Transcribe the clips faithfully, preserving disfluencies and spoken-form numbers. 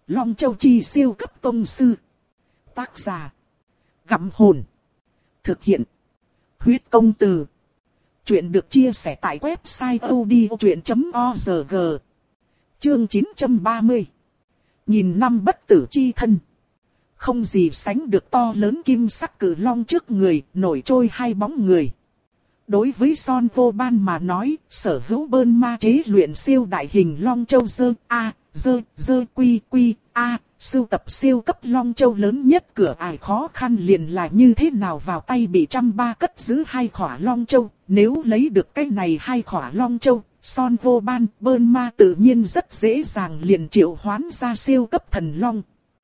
Long Châu Chi siêu cấp tông sư. Tác giả. Gặm hồn. Thực hiện. Huyết công từ. Chuyện được chia sẻ tại website audiochuyện chấm org. Chương chín trăm ba mươi. Nhìn năm bất tử chi thân. Không gì sánh được to lớn kim sắc cử long trước người, nổi trôi hai bóng người. Đối với Son Vô Ban mà nói, sở hữu bơn ma chế luyện siêu đại hình Long Châu dơ A, dơ, dơ quy quy A, sưu tập siêu cấp Long Châu lớn nhất cửa ải khó khăn liền là như thế nào vào tay bị trăm ba cất giữ hai khỏa Long Châu. Nếu lấy được cái này hai khỏa Long Châu, Son Vô Ban, bơn ma tự nhiên rất dễ dàng liền triệu hoán ra siêu cấp thần Long.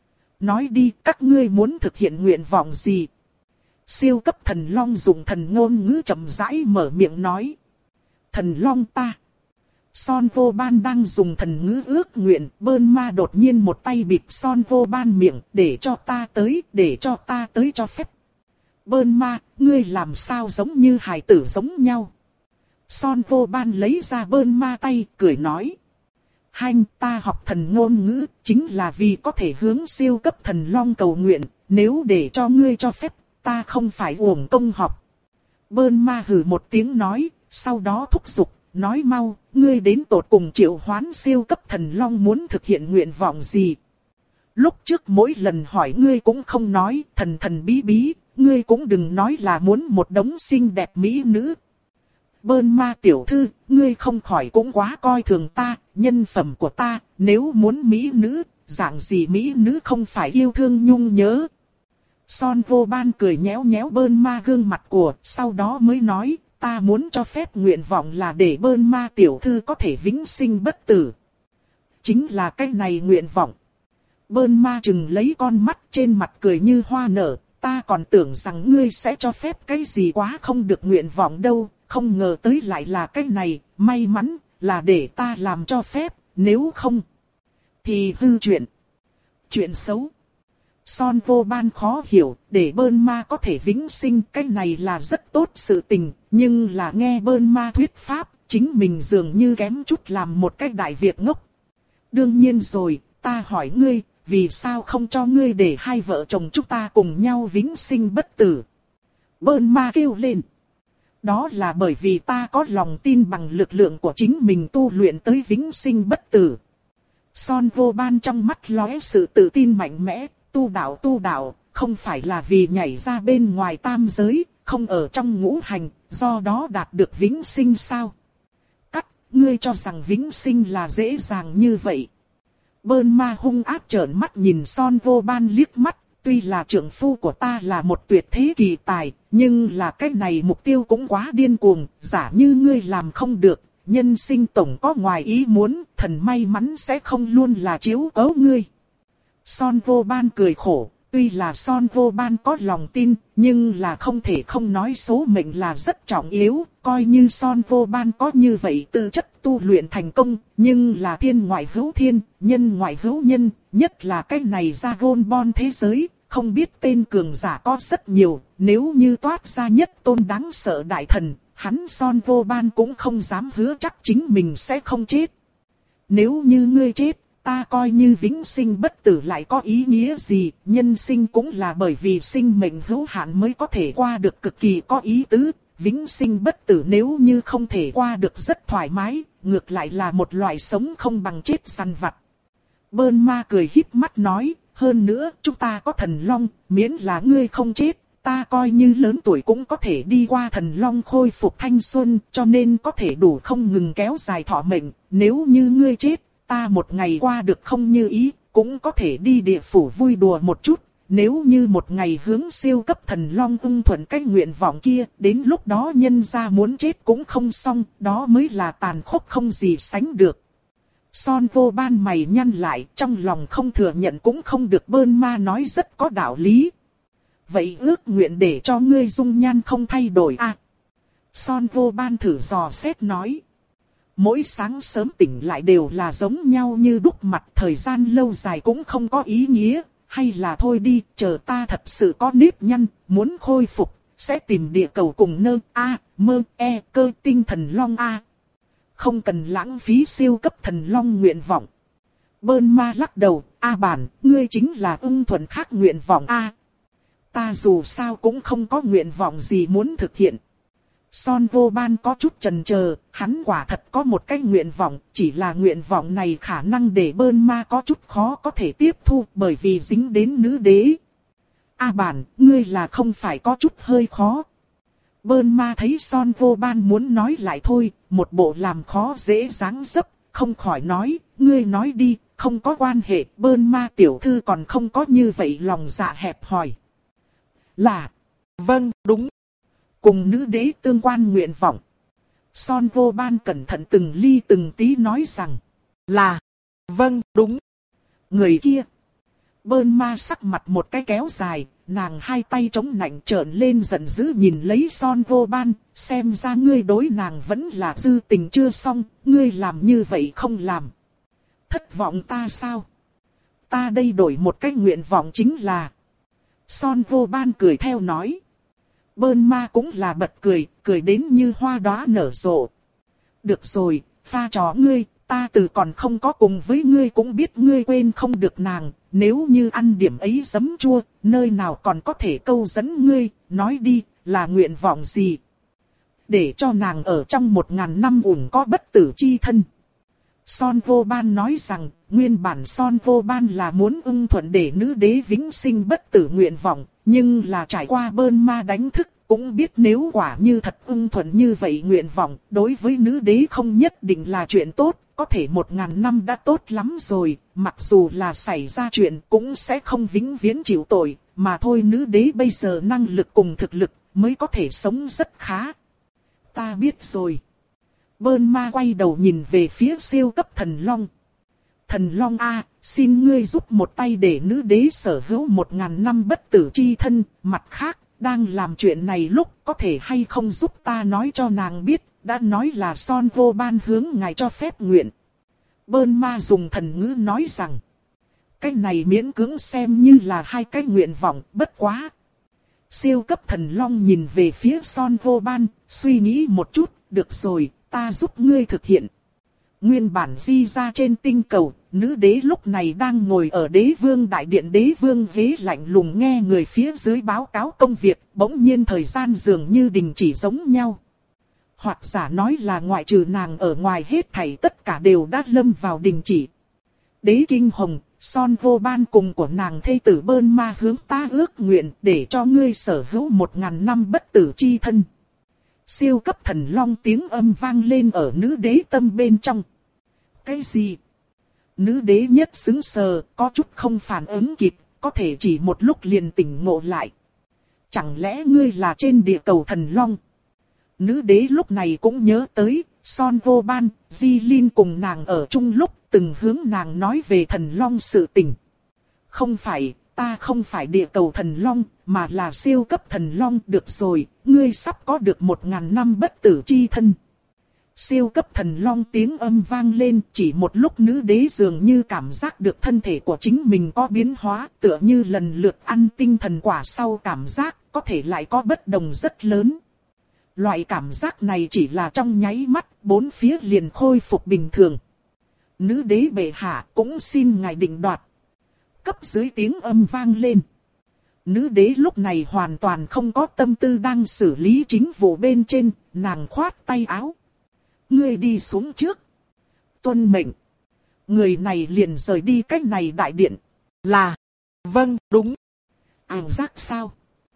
Nói đi, các ngươi muốn thực hiện nguyện vọng gì? Siêu cấp thần Long dùng thần ngôn ngữ chậm rãi mở miệng nói. Thần Long ta. Son Vô Ban đang dùng thần ngữ ước nguyện, bơn ma đột nhiên một tay bịt Son Vô Ban miệng, để cho ta tới, để cho ta tới cho phép. Bơn ma, ngươi làm sao giống như hài tử giống nhau. Son Vô Ban lấy ra bơn ma tay, cười nói. Hanh, ta học thần ngôn ngữ, chính là vì có thể hướng siêu cấp thần Long cầu nguyện, nếu để cho ngươi cho phép, ta không phải uổng công học. Bơn ma hừ một tiếng nói, sau đó thúc giục, nói mau, ngươi đến tột cùng triệu hoán siêu cấp thần Long muốn thực hiện nguyện vọng gì. Lúc trước mỗi lần hỏi ngươi cũng không nói, thần thần bí bí, ngươi cũng đừng nói là muốn một đống xinh đẹp mỹ nữ. Bơn ma tiểu thư, ngươi không khỏi cũng quá coi thường ta, nhân phẩm của ta, nếu muốn mỹ nữ, dạng gì mỹ nữ không phải yêu thương nhung nhớ. Son Vô Ban cười nhéo nhéo bơn ma gương mặt của, sau đó mới nói, ta muốn cho phép nguyện vọng là để bơn ma tiểu thư có thể vĩnh sinh bất tử. Chính là cái này nguyện vọng. Bơn ma chừng lấy con mắt trên mặt cười như hoa nở, ta còn tưởng rằng ngươi sẽ cho phép cái gì quá không được nguyện vọng đâu, không ngờ tới lại là cái này, may mắn, là để ta làm cho phép, nếu không, thì hư chuyện. Chuyện xấu. Son Vô Ban khó hiểu, để bơn ma có thể vĩnh sinh, cái này là rất tốt sự tình, nhưng là nghe bơn ma thuyết pháp, chính mình dường như kém chút làm một cái đại việc ngốc. Đương nhiên rồi, ta hỏi ngươi, vì sao không cho ngươi để hai vợ chồng chúng ta cùng nhau vĩnh sinh bất tử? Bơn ma kêu lên. Đó là bởi vì ta có lòng tin bằng lực lượng của chính mình tu luyện tới vĩnh sinh bất tử. Son Vô Ban trong mắt lóe sự tự tin mạnh mẽ, tu đạo tu đạo, không phải là vì nhảy ra bên ngoài tam giới, không ở trong ngũ hành, do đó đạt được vĩnh sinh sao? Cắt, ngươi cho rằng vĩnh sinh là dễ dàng như vậy. Bơn ma hung ác trợn mắt nhìn Son Vô Ban liếc mắt, tuy là trưởng phu của ta là một tuyệt thế kỳ tài, nhưng là cái này mục tiêu cũng quá điên cuồng, giả như ngươi làm không được, nhân sinh tổng có ngoài ý muốn, thần may mắn sẽ không luôn là chiếu cố ngươi. Son Vô Ban cười khổ, tuy là Son Vô Ban có lòng tin, nhưng là không thể không nói số mệnh là rất trọng yếu, coi như Son Vô Ban có như vậy tư chất tu luyện thành công, nhưng là thiên ngoại hữu thiên, nhân ngoại hữu nhân, nhất là cái này ra gôn bon thế giới, không biết tên cường giả có rất nhiều, nếu như toát ra nhất tôn đáng sợ đại thần, hắn Son Vô Ban cũng không dám hứa chắc chính mình sẽ không chết. Nếu như ngươi chết, ta coi như vĩnh sinh bất tử lại có ý nghĩa gì, nhân sinh cũng là bởi vì sinh mệnh hữu hạn mới có thể qua được cực kỳ có ý tứ, vĩnh sinh bất tử nếu như không thể qua được rất thoải mái, ngược lại là một loại sống không bằng chết săn vặt. Bơn ma cười híp mắt nói, hơn nữa chúng ta có thần long, miễn là ngươi không chết, ta coi như lớn tuổi cũng có thể đi qua thần long khôi phục thanh xuân, cho nên có thể đủ không ngừng kéo dài thọ mệnh, nếu như ngươi chết, ta một ngày qua được không như ý, cũng có thể đi địa phủ vui đùa một chút, nếu như một ngày hướng siêu cấp thần long ưng thuận cái nguyện vọng kia, đến lúc đó nhân ra muốn chết cũng không xong, đó mới là tàn khốc không gì sánh được. Son Vô Ban mày nhăn lại, trong lòng không thừa nhận cũng không được, bơn ma nói rất có đạo lý. Vậy ước nguyện để cho ngươi dung nhan không thay đổi à? Son Vô Ban thử dò xét nói. Mỗi sáng sớm tỉnh lại đều là giống nhau như đúc mặt, thời gian lâu dài cũng không có ý nghĩa, hay là thôi đi, chờ ta thật sự có nếp nhăn, muốn khôi phục, sẽ tìm địa cầu cùng nơ A, mơ, e, cơ tinh thần long A. Không cần lãng phí siêu cấp thần long nguyện vọng. Bơn ma lắc đầu, A bản, ngươi chính là ưng thuận khác nguyện vọng A. Ta dù sao cũng không có nguyện vọng gì muốn thực hiện. Son vô ban có chút chần chờ, hắn quả thật có một cái nguyện vọng, chỉ là nguyện vọng này khả năng để bơn ma có chút khó có thể tiếp thu bởi vì dính đến nữ đế. A bản, ngươi là không phải có chút hơi khó. Bơn ma thấy Son vô ban muốn nói lại thôi, một bộ làm khó dễ dáng dấp, không khỏi nói, ngươi nói đi, không có quan hệ, bơn ma tiểu thư còn không có như vậy lòng dạ hẹp hòi. Là, vâng, đúng. Cùng nữ đế tương quan nguyện vọng. Son vô ban cẩn thận từng ly từng tí nói rằng, là, vâng, đúng. Người kia. Bơn ma sắc mặt một cái kéo dài, nàng hai tay chống nạnh trợn lên giận dữ nhìn lấy Son vô ban, xem ra ngươi đối nàng vẫn là dư tình chưa xong, ngươi làm như vậy không làm. Thất vọng ta sao? Ta đây đổi một cái nguyện vọng chính là... Son vô ban cười theo nói. Bơn ma cũng là bật cười, cười đến như hoa đóa nở rộ. Được rồi, pha trò ngươi, ta từ còn không có cùng với ngươi cũng biết ngươi quên không được nàng. Nếu như ăn điểm ấy giấm chua, nơi nào còn có thể câu dẫn ngươi, nói đi, là nguyện vọng gì? Để cho nàng ở trong một ngàn năm ủng có bất tử chi thân. Son vô ban nói rằng, nguyên bản Son vô ban là muốn ưng thuận để nữ đế vĩnh sinh bất tử nguyện vọng, nhưng là trải qua bơn ma đánh thức, cũng biết nếu quả như thật ưng thuận như vậy nguyện vọng, đối với nữ đế không nhất định là chuyện tốt, có thể một ngàn năm đã tốt lắm rồi, mặc dù là xảy ra chuyện cũng sẽ không vĩnh viễn chịu tội, mà thôi nữ đế bây giờ năng lực cùng thực lực mới có thể sống rất khá. Ta biết rồi. Bơn ma quay đầu nhìn về phía siêu cấp thần long. Thần long A, xin ngươi giúp một tay để nữ đế sở hữu một ngàn năm bất tử chi thân. Mặt khác, đang làm chuyện này lúc có thể hay không giúp ta nói cho nàng biết. Đã nói là Son vô ban hướng ngài cho phép nguyện. Bơn ma dùng thần ngữ nói rằng. Cái này miễn cưỡng xem như là hai cái nguyện vọng, bất quá. Siêu cấp thần long nhìn về phía Son vô ban, suy nghĩ một chút, được rồi. Ta giúp ngươi thực hiện. Nguyên bản di ra trên tinh cầu, nữ đế lúc này đang ngồi ở đế vương đại điện đế vương ghế lạnh lùng nghe người phía dưới báo cáo công việc, bỗng nhiên thời gian dường như đình chỉ giống nhau. Hoặc giả nói là ngoại trừ nàng ở ngoài hết thảy tất cả đều đã lâm vào đình chỉ. Đế kinh hồng, Son vô ban cùng của nàng thê tử bơn ma hướng ta ước nguyện để cho ngươi sở hữu một ngàn năm bất tử chi thân. Siêu cấp thần long tiếng âm vang lên ở nữ đế tâm bên trong. Cái gì? Nữ đế nhất xứng sờ, có chút không phản ứng kịp, có thể chỉ một lúc liền tỉnh ngộ lại. Chẳng lẽ ngươi là trên địa cầu thần long? Nữ đế lúc này cũng nhớ tới, Son vô ban, Di Linh cùng nàng ở chung lúc từng hướng nàng nói về thần long sự tình. Không phải, ta không phải địa cầu thần long, mà là siêu cấp thần long. Được rồi, ngươi sắp có được một ngàn năm bất tử chi thân. Siêu cấp thần long tiếng âm vang lên, chỉ một lúc nữ đế dường như cảm giác được thân thể của chính mình có biến hóa, tựa như lần lượt ăn tinh thần quả sau cảm giác, có thể lại có bất đồng rất lớn. Loại cảm giác này chỉ là trong nháy mắt, bốn phía liền khôi phục bình thường. Nữ đế bệ hạ cũng xin ngài định đoạt. Cấp dưới tiếng âm vang lên. Nữ đế lúc này hoàn toàn không có tâm tư đang xử lý chính vụ bên trên, nàng khoát tay áo. Ngươi đi xuống trước. Tuân mệnh. Người này liền rời đi cách này đại điện. Là. Vâng, đúng. Ảo giác sao?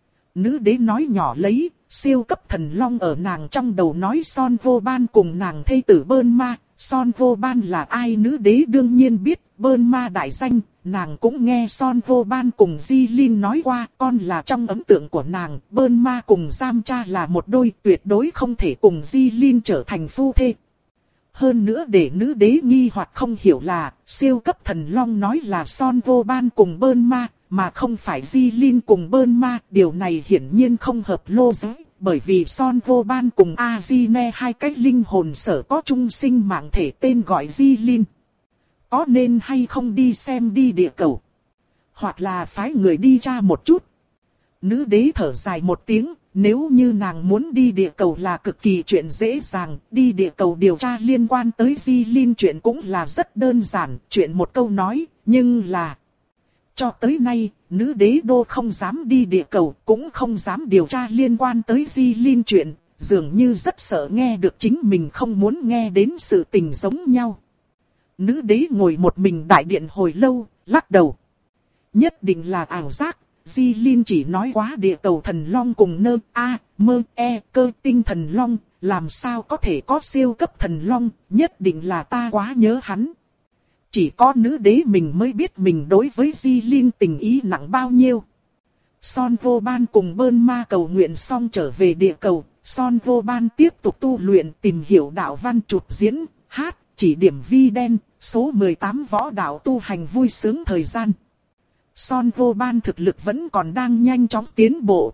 Nữ đế nói nhỏ lấy, siêu cấp thần long ở nàng trong đầu nói Son vô ban cùng nàng thê tử bơn ma. Son vô ban là ai nữ đế đương nhiên biết, bơn ma đại danh, nàng cũng nghe Son vô ban cùng Di Linh nói qua, con là trong ấn tượng của nàng, bơn ma cùng giam cha là một đôi, tuyệt đối không thể cùng Di Linh trở thành phu thê. Hơn nữa để nữ đế nghi hoặc không hiểu là, siêu cấp thần long nói là Son vô ban cùng bơn ma, mà không phải Di Linh cùng bơn ma, điều này hiển nhiên không hợp lô giới. Bởi vì Son vô ban cùng A-di-ne hai cái linh hồn sở có chung sinh mạng thể tên gọi Di Linh. Có nên hay không đi xem đi địa cầu? Hoặc là phái người đi tra một chút. Nữ đế thở dài một tiếng, nếu như nàng muốn đi địa cầu là cực kỳ chuyện dễ dàng. Đi địa cầu điều tra liên quan tới Di Linh chuyện cũng là rất đơn giản. Chuyện một câu nói, Nhưng là, cho tới nay, nữ đế đô không dám đi địa cầu, cũng không dám điều tra liên quan tới Di Linh chuyện, dường như rất sợ nghe được chính mình không muốn nghe đến sự tình giống nhau. Nữ đế ngồi một mình đại điện hồi lâu, lắc đầu. Nhất định là ảo giác, Di Linh chỉ nói quá địa cầu thần long cùng nơ a, mơ e cơ tinh thần long, làm sao có thể có siêu cấp thần long, nhất định là ta quá nhớ hắn. Chỉ có nữ đế mình mới biết mình đối với Di Linh tình ý nặng bao nhiêu. Son Vô Ban cùng Bơn Ma cầu nguyện xong trở về địa cầu, Son Vô Ban tiếp tục tu luyện tìm hiểu đạo văn chụp diễn, hát, chỉ điểm vi đen, số mười tám võ đạo tu hành vui sướng thời gian. Son Vô Ban thực lực vẫn còn đang nhanh chóng tiến bộ.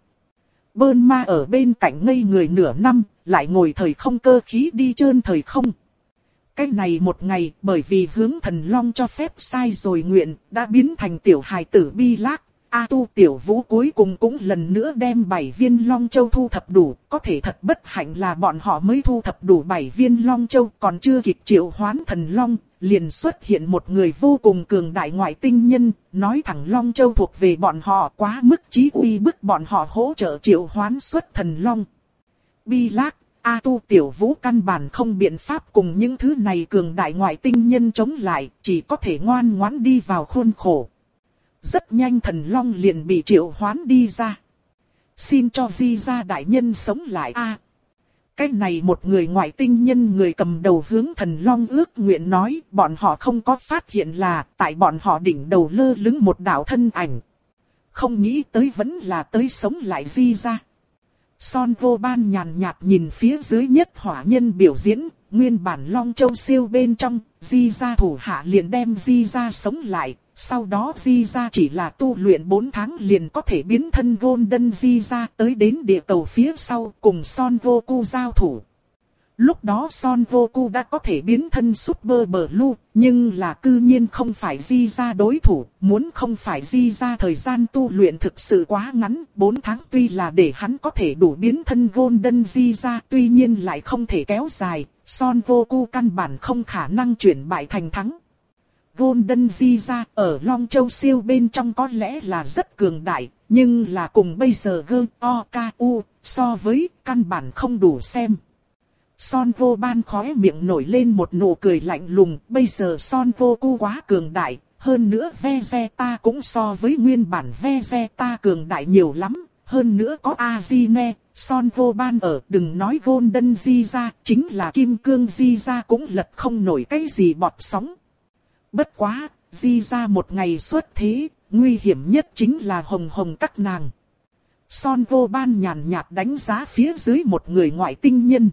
Bơn Ma ở bên cạnh ngây người nửa năm, lại ngồi thời không cơ khí đi trơn thời không. Cái này một ngày, bởi vì hướng thần long cho phép sai rồi nguyện, đã biến thành tiểu hài tử Bi Lác. A Tu Tiểu Vũ cuối cùng cũng lần nữa đem bảy viên Long Châu thu thập đủ, có thể thật bất hạnh là bọn họ mới thu thập đủ bảy viên Long Châu, còn chưa kịp triệu hoán thần Long, liền xuất hiện một người vô cùng cường đại ngoại tinh nhân, nói thẳng Long Châu thuộc về bọn họ quá mức chí uy bức bọn họ hỗ trợ triệu hoán xuất thần Long. Bi Lác, A Tu Tiểu Vũ căn bản không biện pháp cùng những thứ này cường đại ngoại tinh nhân chống lại, chỉ có thể ngoan ngoãn đi vào khuôn khổ. Rất nhanh thần long liền bị triệu hoán đi ra. Xin cho Di gia đại nhân sống lại a. À, cái này một người ngoại tinh nhân người cầm đầu hướng thần long ước nguyện nói, bọn họ không có phát hiện là tại bọn họ đỉnh đầu lơ lửng một đạo thân ảnh. Không nghĩ tới vẫn là tới sống lại Di gia. Son Vô Ban nhàn nhạt nhìn phía dưới nhất hỏa nhân biểu diễn, nguyên bản Long Châu siêu bên trong, Di gia thủ hạ liền đem Di gia sống lại. Sau đó Di gia chỉ là tu luyện bốn tháng liền có thể biến thân Golden Di gia tới đến địa cầu phía sau cùng Son Goku giao thủ. Lúc đó Son Goku đã có thể biến thân Super Blue, nhưng là cư nhiên không phải Di gia đối thủ, muốn không phải Di gia thời gian tu luyện thực sự quá ngắn, bốn tháng tuy là để hắn có thể đủ biến thân Golden Di gia, tuy nhiên lại không thể kéo dài, Son Goku căn bản không khả năng chuyển bại thành thắng. Golden Di gia ở Long Châu siêu bên trong có lẽ là rất cường đại, nhưng là cùng bây giờ G O K U so với căn bản không đủ xem. Son Vô Ban khóe miệng nổi lên một nụ cười lạnh lùng, bây giờ Son Goku quá cường đại, hơn nữa Vegeta cũng so với nguyên bản Vegeta cường đại nhiều lắm, hơn nữa có Azine, Son Vô Ban ở, đừng nói Golden Di gia, chính là Kim Cương Di gia cũng lật không nổi cái gì bọt sóng. Bất quá, Di gia một ngày xuất thế, nguy hiểm nhất chính là Hồng Hồng các nàng. Son Vô Ban nhàn nhạt đánh giá phía dưới một người ngoại tinh nhân.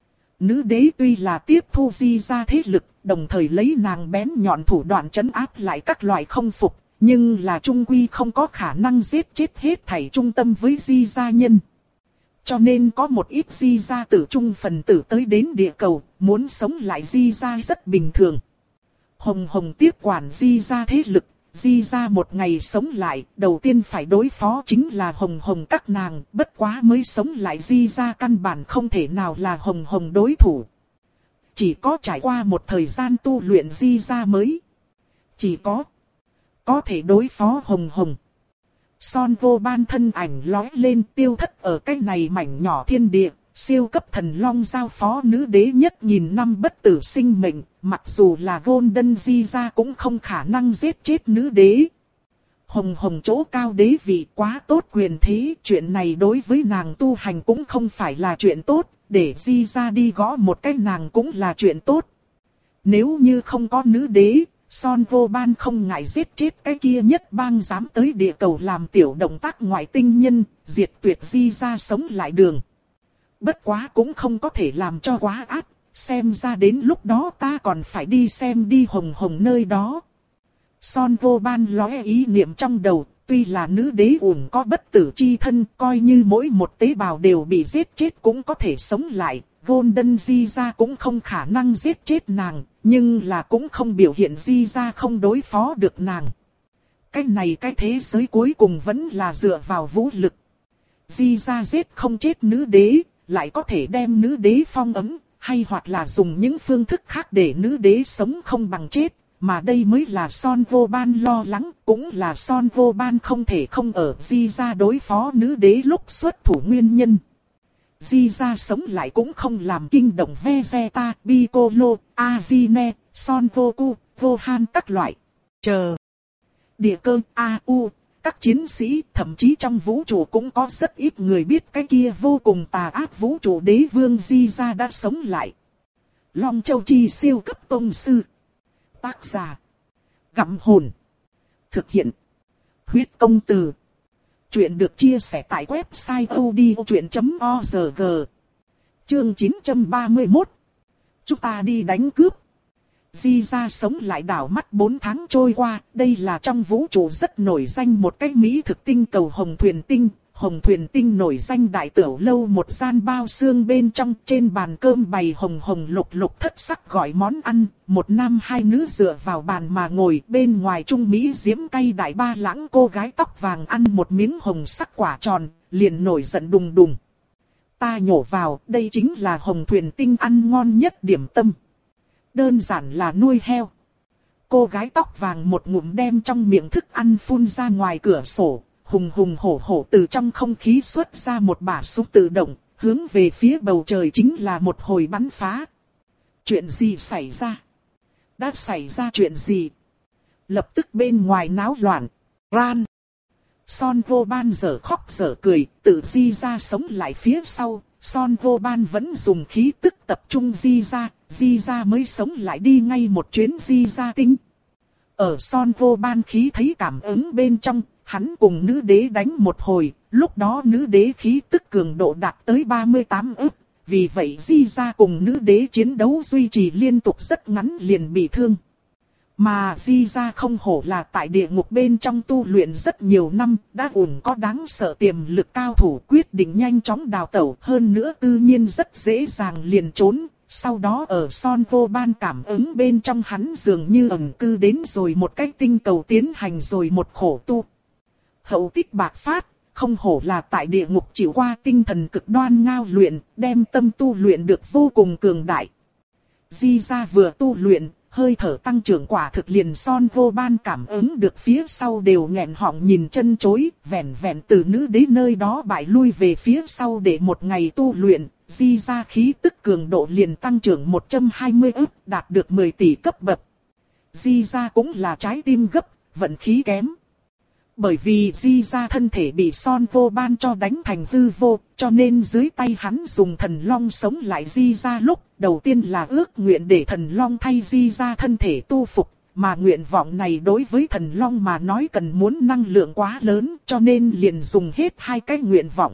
Nữ đế tuy là tiếp thu Di gia thế lực, đồng thời lấy nàng bén nhọn thủ đoạn trấn áp lại các loại không phục, nhưng là trung quy không có khả năng giết chết hết thảy trung tâm với Di gia nhân. Cho nên có một ít Di gia tử trung phần tử tới đến địa cầu, muốn sống lại Di gia rất bình thường. Hồng Hồng tiếp quản Di gia thế lực, Di gia một ngày sống lại, đầu tiên phải đối phó chính là Hồng Hồng các nàng, bất quá mới sống lại Di gia căn bản không thể nào là Hồng Hồng đối thủ. Chỉ có trải qua một thời gian tu luyện Di gia mới, chỉ có có thể đối phó Hồng Hồng. Son Vô Ban thân ảnh lói lên tiêu thất ở cái này mảnh nhỏ thiên địa. Siêu cấp thần long giao phó nữ đế nhất nghìn năm bất tử sinh mệnh, mặc dù là Golden Di gia cũng không khả năng giết chết nữ đế. Hồng Hồng chỗ cao đế vị quá tốt quyền thế, chuyện này đối với nàng tu hành cũng không phải là chuyện tốt, để Di gia đi gõ một cái nàng cũng là chuyện tốt. Nếu như không có nữ đế, Son Vô Ban không ngại giết chết cái kia nhất bang dám tới địa cầu làm tiểu động tác ngoại tinh nhân, diệt tuyệt Di gia sống lại đường. Bất quá cũng không có thể làm cho quá ác, xem ra đến lúc đó ta còn phải đi xem đi Hồng Hồng nơi đó. Son Vô Ban lóe ý niệm trong đầu, tuy là nữ đế ủng có bất tử chi thân, coi như mỗi một tế bào đều bị giết chết cũng có thể sống lại, Golden Di gia cũng không khả năng giết chết nàng, nhưng là cũng không biểu hiện Di gia không đối phó được nàng. Cái này cái thế giới cuối cùng vẫn là dựa vào vũ lực. Di gia giết không chết nữ đế, lại có thể đem nữ đế phong ấm, hay hoặc là dùng những phương thức khác để nữ đế sống không bằng chết, mà đây mới là Son Vô Ban lo lắng, cũng là Son Vô Ban không thể không ở Di Gia đối phó nữ đế lúc xuất thủ nguyên nhân. Di Gia sống lại cũng không làm kinh động Vegeta, Piccolo, Azine, Son Goku, Gohan các loại. Chờ. Địa cơ, a u, các chiến sĩ, thậm chí trong vũ trụ cũng có rất ít người biết cái kia vô cùng tà ác vũ trụ đế vương Di Gia đã sống lại. Long Châu Chi siêu cấp tông sư. Tác giả. Gặm hồn. Thực hiện. Huyết công từ. Chuyện được chia sẻ tại website odchuyện chấm org. Chương chín trăm ba mươi mốt. Chúng ta đi đánh cướp. Di Gia sống lại đảo mắt bốn tháng trôi qua, đây là trong vũ trụ rất nổi danh một cái mỹ thực tinh cầu Hồng Thuyền Tinh. Hồng Thuyền Tinh nổi danh đại tiểu lâu một gian bao xương bên trong, trên bàn cơm bày hồng hồng lục lục thất sắc gọi món ăn, một nam hai nữ dựa vào bàn mà ngồi, bên ngoài trung mỹ diễm cay đại ba lãng cô gái tóc vàng ăn một miếng hồng sắc quả tròn, liền nổi giận đùng đùng. Ta nhổ vào, đây chính là Hồng Thuyền Tinh ăn ngon nhất điểm tâm. Đơn giản là nuôi heo. Cô gái tóc vàng một ngụm đem trong miệng thức ăn phun ra ngoài cửa sổ. Hùng hùng hổ hổ từ trong không khí xuất ra một bả súng tự động, hướng về phía bầu trời chính là một hồi bắn phá. Chuyện gì xảy ra? Đã xảy ra chuyện gì? Lập tức bên ngoài náo loạn. Ran. Son Vô Ban dở khóc dở cười, tự Di Gia sống lại phía sau. Son Vô Ban vẫn dùng khí tức tập trung Di Gia, Di Gia mới sống lại đi ngay một chuyến Di Gia Tinh. Ở Son Vô Ban khí thấy cảm ứng bên trong. Hắn cùng nữ đế đánh một hồi, lúc đó nữ đế khí tức cường độ đạt tới ba mươi tám ức, vì vậy Di Gia cùng nữ đế chiến đấu duy trì liên tục rất ngắn liền bị thương. Mà Di Gia không hổ là tại địa ngục bên trong tu luyện rất nhiều năm, đã ủng có đáng sợ tiềm lực cao thủ, quyết định nhanh chóng đào tẩu, hơn nữa tự nhiên rất dễ dàng liền trốn. Sau đó ở Son Vô Ban cảm ứng bên trong hắn dường như ẩn cư đến rồi một cái tinh cầu tiến hành rồi một khổ tu. Hậu tích bạc phát, không hổ là tại địa ngục chịu qua tinh thần cực đoan ngao luyện, đem tâm tu luyện được vô cùng cường đại. Di Gia vừa tu luyện, hơi thở tăng trưởng quả thực liền Son Vô Ban cảm ứng được phía sau đều nghẹn họng nhìn chân chối, vẻn vẹn từ nữ đế nơi đó bại lui về phía sau để một ngày tu luyện, Di Gia khí tức cường độ liền tăng trưởng một trăm hai mươi ức, đạt được mười tỷ cấp bậc. Di Gia cũng là trái tim gấp, vận khí kém. Bởi vì Di Gia thân thể bị Son Vô Ban cho đánh thành hư vô, cho nên dưới tay hắn dùng thần long sống lại Di Gia lúc, đầu tiên là ước nguyện để thần long thay Di Gia thân thể tu phục, mà nguyện vọng này đối với thần long mà nói cần muốn năng lượng quá lớn, cho nên liền dùng hết hai cái nguyện vọng.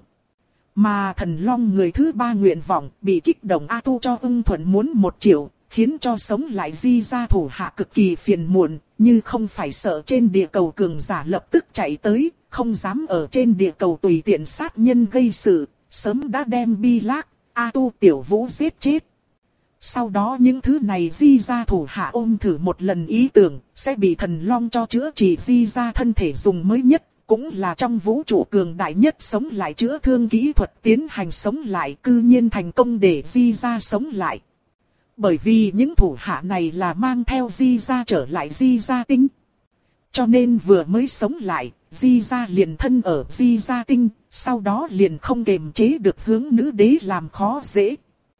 Mà thần long người thứ ba nguyện vọng bị kích động A Tu cho ưng thuận muốn một triệu, khiến cho sống lại Di Gia thủ hạ cực kỳ phiền muộn, như không phải sợ trên địa cầu cường giả lập tức chạy tới, không dám ở trên địa cầu tùy tiện sát nhân gây sự, sớm đã đem Bi Lác, A Tu Tiểu Vũ giết chết. Sau đó những thứ này Di Gia thủ hạ ôm thử một lần ý tưởng, sẽ bị thần long cho chữa trị Di Gia thân thể dùng mới nhất, cũng là trong vũ trụ cường đại nhất sống lại chữa thương kỹ thuật tiến hành sống lại, cư nhiên thành công để Di Gia sống lại. Bởi vì những thủ hạ này là mang theo Di Gia trở lại Di Gia Tinh. Cho nên vừa mới sống lại, Di Gia liền thân ở Di Gia Tinh, sau đó liền không kềm chế được hướng nữ đế làm khó dễ.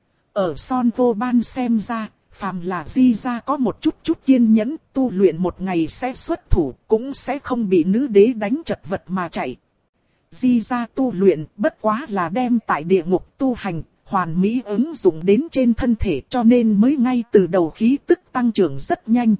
Ở Son Vô Ban xem ra, phàm là Di Gia có một chút chút kiên nhẫn, tu luyện một ngày sẽ xuất thủ, cũng sẽ không bị nữ đế đánh chật vật mà chạy. Di Gia tu luyện bất quá là đem tại địa ngục tu hành, hoàn mỹ ứng dụng đến trên thân thể, cho nên mới ngay từ đầu khí tức tăng trưởng rất nhanh.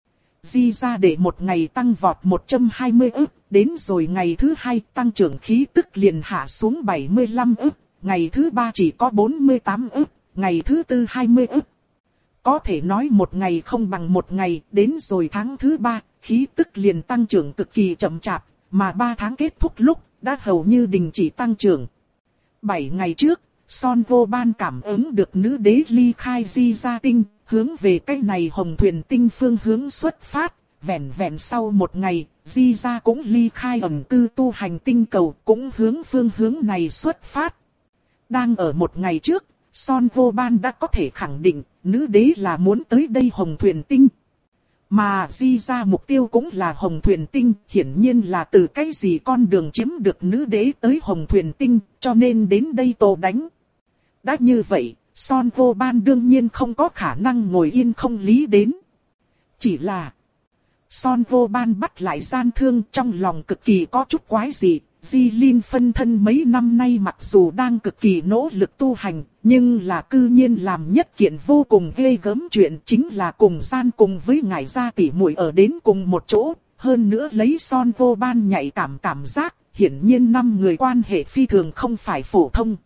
Di Gia để một ngày tăng vọt một trăm hai mươi ức, đến rồi ngày thứ hai tăng trưởng khí tức liền hạ xuống bảy mươi lăm ức, ngày thứ ba chỉ có bốn mươi tám ức, ngày thứ tư hai mươi ức. Có thể nói một ngày không bằng một ngày, đến rồi tháng thứ ba, khí tức liền tăng trưởng cực kỳ chậm chạp, mà ba tháng kết thúc lúc, đã hầu như đình chỉ tăng trưởng. Bảy ngày trước, Son Vô Ban cảm ứng được nữ đế ly khai Di Gia Tinh, hướng về cái này Hồng Thuyền Tinh phương hướng xuất phát, vẹn vẹn sau một ngày, Di Gia cũng ly khai ẩn cư tu hành tinh cầu, cũng hướng phương hướng này xuất phát. Đang ở một ngày trước, Son Vô Ban đã có thể khẳng định, nữ đế là muốn tới đây Hồng Thuyền Tinh. Mà di ra mục tiêu cũng là Hồng Thuyền Tinh, hiển nhiên là từ cái gì con đường chiếm được nữ đế tới Hồng Thuyền Tinh, cho nên đến đây tổ đánh. Đã như vậy, Son Vô Ban đương nhiên không có khả năng ngồi yên không lý đến. Chỉ là Son Vô Ban bắt lại gian thương, trong lòng cực kỳ có chút quái dị. Di Linh phân thân mấy năm nay mặc dù đang cực kỳ nỗ lực tu hành, nhưng là cư nhiên làm nhất kiện vô cùng ghê gớm chuyện, chính là cùng gian cùng với ngài gia tỷ muội ở đến cùng một chỗ, hơn nữa lấy Son Vô Ban nhạy cảm cảm giác, hiển nhiên năm người quan hệ phi thường không phải phổ thông.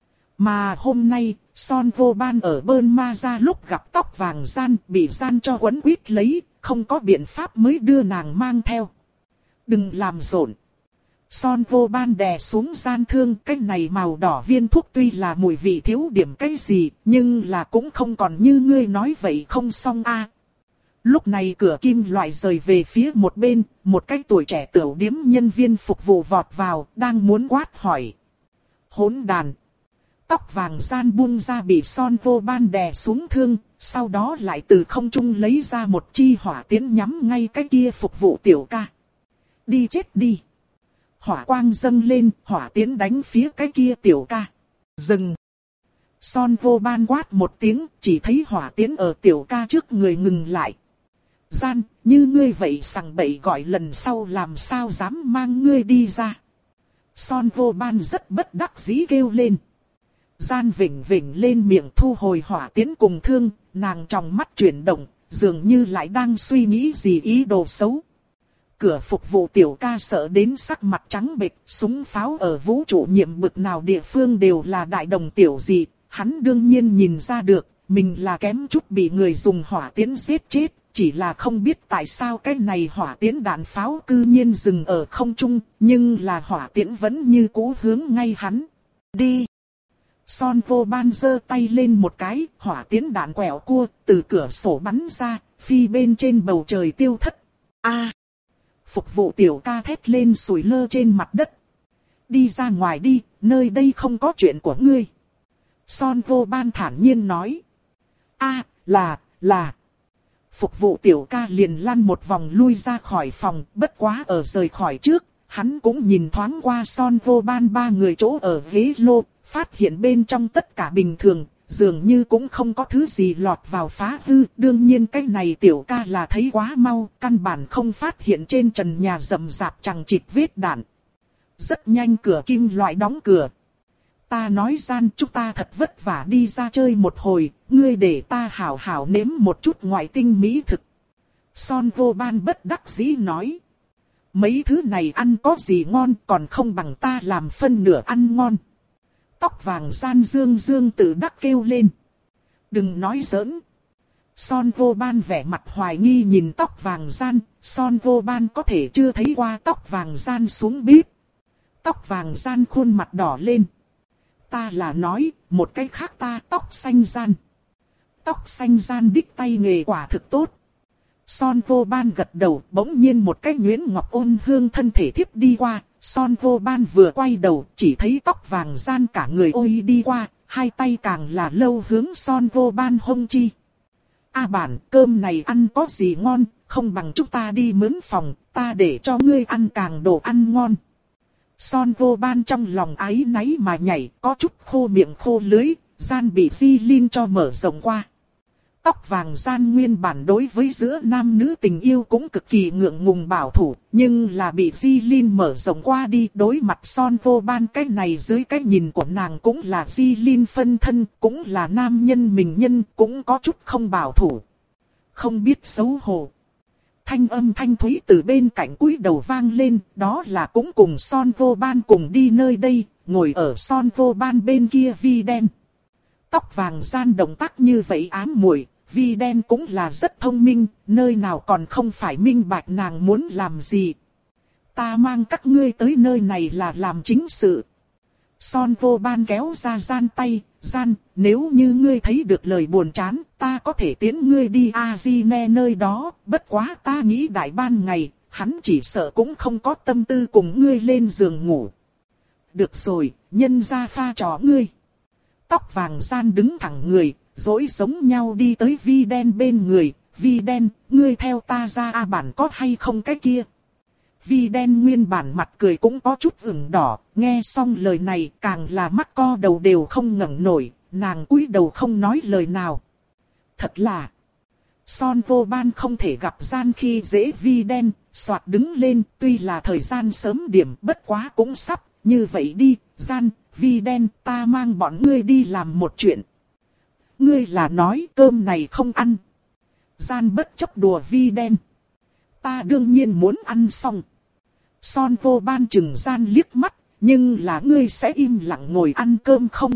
Mà hôm nay, Son Vô Ban ở Bơn Ma Gia lúc gặp tóc vàng gian, bị gian cho quấn quýt lấy, không có biện pháp mới đưa nàng mang theo. Đừng làm rộn. Son Vô Ban đè xuống gian thương, cái này màu đỏ viên thuốc tuy là mùi vị thiếu điểm cái gì, nhưng là cũng không còn như ngươi nói vậy không xong a. Lúc này cửa kim loại rời về phía một bên, một cái tuổi trẻ tiểu điếm nhân viên phục vụ vọt vào, đang muốn quát hỏi. Hỗn đàn. Tóc vàng gian buông ra bị Son Vô Ban đè xuống thương, sau đó lại từ không trung lấy ra một chi hỏa tiến nhắm ngay cái kia phục vụ tiểu ca. Đi chết đi. Hỏa quang dâng lên, hỏa tiến đánh phía cái kia tiểu ca. Dừng. Son Vô Ban quát một tiếng, chỉ thấy hỏa tiến ở tiểu ca trước người ngừng lại. Gian, như ngươi vậy sằng bậy gọi lần sau làm sao dám mang ngươi đi ra. Son Vô Ban rất bất đắc dĩ kêu lên. Gian vỉnh vỉnh lên miệng thu hồi hỏa tiến cùng thương, nàng trong mắt chuyển động, dường như lại đang suy nghĩ gì ý đồ xấu. Cửa phục vụ tiểu ca sợ đến sắc mặt trắng bệch, súng pháo ở vũ trụ nhiệm bực nào địa phương đều là đại đồng tiểu gì, hắn đương nhiên nhìn ra được, mình là kém chút bị người dùng hỏa tiến giết chết, chỉ là không biết tại sao cái này hỏa tiến đạn pháo cư nhiên dừng ở không trung, nhưng là hỏa tiến vẫn như cũ hướng ngay hắn. Đi! Son Vô Ban giơ tay lên một cái, hỏa tiến đạn quẹo cua, từ cửa sổ bắn ra, phi bên trên bầu trời tiêu thất. A! Phục vụ tiểu ca thét lên sủi lơ trên mặt đất. Đi ra ngoài đi, nơi đây không có chuyện của ngươi. Son Vô Ban thản nhiên nói. A, là, là. Phục vụ tiểu ca liền lăn một vòng lui ra khỏi phòng, bất quá ở rời khỏi trước, hắn cũng nhìn thoáng qua Son Vô Ban ba người chỗ ở ghế lô, phát hiện bên trong tất cả bình thường, dường như cũng không có thứ gì lọt vào phá hư. Đương nhiên cái này tiểu ca là thấy quá mau, căn bản không phát hiện trên trần nhà rậm rạp chằng chịt vết đạn. Rất nhanh cửa kim loại đóng cửa. Ta nói Gian, chúng ta thật vất vả đi ra chơi một hồi, ngươi để ta hảo hảo nếm một chút ngoại tinh mỹ thực. Son Vô Ban bất đắc dĩ nói. Mấy thứ này ăn có gì ngon, còn không bằng ta làm phân nửa ăn ngon. Tóc vàng Gian dương dương tự đắc kêu lên. Đừng nói giỡn. Son Vô Ban vẻ mặt hoài nghi nhìn tóc vàng Gian, Son Vô Ban có thể chưa thấy qua tóc vàng Gian xuống bếp. Tóc vàng Gian khuôn mặt đỏ lên. Ta là nói, một cái khác ta tóc xanh Gian. Tóc xanh Gian đích tay nghề quả thực tốt. Son Vô Ban gật đầu, bỗng nhiên một cái nhuyễn ngọc ôn hương thân thể thiếp đi qua. Son Vô Ban vừa quay đầu, chỉ thấy tóc vàng Gian cả người ôi đi qua, hai tay càng là lâu hướng Son Vô Ban hông chi. A bản, cơm này ăn có gì ngon, không bằng chúng ta đi mướn phòng, ta để cho ngươi ăn càng đồ ăn ngon. Son Vô Ban trong lòng áy náy mà nhảy, có chút khô miệng khô lưỡi, Gian bị Di Linh cho mở rộng qua. Tóc vàng Gian nguyên bản đối với giữa nam nữ tình yêu cũng cực kỳ ngượng ngùng bảo thủ, nhưng là bị Di Linh mở rộng qua đi, đối mặt Son Vô Ban cái này dưới cái nhìn của nàng cũng là Di Linh phân thân, cũng là nam nhân mình nhân, cũng có chút không bảo thủ. Không biết xấu hổ. Thanh âm thanh thúy từ bên cạnh cúi đầu vang lên, đó là cũng cùng Son Vô Ban cùng đi nơi đây, ngồi ở Son Vô Ban bên kia Vi đen. Tóc vàng Gian động tác như vậy ám muội, Vi đen cũng là rất thông minh, nơi nào còn không phải minh bạch nàng muốn làm gì. Ta mang các ngươi tới nơi này là làm chính sự. Son Vô Ban kéo ra Gian tay, Gian, nếu như ngươi thấy được lời buồn chán, ta có thể tiễn ngươi đi A-di-ne nơi đó, bất quá ta nghĩ đại ban ngày, hắn chỉ sợ cũng không có tâm tư cùng ngươi lên giường ngủ. Được rồi, nhân ra pha trò ngươi. Tóc vàng Gian đứng thẳng người, dối giống nhau đi tới Vi đen bên người, Vi đen, ngươi theo ta ra A bản có hay không cái kia? Vi đen nguyên bản mặt cười cũng có chút ửng đỏ, nghe xong lời này càng là mắt co đầu đều không ngẩng nổi, nàng cúi đầu không nói lời nào. Thật là, Son Vô Ban không thể gặp gian khi dễ Vi đen, soạt đứng lên, tuy là thời gian sớm điểm bất quá cũng sắp, như vậy đi, gian, Vi đen, ta mang bọn ngươi đi làm một chuyện. Ngươi là nói cơm này không ăn. Gian bất chấp đùa Vi đen. Ta đương nhiên muốn ăn xong. Son Vô Ban chừng gian liếc mắt, nhưng là ngươi sẽ im lặng ngồi ăn cơm không?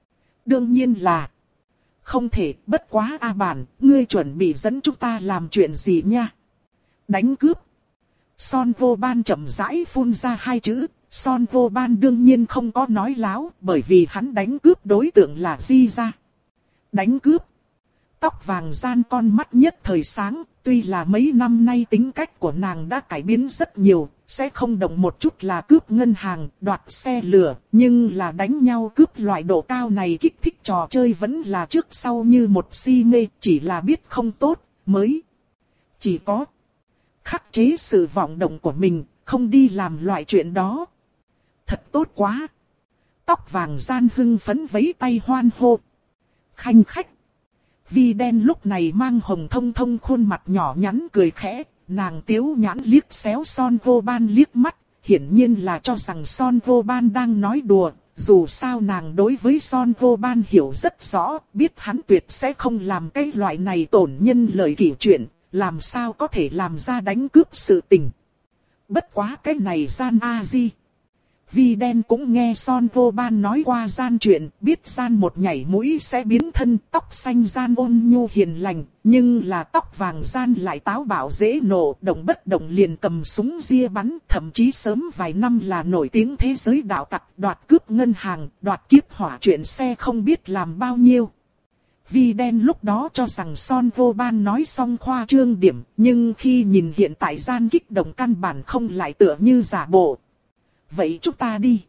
Đương nhiên là không thể, bất quá A bản, ngươi chuẩn bị dẫn chúng ta làm chuyện gì nha? Đánh cướp. Son Vô Ban chậm rãi phun ra hai chữ. Son Vô Ban đương nhiên không có nói láo, bởi vì hắn đánh cướp đối tượng là Di gia. Đánh cướp. Tóc vàng gian con mắt nhất thời sáng, tuy là mấy năm nay tính cách của nàng đã cải biến rất nhiều, sẽ không động một chút là cướp ngân hàng, đoạt xe lửa, nhưng là đánh nhau cướp loại độ cao này kích thích trò chơi vẫn là trước sau như một si mê, chỉ là biết không tốt, mới chỉ có khắc chế sự vọng động của mình, không đi làm loại chuyện đó. Thật tốt quá. Tóc vàng gian hưng phấn vẫy tay hoan hô. Khanh khách. Vi đen lúc này mang hồng thông thông khuôn mặt nhỏ nhắn cười khẽ, nàng tiếu nhãn liếc xéo Son Vô Ban liếc mắt, hiển nhiên là cho rằng Son Vô Ban đang nói đùa, dù sao nàng đối với Son Vô Ban hiểu rất rõ, biết hắn tuyệt sẽ không làm cái loại này tổn nhân lợi kỷ chuyện, làm sao có thể làm ra đánh cướp sự tình. Bất quá cái này gian A-di. Vi đen cũng nghe Son Vô Ban nói qua gian chuyện, biết gian một nhảy mũi sẽ biến thân, tóc xanh gian ôn nhu hiền lành, nhưng là tóc vàng gian lại táo bạo dễ nổ, động bất động liền cầm súng ria bắn, thậm chí sớm vài năm là nổi tiếng thế giới đạo tặc, đoạt cướp ngân hàng, đoạt kiếp hỏa chuyện xe không biết làm bao nhiêu. Vi đen lúc đó cho rằng Son Vô Ban nói xong khoa trương điểm, nhưng khi nhìn hiện tại gian kích động căn bản không lại tựa như giả bộ. Vậy chúng ta đi.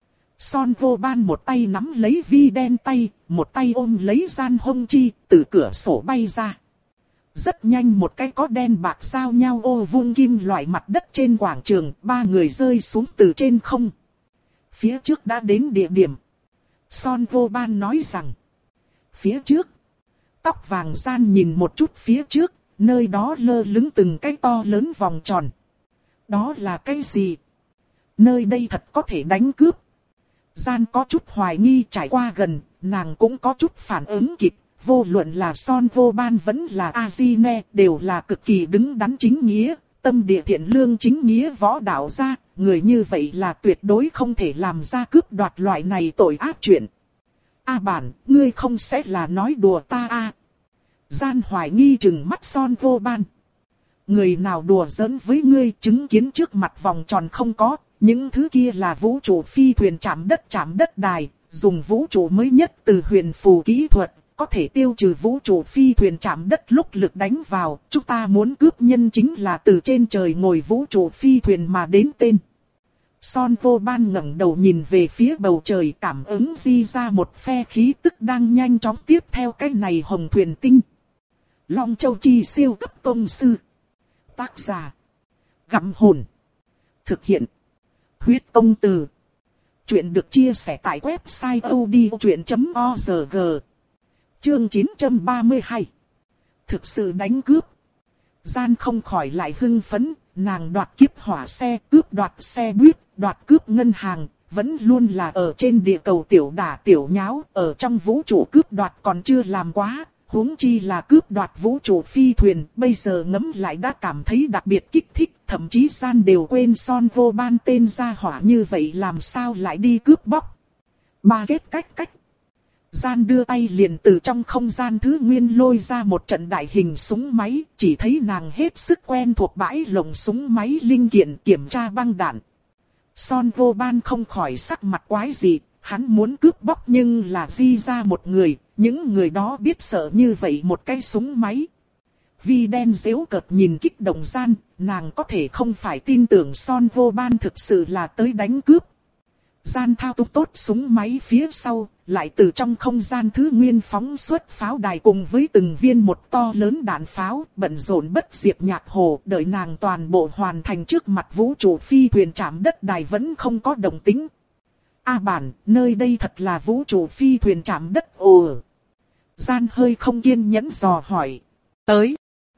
Son Vô Ban một tay nắm lấy Vi đen tay, một tay ôm lấy gian hông chi, từ cửa sổ bay ra. Rất nhanh một cái có đen bạc giao nhau ô vuông kim loại mặt đất trên quảng trường, ba người rơi xuống từ trên không. Phía trước đã đến địa điểm. Son Vô Ban nói rằng, phía trước. Tóc vàng gian nhìn một chút phía trước, nơi đó lơ lửng từng cái to lớn vòng tròn. Đó là cái gì? Nơi đây thật có thể đánh cướp. Gian có chút hoài nghi trải qua gần, nàng cũng có chút phản ứng kịp. Vô luận là Son Vô Ban vẫn là A-di-ne đều là cực kỳ đứng đắn chính nghĩa, tâm địa thiện lương chính nghĩa võ đạo gia. Người như vậy là tuyệt đối không thể làm ra cướp đoạt loại này tội ác chuyện. A bản, ngươi không sẽ là nói đùa ta a? Gian hoài nghi chừng mắt Son Vô Ban. Người nào đùa giỡn với ngươi, chứng kiến trước mặt vòng tròn không có, những thứ kia là vũ trụ phi thuyền chạm đất chạm đất đài, dùng vũ trụ mới nhất từ huyền phù kỹ thuật, có thể tiêu trừ vũ trụ phi thuyền chạm đất lúc lực đánh vào, chúng ta muốn cướp nhân chính là từ trên trời ngồi vũ trụ phi thuyền mà đến tên. Son Vô Ban ngẩng đầu nhìn về phía bầu trời, cảm ứng di ra một phe khí tức đang nhanh chóng tiếp theo cái này hồng thuyền tinh. Long Châu Chi siêu cấp tông sư. Tác giả Gặm Hồn. Thực hiện Huyết Công Từ. Chuyện được chia sẻ tại website odchuyện chấm org. Chương chín trăm ba mươi hai. Thực sự đánh cướp. Gian không khỏi lại hưng phấn, nàng đoạt kiếp hỏa xe, cướp đoạt xe buýt, đoạt cướp ngân hàng, vẫn luôn là ở trên địa cầu tiểu đả tiểu nháo, ở trong vũ trụ cướp đoạt còn chưa làm quá, huống chi là cướp đoạt vũ trụ phi thuyền, bây giờ ngẫm lại đã cảm thấy đặc biệt kích thích, thậm chí Gian đều quên Son Vô Ban tên gia hỏa như vậy làm sao lại đi cướp bóc. Ba kết cách cách. Gian đưa tay liền từ trong không gian thứ nguyên lôi ra một trận đại hình súng máy, chỉ thấy nàng hết sức quen thuộc bãi lồng súng máy linh kiện kiểm tra băng đạn. Son Vô Ban không khỏi sắc mặt quái dị, hắn muốn cướp bóc nhưng là di ra một người, những người đó biết sợ như vậy một cái súng máy. Vi đen giễu cợt nhìn kích động Gian, nàng có thể không phải tin tưởng Son Vô Ban thực sự là tới đánh cướp. Gian thao túng tốt súng máy phía sau, lại từ trong không gian thứ nguyên phóng xuất pháo đài cùng với từng viên một to lớn đạn pháo, bận rộn bất diệt nhạc hồ, đợi nàng toàn bộ hoàn thành trước mặt vũ trụ phi thuyền chạm đất đài vẫn không có động tĩnh. A bản, nơi đây thật là vũ trụ phi thuyền chạm đất ồ. Gian hơi không kiên nhẫn dò hỏi. Tới.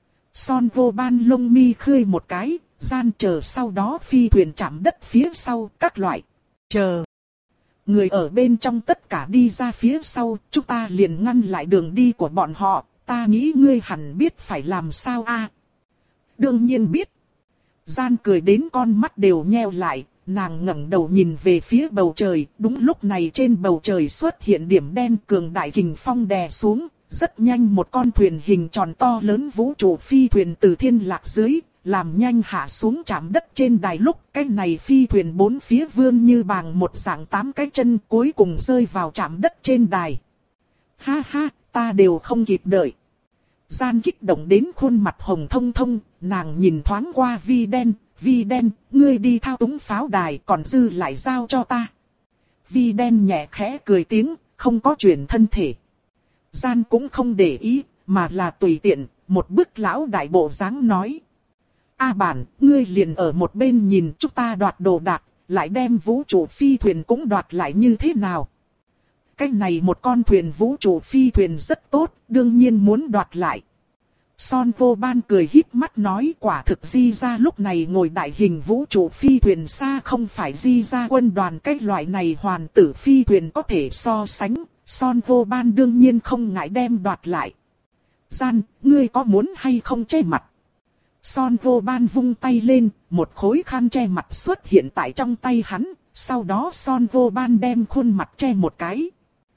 Son vô ban lông mi khơi một cái, gian chờ sau đó phi thuyền chạm đất phía sau các loại. Chờ. Người ở bên trong tất cả đi ra phía sau, chúng ta liền ngăn lại đường đi của bọn họ, ta nghĩ ngươi hẳn biết phải làm sao a. Đương nhiên biết. Gian cười đến con mắt đều nheo lại, nàng ngẩng đầu nhìn về phía bầu trời, đúng lúc này trên bầu trời xuất hiện điểm đen cường đại kình phong đè xuống, rất nhanh một con thuyền hình tròn to lớn vũ trụ phi thuyền từ thiên lạc dưới, làm nhanh hạ xuống chạm đất trên đài lúc cái này phi thuyền bốn phía vươn như bằng một dạng tám cái chân cuối cùng rơi vào chạm đất trên đài. Ha ha, ta đều không kịp đợi. Gian kích động đến khuôn mặt hồng thông thông, nàng nhìn thoáng qua Vi Đen, Vi Đen, ngươi đi thao túng pháo đài còn dư lại giao cho ta. Vi Đen nhẹ khẽ cười tiếng, không có chuyển thân thể. Gian cũng không để ý, mà là tùy tiện, một bức lão đại bộ dáng nói. A bản, ngươi liền ở một bên nhìn chúng ta đoạt đồ đạc, lại đem vũ trụ phi thuyền cũng đoạt lại như thế nào. Cái này một con thuyền vũ trụ phi thuyền rất tốt, đương nhiên muốn đoạt lại. Son vô ban cười híp mắt nói quả thực Di ra lúc này ngồi đại hình vũ trụ phi thuyền xa không phải Di ra quân đoàn cái loại này hoàn tử phi thuyền có thể so sánh, Son vô ban đương nhiên không ngại đem đoạt lại. Gian, ngươi có muốn hay không che mặt? Son vô ban vung tay lên, một khối khăn che mặt xuất hiện tại trong tay hắn, sau đó Son vô ban đem khuôn mặt che một cái.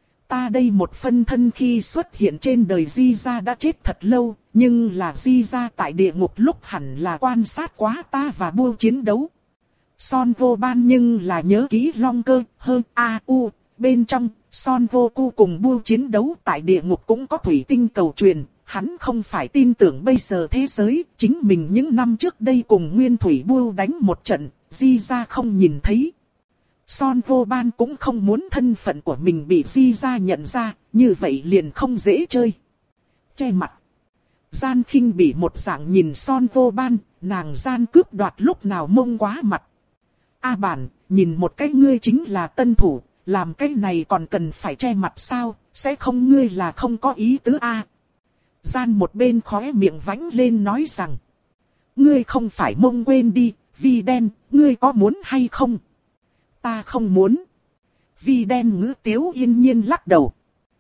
Ta đây một phân thân khi xuất hiện trên đời Di ra đã chết thật lâu, nhưng là Di ra tại địa ngục lúc hẳn là quan sát quá ta và bua chiến đấu. Son vô ban nhưng là nhớ kỹ long cơ, hơn a u, bên trong, Son vô cu cùng bua chiến đấu tại địa ngục cũng có thủy tinh cầu truyền. Hắn không phải tin tưởng bây giờ thế giới, chính mình những năm trước đây cùng Nguyên Thủy Bưu đánh một trận, Di ra không nhìn thấy. Son vô ban cũng không muốn thân phận của mình bị Di ra nhận ra, như vậy liền không dễ chơi. Che mặt. Gian khinh bỉ một dạng nhìn Son vô ban, nàng gian cướp đoạt lúc nào mông quá mặt. A bản, nhìn một cái ngươi chính là tân thủ, làm cái này còn cần phải che mặt sao, sẽ không ngươi là không có ý tứ a. Gian một bên khóe miệng vánh lên nói rằng. Ngươi không phải mông quên đi, Vi Đen, ngươi có muốn hay không? Ta không muốn. Vi Đen ngữ tiếu yên nhiên lắc đầu.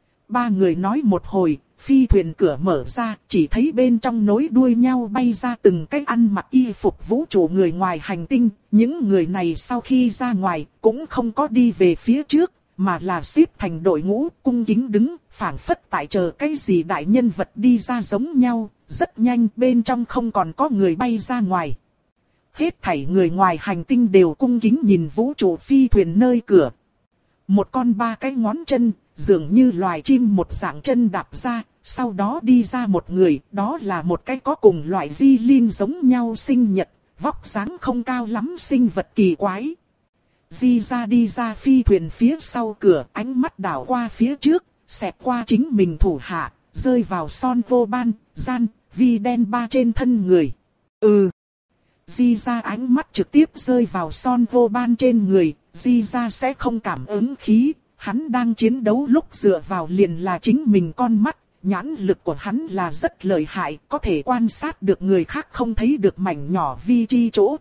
Ba người nói một hồi, phi thuyền cửa mở ra, chỉ thấy bên trong nối đuôi nhau bay ra từng cái ăn mặc y phục vũ trụ người ngoài hành tinh. Những người này sau khi ra ngoài, cũng không có đi về phía trước, mà là xếp thành đội ngũ, cung kính đứng, phảng phất tại chờ cái gì đại nhân vật đi ra giống nhau, rất nhanh bên trong không còn có người bay ra ngoài. Hết thảy người ngoài hành tinh đều cung kính nhìn vũ trụ phi thuyền nơi cửa. Một con ba cái ngón chân, dường như loài chim một dạng chân đạp ra, sau đó đi ra một người, đó là một cái có cùng loại di linh giống nhau sinh nhật, vóc dáng không cao lắm sinh vật kỳ quái. Di ra đi ra phi thuyền phía sau cửa, ánh mắt đảo qua phía trước, xẹt qua chính mình thủ hạ, rơi vào Son vô ban, Gian, Vi Đen ba trên thân người. Ừ. Di ra ánh mắt trực tiếp rơi vào Son vô ban trên người, Di ra sẽ không cảm ứng khí, hắn đang chiến đấu lúc dựa vào liền là chính mình con mắt, nhãn lực của hắn là rất lợi hại, có thể quan sát được người khác không thấy được mảnh nhỏ vi chi chỗ.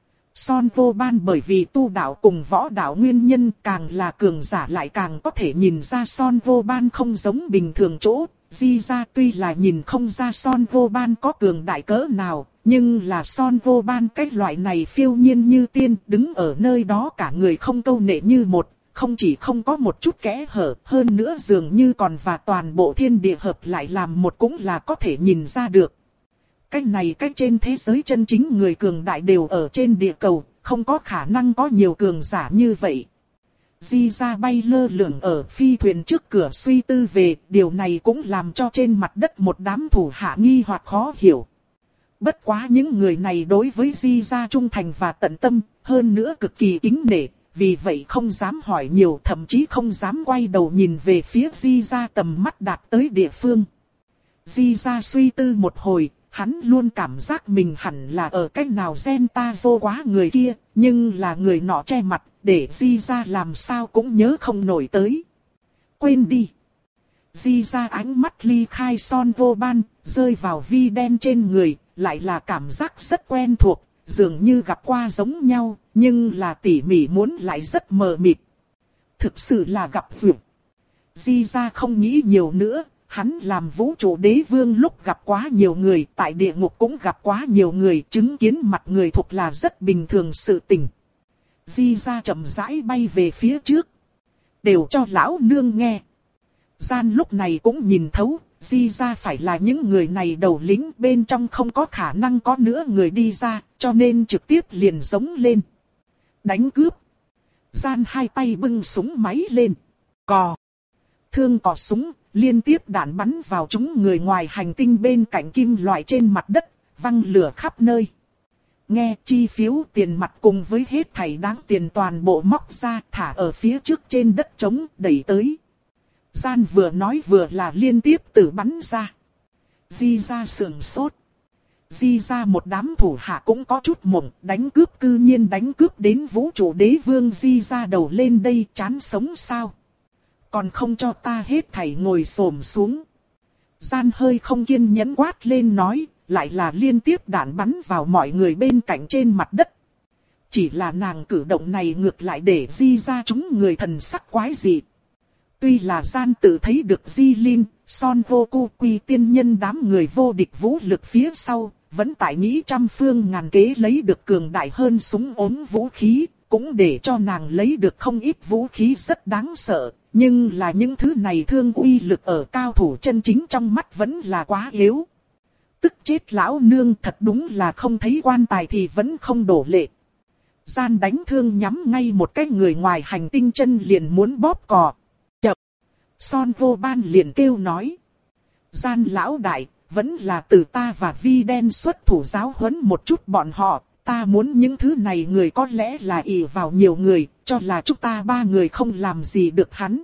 Son vô ban bởi vì tu đạo cùng võ đạo nguyên nhân càng là cường giả lại càng có thể nhìn ra Son vô ban không giống bình thường chỗ. Di ra tuy là nhìn không ra Son vô ban có cường đại cỡ nào, nhưng là Son vô ban cái loại này phiêu nhiên như tiên đứng ở nơi đó cả người không câu nệ như một, không chỉ không có một chút kẽ hở, hơn nữa dường như còn và toàn bộ thiên địa hợp lại làm một cũng là có thể nhìn ra được. Cái này cách trên thế giới chân chính người cường đại đều ở trên địa cầu, không có khả năng có nhiều cường giả như vậy. Di ra bay lơ lửng ở phi thuyền trước cửa suy tư về, điều này cũng làm cho trên mặt đất một đám thủ hạ nghi hoặc khó hiểu. Bất quá những người này đối với Di ra trung thành và tận tâm, hơn nữa cực kỳ kính nể, vì vậy không dám hỏi nhiều, thậm chí không dám quay đầu nhìn về phía Di Gia tầm mắt đạt tới địa phương. Di Gia suy tư một hồi, hắn luôn cảm giác mình hẳn là ở cách nào gen ta vô quá người kia, nhưng là người nọ che mặt, để Di Gia làm sao cũng nhớ không nổi tới. Quên đi. Di Gia ánh mắt ly khai Son Vô Ban, rơi vào Vi Đen trên người, lại là cảm giác rất quen thuộc, dường như gặp qua giống nhau, nhưng là tỉ mỉ muốn lại rất mờ mịt. Thực sự là gặp vượt. Di Gia không nghĩ nhiều nữa, hắn làm vũ trụ đế vương lúc gặp quá nhiều người, tại địa ngục cũng gặp quá nhiều người, chứng kiến mặt người thuộc là rất bình thường sự tình. Di Gia chậm rãi bay về phía trước. Đều cho lão nương nghe. Gian lúc này cũng nhìn thấu, Di Gia phải là những người này đầu lĩnh, bên trong không có khả năng có nữa người đi ra, cho nên trực tiếp liền giống lên. Đánh cướp. Gian hai tay bưng súng máy lên. Cò. Thương cò súng, liên tiếp đạn bắn vào chúng người ngoài hành tinh bên cạnh kim loại trên mặt đất, văng lửa khắp nơi. Nghe chi phiếu tiền mặt cùng với hết thảy đáng tiền toàn bộ móc ra, thả ở phía trước trên đất trống, đẩy tới. Gian vừa nói vừa là liên tiếp tự bắn ra. Di Gia sườn sốt. Di Gia một đám thủ hạ cũng có chút mộng, đánh cướp cư nhiên đánh cướp đến vũ trụ đế vương. Di Gia đầu lên đây chán sống sao? Còn không cho ta hết thảy ngồi xổm xuống. Gian hơi không kiên nhẫn quát lên nói, lại là liên tiếp đạn bắn vào mọi người bên cạnh trên mặt đất. Chỉ là nàng cử động này ngược lại để Di Gia chúng người thần sắc quái dị. Tuy là Gian tự thấy được Di Linh, Son Goku Quy tiên nhân đám người vô địch vũ lực phía sau, vẫn tại nghĩ trăm phương ngàn kế lấy được cường đại hơn súng ốm vũ khí, cũng để cho nàng lấy được không ít vũ khí rất đáng sợ, nhưng là những thứ này thương uy lực ở cao thủ chân chính trong mắt vẫn là quá yếu. Tức chết lão nương, thật đúng là không thấy quan tài thì vẫn không đổ lệ. Gian đánh thương nhắm ngay một cái người ngoài hành tinh chân liền muốn bóp cò. Chập. Son Vô Ban liền kêu nói. Gian lão đại, vẫn là từ ta và Vi Đen xuất thủ giáo huấn một chút bọn họ. Ta muốn những thứ này người có lẽ là ỷ vào nhiều người, cho là chúng ta ba người không làm gì được hắn.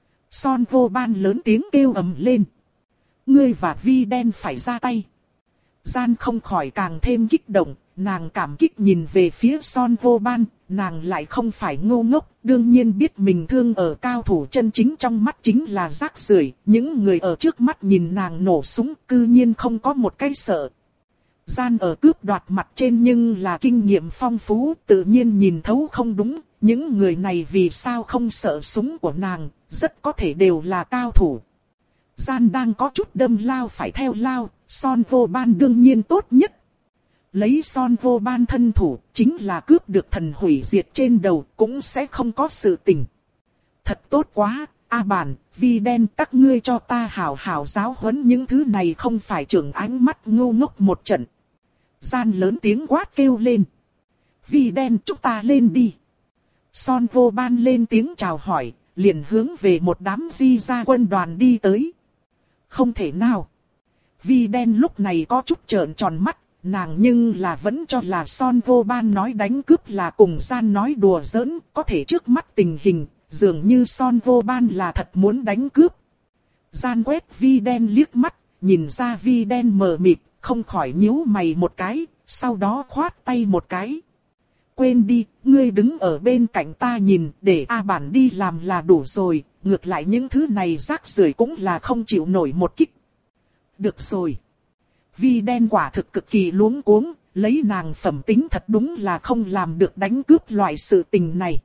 Son Vô Ban lớn tiếng kêu ầm lên. Ngươi và Vi Đen phải ra tay. Gian không khỏi càng thêm kích động, nàng cảm kích nhìn về phía Son Vô Ban, nàng lại không phải ngu ngốc, đương nhiên biết mình thương ở cao thủ chân chính trong mắt chính là rác rưởi, những người ở trước mắt nhìn nàng nổ súng cư nhiên không có một cái sợ. Gian ở cướp đoạt mặt trên nhưng là kinh nghiệm phong phú, tự nhiên nhìn thấu không đúng, những người này vì sao không sợ súng của nàng, rất có thể đều là cao thủ. Gian đang có chút đâm lao phải theo lao, Son Vô Ban đương nhiên tốt nhất. Lấy Son Vô Ban thân thủ, chính là cướp được thần hủy diệt trên đầu, cũng sẽ không có sự tình. Thật tốt quá, A Bản, Vi Đen, các ngươi cho ta hảo hảo giáo huấn những thứ này không phải trưởng ánh mắt ngu ngốc một trận. Gian lớn tiếng quát kêu lên. Vi Đen, chúng ta lên đi. Son Vô Ban lên tiếng chào hỏi, liền hướng về một đám Di Gia quân đoàn đi tới. Không thể nào. Vi Đen lúc này có chút trợn tròn mắt, nàng nhưng là vẫn cho là Son Vô Ban nói đánh cướp là cùng Gian nói đùa giỡn, có thể trước mắt tình hình, dường như Son Vô Ban là thật muốn đánh cướp. Gian quét Vi Đen liếc mắt, nhìn ra Vi Đen mờ mịt, không khỏi nhíu mày một cái, sau đó khoát tay một cái. Quên đi, ngươi đứng ở bên cạnh ta nhìn, để A Bản đi làm là đủ rồi, ngược lại những thứ này rác rưởi cũng là không chịu nổi một kích. Được rồi. Vi Đen quả thực cực kỳ luống cuống, lấy nàng phẩm tính thật đúng là không làm được đánh cướp loại sự tình này.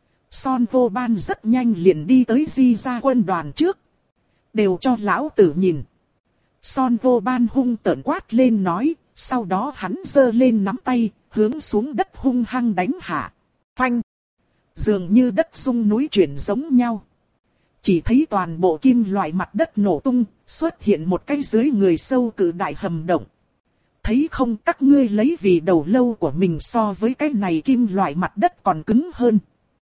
Son Vô Ban rất nhanh liền đi tới Di Gia quân đoàn trước. Đều cho lão tử nhìn. Son Vô Ban hung tợn quát lên nói, sau đó hắn giơ lên nắm tay, hướng xuống đất hung hăng đánh hạ. Phanh. Dường như đất rung núi chuyển giống nhau. Chỉ thấy toàn bộ kim loại mặt đất nổ tung, xuất hiện một cái dưới người sâu cự đại hầm động. Thấy không, các ngươi lấy vì đầu lâu của mình so với cái này kim loại mặt đất còn cứng hơn.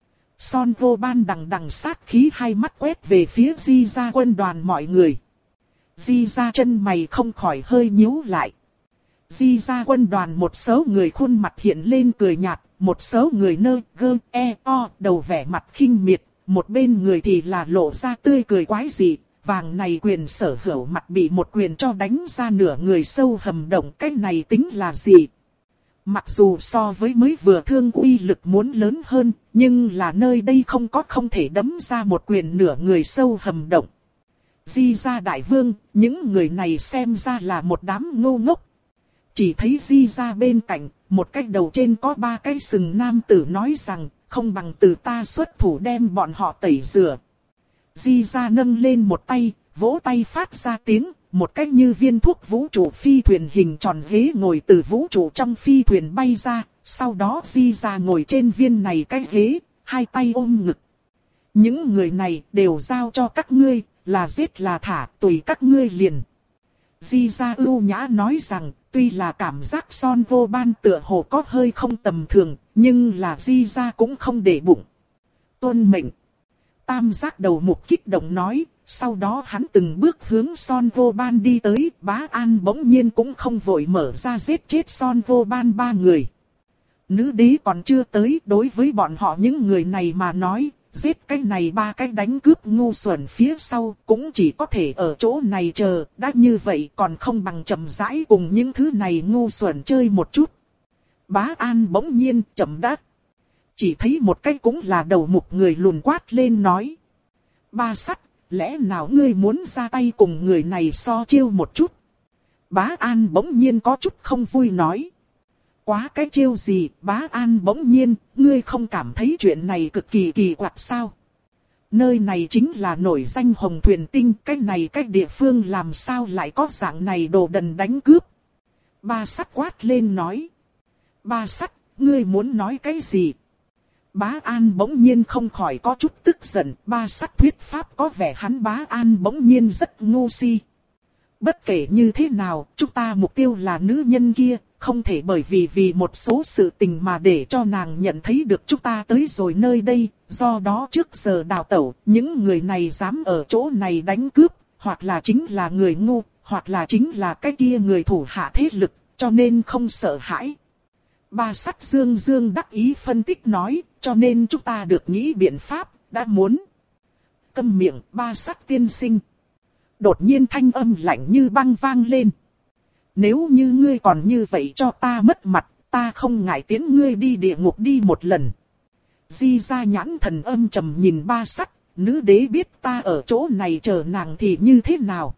Son Vô Ban đằng đằng sát khí hai mắt quét về phía Di Gia quân đoàn mọi người. Di Gia chân mày không khỏi hơi nhíu lại. Di ra quân đoàn một số người khuôn mặt hiện lên cười nhạt, một số người nơ gơ e o đầu vẻ mặt khinh miệt, một bên người thì là lộ ra tươi cười quái dị. Vàng này quyền sở hữu mặt bị một quyền cho đánh ra nửa người sâu hầm động, cái này tính là gì? Mặc dù so với mới vừa thương uy lực muốn lớn hơn, nhưng là nơi đây không có không thể đấm ra một quyền nửa người sâu hầm động. Di gia đại vương, những người này xem ra là một đám ngu ngốc. Chỉ thấy Di gia bên cạnh, một cái đầu trên có ba cái sừng nam tử nói rằng, không bằng từ ta xuất thủ đem bọn họ tẩy rửa. Di gia nâng lên một tay, vỗ tay phát ra tiếng, một cách như viên thuốc vũ trụ phi thuyền hình tròn ghế ngồi từ vũ trụ trong phi thuyền bay ra, sau đó Di gia ngồi trên viên này cái ghế, hai tay ôm ngực. Những người này đều giao cho các ngươi, là giết là thả, tùy các ngươi liền. Di gia ưu nhã nói rằng, tuy là cảm giác Son Vô Ban tựa hồ có hơi không tầm thường, nhưng là Di gia cũng không để bụng. Tuân mệnh. Tam giác đầu mục kích động nói, sau đó hắn từng bước hướng Son Vô Ban đi tới, Bá An bỗng nhiên cũng không vội mở ra giết chết Son Vô Ban ba người. Nữ đế còn chưa tới, đối với bọn họ những người này mà nói, giết cái này ba cái đánh cướp ngu xuẩn phía sau, cũng chỉ có thể ở chỗ này chờ, đã như vậy còn không bằng chậm rãi cùng những thứ này ngu xuẩn chơi một chút. Bá An bỗng nhiên chậm đáp. Chỉ thấy một cái cũng là đầu mục người lùn quát lên nói. Ba Sắt, lẽ nào ngươi muốn ra tay cùng người này so chiêu một chút? Bá An bỗng nhiên có chút không vui nói. Quá cái chiêu gì, Bá An bỗng nhiên, ngươi không cảm thấy chuyện này cực kỳ kỳ quặc sao? Nơi này chính là nổi danh Hồng Thuyền Tinh, cái này cái địa phương làm sao lại có dạng này đồ đần đánh cướp? Ba Sắt quát lên nói. Ba Sắt, ngươi muốn nói cái gì? Bá An bỗng nhiên không khỏi có chút tức giận, Ba Sắt thuyết pháp có vẻ hắn Bá An bỗng nhiên rất ngu si. Bất kể như thế nào, chúng ta mục tiêu là nữ nhân kia, không thể bởi vì vì một số sự tình mà để cho nàng nhận thấy được chúng ta tới rồi nơi đây, do đó trước giờ đào tẩu, những người này dám ở chỗ này đánh cướp, hoặc là chính là người ngu, hoặc là chính là cái kia người thủ hạ thế lực, cho nên không sợ hãi. Ba Sắt dương dương đắc ý phân tích nói, cho nên chúng ta được nghĩ biện pháp, đã muốn. Câm miệng, Ba Sắt tiên sinh. Đột nhiên thanh âm lạnh như băng vang lên. Nếu như ngươi còn như vậy cho ta mất mặt, ta không ngại tiễn ngươi đi địa ngục đi một lần. Di ra nhãn thần âm trầm nhìn Ba Sắt, nữ đế biết ta ở chỗ này chờ nàng thì như thế nào.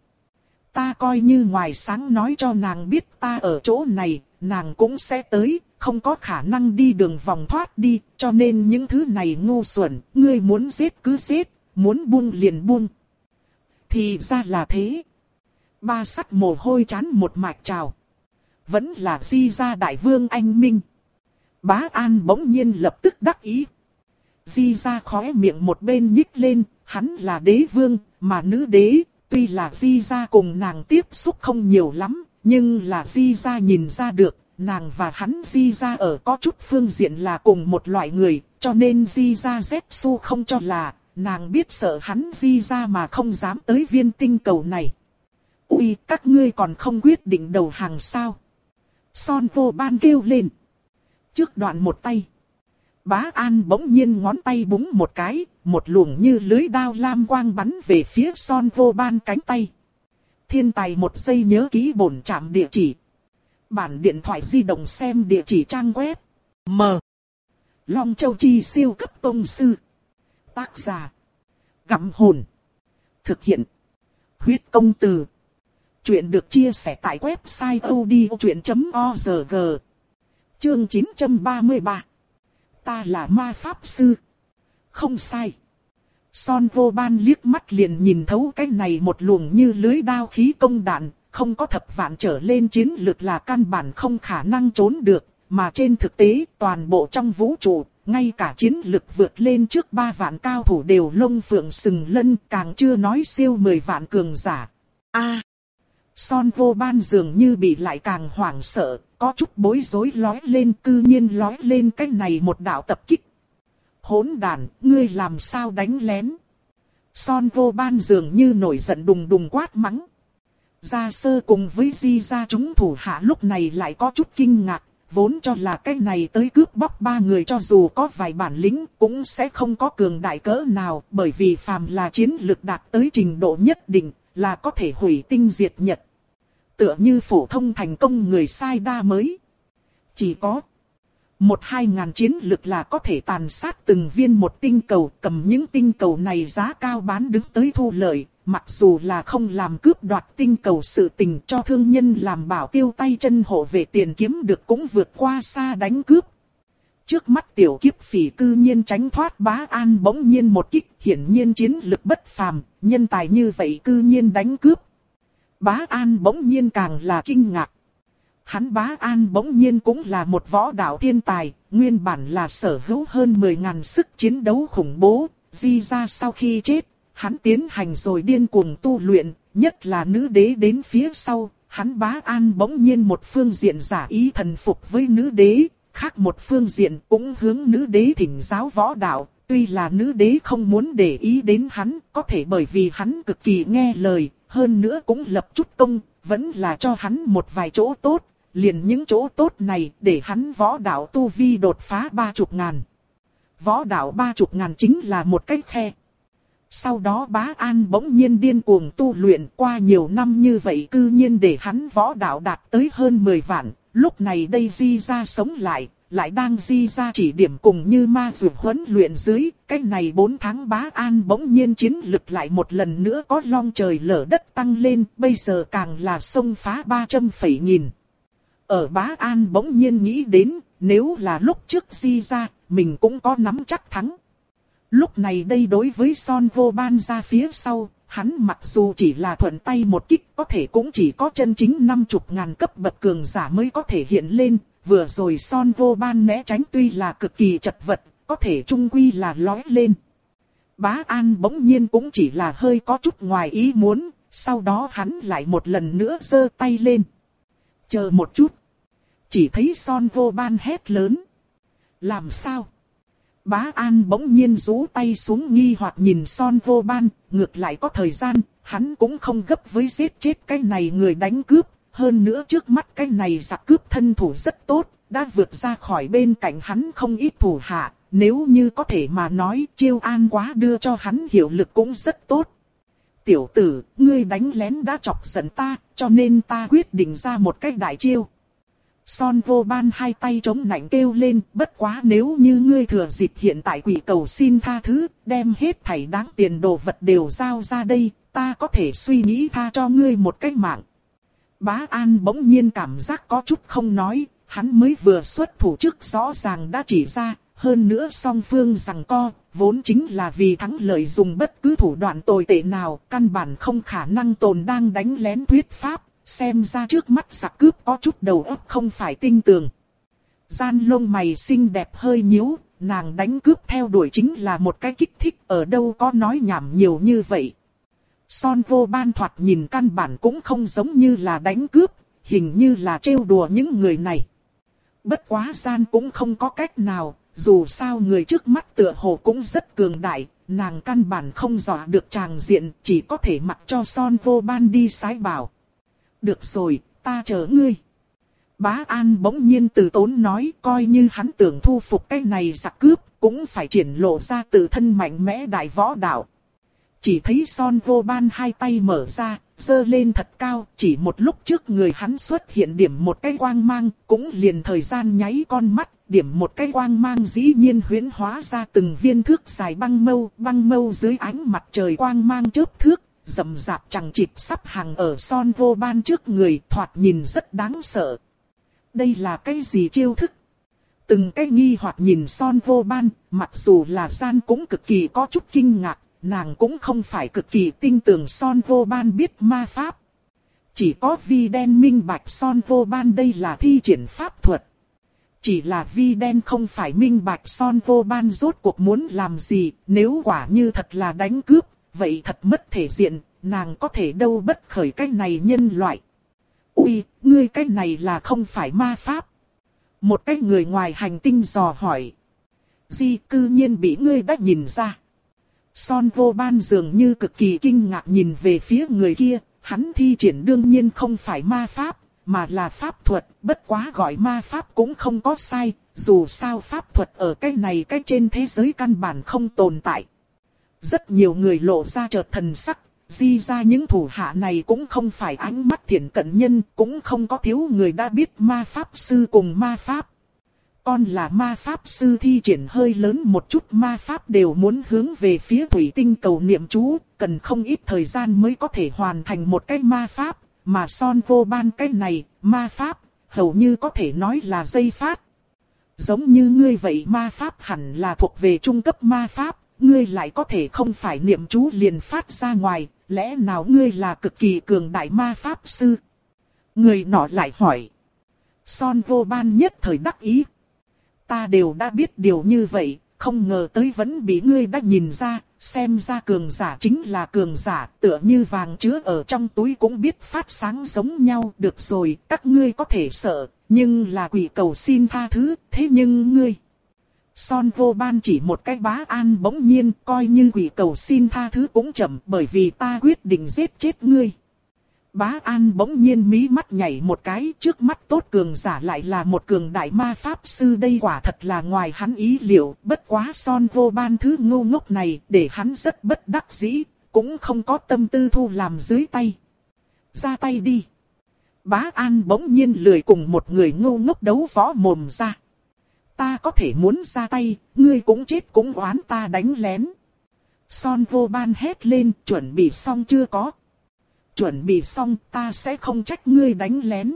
Ta coi như ngoài sáng nói cho nàng biết ta ở chỗ này, nàng cũng sẽ tới, không có khả năng đi đường vòng thoát đi, cho nên những thứ này ngu xuẩn, ngươi muốn giết cứ giết, muốn buông liền buông. Thì ra là thế. Ba Sắt mồ hôi chán một mạch trào. Vẫn là Di gia đại vương anh minh. Bá An bỗng nhiên lập tức đắc ý. Di gia khóe miệng một bên nhích lên, hắn là đế vương, mà nữ đế, tuy là Di gia cùng nàng tiếp xúc không nhiều lắm, nhưng là Di gia nhìn ra được, nàng và hắn Di gia ở có chút phương diện là cùng một loại người, cho nên Di gia dép su không cho là, nàng biết sợ hắn Di gia mà không dám tới viên tinh cầu này. Ui, các ngươi còn không quyết định đầu hàng sao? Son Vô Ban kêu lên. Trước đoạn một tay. Bá An bỗng nhiên ngón tay búng một cái, một luồng như lưới đao lam quang bắn về phía Son Vô Ban cánh tay. Thiên tài một giây nhớ ký bổn trạm địa chỉ. Bản điện thoại di động xem địa chỉ trang web. M. Long Châu Chi siêu cấp tông sư. Tác giả. Gặm hồn. Thực hiện. Huyết công từ. Chuyện được chia sẻ tại website odchuyện chấm org. Chương chín trăm ba mươi ba. Ta là ma pháp sư. Không sai. Son Vô Ban liếc mắt liền nhìn thấu cái này một luồng như lưới đao khí công đạn, không có thập vạn trở lên chiến lực là căn bản không khả năng trốn được, mà trên thực tế toàn bộ trong vũ trụ, ngay cả chiến lực vượt lên trước ba vạn cao thủ đều lông phượng sừng lân, càng chưa nói siêu mười vạn cường giả. A. Son Vô Ban dường như bị lại càng hoảng sợ, có chút bối rối lói lên, cư nhiên lói lên cái này một đạo tập kích. Hỗn đàn, ngươi làm sao đánh lén? Son Vô Ban dường như nổi giận đùng đùng quát mắng. Gia Sơ cùng với Di gia chúng thủ hạ lúc này lại có chút kinh ngạc, vốn cho là cái này tới cướp bóc ba người cho dù có vài bản lĩnh cũng sẽ không có cường đại cỡ nào, bởi vì phàm là chiến lực đạt tới trình độ nhất định là có thể hủy tinh diệt nhật. Tựa như phổ thông thành công người sai đa mới. Chỉ có một hai ngàn chiến lực là có thể tàn sát từng viên một tinh cầu, cầm những tinh cầu này giá cao bán đứng tới thu lợi. Mặc dù là không làm cướp đoạt tinh cầu sự tình cho thương nhân làm bảo tiêu tay chân hộ về tiền kiếm được cũng vượt qua xa đánh cướp. Trước mắt tiểu kiếp phỉ cư nhiên tránh thoát Bá An bỗng nhiên một kích, hiển nhiên chiến lực bất phàm, nhân tài như vậy cư nhiên đánh cướp. Bá An bỗng nhiên càng là kinh ngạc. Hắn Bá An bỗng nhiên cũng là một võ đạo thiên tài, nguyên bản là sở hữu hơn mười ngàn sức chiến đấu khủng bố, Di gia sau khi chết. Hắn tiến hành rồi điên cuồng tu luyện, nhất là nữ đế đến phía sau, hắn Bá An bỗng nhiên một phương diện giả ý thần phục với nữ đế, khác một phương diện cũng hướng nữ đế thỉnh giáo võ đạo, tuy là nữ đế không muốn để ý đến hắn, có thể bởi vì hắn cực kỳ nghe lời, hơn nữa cũng lập chút công, vẫn là cho hắn một vài chỗ tốt, liền những chỗ tốt này để hắn võ đạo tu vi đột phá ba chục ngàn. Võ đạo ba chục ngàn chính là một cái khe. Sau đó Bá An bỗng nhiên điên cuồng tu luyện qua nhiều năm như vậy cư nhiên để hắn võ đạo đạt tới hơn mười vạn. Lúc này đây Di gia sống lại, lại đang Di gia chỉ điểm cùng như ma dược huấn luyện dưới. Cái này bốn tháng Bá An bỗng nhiên chiến lực lại một lần nữa có long trời lở đất tăng lên, bây giờ càng là xông phá ba trăm phẩy nghìn. Ở Bá An bỗng nhiên nghĩ đến, nếu là lúc trước Di gia, mình cũng có nắm chắc thắng. Lúc này đây đối với Son Vô Ban ra phía sau, hắn mặc dù chỉ là thuận tay một kích có thể cũng chỉ có chân chính năm chục ngàn cấp bậc cường giả mới có thể hiện lên. Vừa rồi Son Vô Ban né tránh tuy là cực kỳ chật vật, có thể trung quy là lói lên. Bá An bỗng nhiên cũng chỉ là hơi có chút ngoài ý muốn, sau đó hắn lại một lần nữa giơ tay lên. Chờ một chút. Chỉ thấy Son Vô Ban hét lớn. Làm sao? Bá An bỗng nhiên rũ tay xuống nghi hoặc nhìn Son Vô Ban, ngược lại có thời gian, hắn cũng không gấp với giết chết cái này người đánh cướp, hơn nữa trước mắt cái này giặc cướp thân thủ rất tốt, đã vượt ra khỏi bên cạnh hắn không ít thủ hạ, nếu như có thể mà nói chiêu an quá đưa cho hắn hiệu lực cũng rất tốt. Tiểu tử, ngươi đánh lén đã chọc giận ta, cho nên ta quyết định ra một cách đại chiêu. Son Vô Ban hai tay chống nạnh kêu lên, bất quá nếu như ngươi thừa dịp hiện tại quỷ cầu xin tha thứ, đem hết thảy đáng tiền đồ vật đều giao ra đây, ta có thể suy nghĩ tha cho ngươi một cách mạng. Bá An bỗng nhiên cảm giác có chút không nói, hắn mới vừa xuất thủ trước rõ ràng đã chỉ ra, hơn nữa song phương giằng co, vốn chính là vì thắng lợi dùng bất cứ thủ đoạn tồi tệ nào, căn bản không khả năng tồn đang đánh lén thuyết pháp. Xem ra trước mắt giặc cướp có chút đầu óc không phải tinh tường. Gian lông mày xinh đẹp hơi nhíu, nàng đánh cướp theo đuổi chính là một cái kích thích, ở đâu có nói nhảm nhiều như vậy. Son Vô Ban thoạt nhìn căn bản cũng không giống như là đánh cướp, hình như là trêu đùa những người này. Bất quá gian cũng không có cách nào, dù sao người trước mắt tựa hồ cũng rất cường đại, nàng căn bản không dọa được tràng diện, chỉ có thể mặc cho Son Vô Ban đi sái bảo. Được rồi, ta chờ ngươi. Bá An bỗng nhiên từ tốn nói, coi như hắn tưởng thu phục cái này giặc cướp, cũng phải triển lộ ra tự thân mạnh mẽ đại võ đạo. Chỉ thấy Son Vô Ban hai tay mở ra, giơ lên thật cao, chỉ một lúc trước người hắn xuất hiện điểm một cái quang mang, cũng liền thời gian nháy con mắt, điểm một cái quang mang dĩ nhiên huyễn hóa ra từng viên thước dài băng mâu, băng mâu dưới ánh mặt trời quang mang chớp thước. Rậm rạp chẳng chịt sắp hàng ở Son Vô Ban trước người, thoạt nhìn rất đáng sợ. Đây là cái gì chiêu thức? Từng cái nghi hoặc nhìn Son Vô Ban, mặc dù là gian cũng cực kỳ có chút kinh ngạc, nàng cũng không phải cực kỳ tin tưởng Son Vô Ban biết ma pháp. Chỉ có Vi Đen minh bạch Son Vô Ban đây là thi triển pháp thuật. Chỉ là Vi Đen không phải minh bạch Son Vô Ban rốt cuộc muốn làm gì, nếu quả như thật là đánh cướp. Vậy thật mất thể diện, nàng có thể đâu bất khởi cái này nhân loại. Ui, ngươi cái này là không phải ma pháp. Một cái người ngoài hành tinh dò hỏi. Di cư nhiên bị ngươi đã nhìn ra. Son Vô Ban dường như cực kỳ kinh ngạc nhìn về phía người kia, hắn thi triển đương nhiên không phải ma pháp, mà là pháp thuật, bất quá gọi ma pháp cũng không có sai, dù sao pháp thuật ở cái này cái trên thế giới căn bản không tồn tại. Rất nhiều người lộ ra chợt thần sắc, di ra những thủ hạ này cũng không phải ánh mắt thiện cận nhân, cũng không có thiếu người đã biết ma pháp sư cùng ma pháp. Con là ma pháp sư thi triển hơi lớn một chút ma pháp đều muốn hướng về phía thủy tinh cầu niệm chú, cần không ít thời gian mới có thể hoàn thành một cái ma pháp, mà Son Vô Ban cái này, ma pháp, hầu như có thể nói là dây phát. Giống như ngươi vậy ma pháp hẳn là thuộc về trung cấp ma pháp, ngươi lại có thể không phải niệm chú liền phát ra ngoài, lẽ nào ngươi là cực kỳ cường đại ma pháp sư? Người nọ lại hỏi. Son Vô Ban nhất thời đắc ý. Ta đều đã biết điều như vậy, không ngờ tới vẫn bị ngươi đã nhìn ra, xem ra cường giả chính là cường giả, tựa như vàng chứa ở trong túi cũng biết phát sáng giống nhau. Được rồi, các ngươi có thể sợ, nhưng là quỷ cầu xin tha thứ, thế nhưng ngươi... Son Vô Ban chỉ một cái bá an bỗng nhiên, coi như quỷ cầu xin tha thứ cũng chậm, bởi vì ta quyết định giết chết ngươi. Bá An bỗng nhiên mí mắt nhảy một cái, trước mắt tốt cường giả lại là một cường đại ma pháp sư, đây quả thật là ngoài hắn ý liệu, bất quá Son Vô Ban thứ ngu ngốc này để hắn rất bất đắc dĩ, cũng không có tâm tư thu làm dưới tay. Ra tay đi. Bá An bỗng nhiên lười cùng một người ngu ngốc đấu võ mồm ra. Ta có thể muốn ra tay, ngươi cũng chết cũng oán ta đánh lén. Son Vô Ban hét lên, chuẩn bị xong chưa có? Chuẩn bị xong, ta sẽ không trách ngươi đánh lén.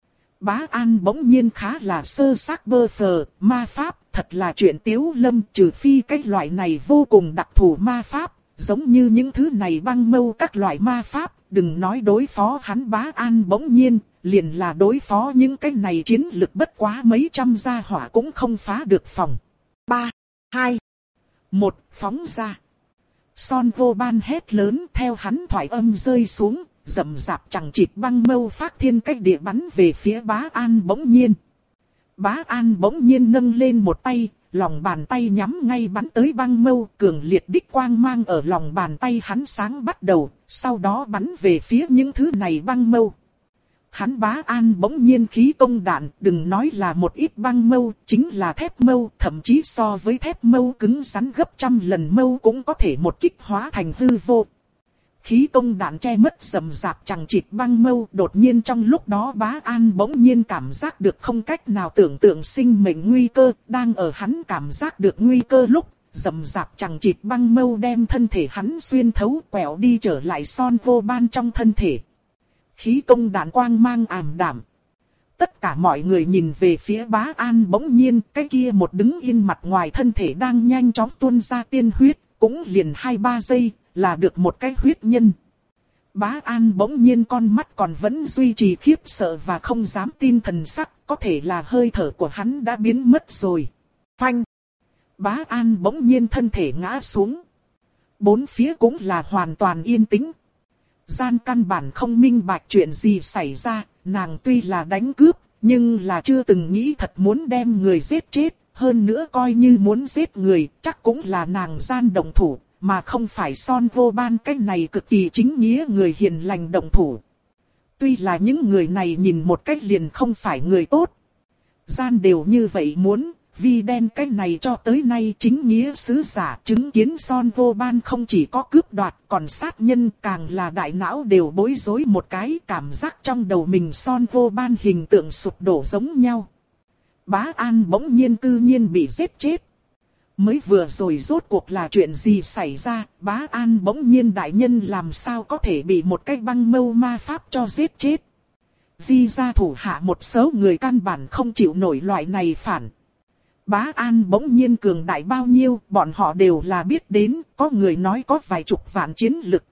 Bá An bỗng nhiên khá là sơ xác bơ phờ, ma pháp, thật là chuyện tiếu lâm, trừ phi cái loại này vô cùng đặc thù ma pháp, giống như những thứ này băng mâu các loại ma pháp, đừng nói đối phó hắn. Bá An bỗng nhiên, liền là đối phó những cái này chiến lực bất quá mấy trăm gia hỏa cũng không phá được phòng. Ba, hai, một, phóng ra. Son Vô Ban hét lớn, theo hắn thoại âm rơi xuống, rầm rạp chẳng chịt băng mâu phát thiên cách địa bắn về phía Bá An bỗng nhiên. Bá An bỗng nhiên nâng lên một tay, lòng bàn tay nhắm ngay bắn tới băng mâu, cường liệt đích quang mang ở lòng bàn tay hắn sáng bắt đầu, sau đó bắn về phía những thứ này băng mâu. Hắn Bá An bỗng nhiên khí công đạn, đừng nói là một ít băng mâu, chính là thép mâu, thậm chí so với thép mâu cứng rắn gấp trăm lần mâu cũng có thể một kích hóa thành hư vô. Khí công đạn che mất rầm rạp chẳng chịt băng mâu, đột nhiên trong lúc đó Bá An bỗng nhiên cảm giác được không cách nào tưởng tượng sinh mệnh nguy cơ, đang ở hắn cảm giác được nguy cơ lúc, rầm rạp chẳng chịt băng mâu đem thân thể hắn xuyên thấu, quẹo đi trở lại Son Vô Ban trong thân thể. Khí công đạn quang mang ảm đạm. Tất cả mọi người nhìn về phía Bá An bỗng nhiên, cái kia một đứng yên mặt ngoài thân thể đang nhanh chóng tuôn ra tiên huyết, cũng liền hai ba giây, là được một cái huyết nhân. Bá An bỗng nhiên con mắt còn vẫn duy trì khiếp sợ và không dám tin thần sắc, có thể là hơi thở của hắn đã biến mất rồi. Phanh! Bá An bỗng nhiên thân thể ngã xuống. Bốn phía cũng là hoàn toàn yên tĩnh. Gian căn bản không minh bạch chuyện gì xảy ra, nàng tuy là đánh cướp, nhưng là chưa từng nghĩ thật muốn đem người giết chết, hơn nữa coi như muốn giết người, chắc cũng là nàng gian động thủ, mà không phải Son Vô Ban cái này cực kỳ chính nghĩa người hiền lành động thủ. Tuy là những người này nhìn một cách liền không phải người tốt. Gian đều như vậy muốn, vì đen cái này cho tới nay chính nghĩa sứ giả chứng kiến Son Vô Ban không chỉ có cướp đoạt còn sát nhân, càng là đại não đều bối rối một cái, cảm giác trong đầu mình Son Vô Ban hình tượng sụp đổ giống nhau. Bá An bỗng nhiên cư nhiên bị giết chết. Mới vừa rồi rốt cuộc là chuyện gì xảy ra, Bá An bỗng nhiên đại nhân làm sao có thể bị một cái băng mâu ma pháp cho giết chết. Di ra thủ hạ một số người căn bản không chịu nổi loại này phản. Bá An bỗng nhiên cường đại bao nhiêu, bọn họ đều là biết đến, có người nói có vài chục vạn chiến lực.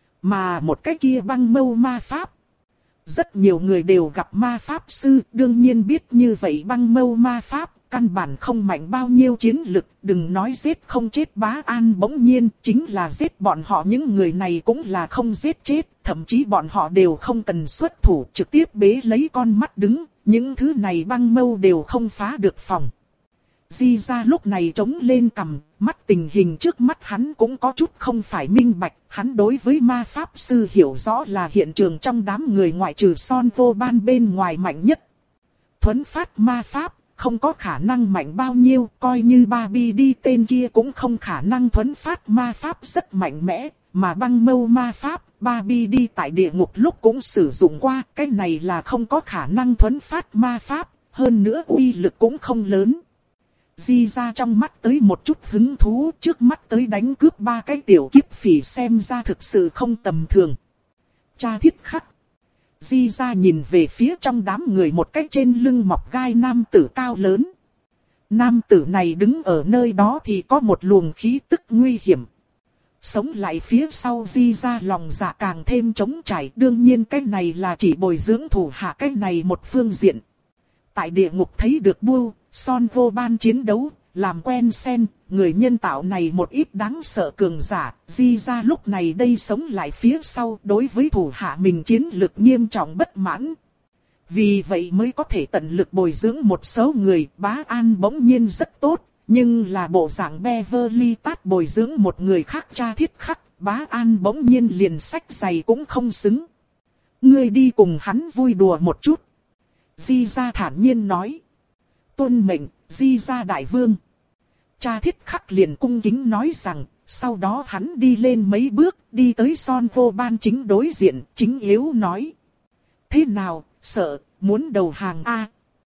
Mà một cái kia băng mâu ma pháp. Rất nhiều người đều gặp ma pháp sư, đương nhiên biết như vậy băng mâu ma pháp, căn bản không mạnh bao nhiêu chiến lực, đừng nói giết không chết Bá An bỗng nhiên, chính là giết bọn họ những người này cũng là không giết chết, thậm chí bọn họ đều không cần xuất thủ, trực tiếp bế lấy con mắt đứng, những thứ này băng mâu đều không phá được phòng. Di ra lúc này trống lên cằm, mắt tình hình trước mắt hắn cũng có chút không phải minh bạch, hắn đối với ma pháp sư hiểu rõ là hiện trường trong đám người ngoại trừ Son Vô Ban bên ngoài mạnh nhất. Thuấn phát ma pháp, không có khả năng mạnh bao nhiêu, coi như Barbie đi tên kia cũng không khả năng thuấn phát ma pháp rất mạnh mẽ, mà băng mâu ma pháp, Barbie đi tại địa ngục lúc cũng sử dụng qua, cái này là không có khả năng thuấn phát ma pháp, hơn nữa uy lực cũng không lớn. Di ra trong mắt tới một chút hứng thú, trước mắt tới đánh cướp ba cái tiểu kiếp phỉ xem ra thực sự không tầm thường. Cha thiết khắc. Di ra nhìn về phía trong đám người một cái trên lưng mọc gai nam tử cao lớn. Nam tử này đứng ở nơi đó thì có một luồng khí tức nguy hiểm. Sống lại phía sau Di ra lòng dạ càng thêm trống trải, đương nhiên cái này là chỉ bồi dưỡng thủ hạ cái này một phương diện. Tại địa ngục thấy được Bưu, Son Vô Ban chiến đấu, làm quen Sen, người nhân tạo này một ít đáng sợ cường giả, Di ra lúc này đây sống lại phía sau đối với thủ hạ mình chiến lực nghiêm trọng bất mãn. Vì vậy mới có thể tận lực bồi dưỡng một số người, Bá An bỗng nhiên rất tốt, nhưng là bộ dạng Beverly Tát bồi dưỡng một người khác cha thiết khắc, Bá An bỗng nhiên liền sách giày cũng không xứng. Ngươi đi cùng hắn vui đùa một chút. Di ra thản nhiên nói. Tuân mệnh, Di ra đại vương. Cha thiết khắc liền cung kính nói rằng, sau đó hắn đi lên mấy bước, đi tới Son Vô Ban chính đối diện, chính yếu nói. Thế nào, sợ, muốn đầu hàng a?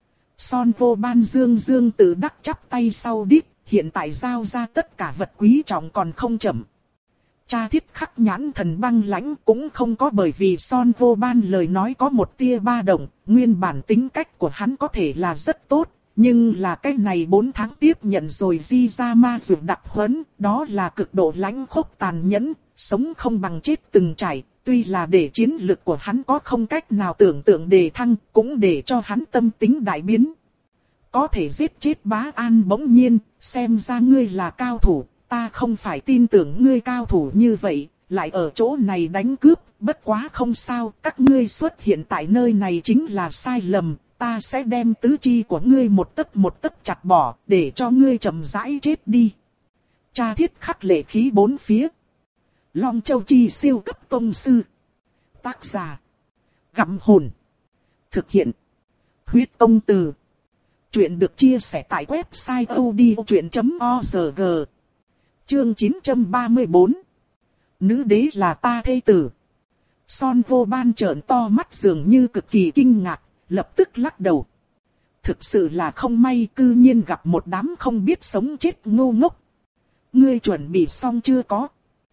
Son Vô Ban dương dương tự đắc chắp tay sau đít, hiện tại giao ra tất cả vật quý trọng còn không chậm. Cha thiết khắc nhãn thần băng lãnh cũng không có bởi vì Son Vô Ban lời nói có một tia ba động, nguyên bản tính cách của hắn có thể là rất tốt, nhưng là cái này bốn tháng tiếp nhận rồi Di ra ma dược đặc huấn, đó là cực độ lãnh khốc tàn nhẫn, sống không bằng chết từng trải, tuy là để chiến lực của hắn có không cách nào tưởng tượng đề thăng, cũng để cho hắn tâm tính đại biến. Có thể giết chết Bá An bỗng nhiên, xem ra ngươi là cao thủ. Ta không phải tin tưởng ngươi cao thủ như vậy, lại ở chỗ này đánh cướp, bất quá không sao, các ngươi xuất hiện tại nơi này chính là sai lầm, ta sẽ đem tứ chi của ngươi một tấc một tấc chặt bỏ, để cho ngươi chậm rãi chết đi. Cha thiết khắc lệ khí bốn phía. Long Châu Chi siêu cấp tông sư. Tác giả. Gặm hồn. Thực hiện. Huyết Tông Từ. Chuyện được chia sẻ tại website odchuyện chấm org. Chương chín trăm ba mươi bốn. Nữ đế là ta thê tử. Son Vô Ban trợn to mắt dường như cực kỳ kinh ngạc, lập tức lắc đầu. Thực sự là không may, cư nhiên gặp một đám không biết sống chết ngu ngốc. Ngươi chuẩn bị xong chưa có?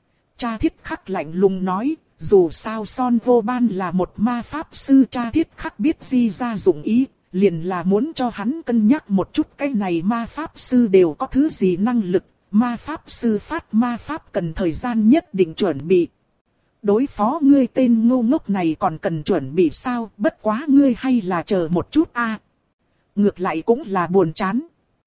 Cha thiết khắc lạnh lùng nói, dù sao Son Vô Ban là một ma pháp sư, cha thiết khắc biết Di ra dụng ý, liền là muốn cho hắn cân nhắc một chút cái này ma pháp sư đều có thứ gì năng lực. Ma pháp sư phát ma pháp cần thời gian nhất định chuẩn bị. Đối phó ngươi tên ngu ngốc này còn cần chuẩn bị sao, bất quá ngươi hay là chờ một chút a. À, ngược lại cũng là buồn chán.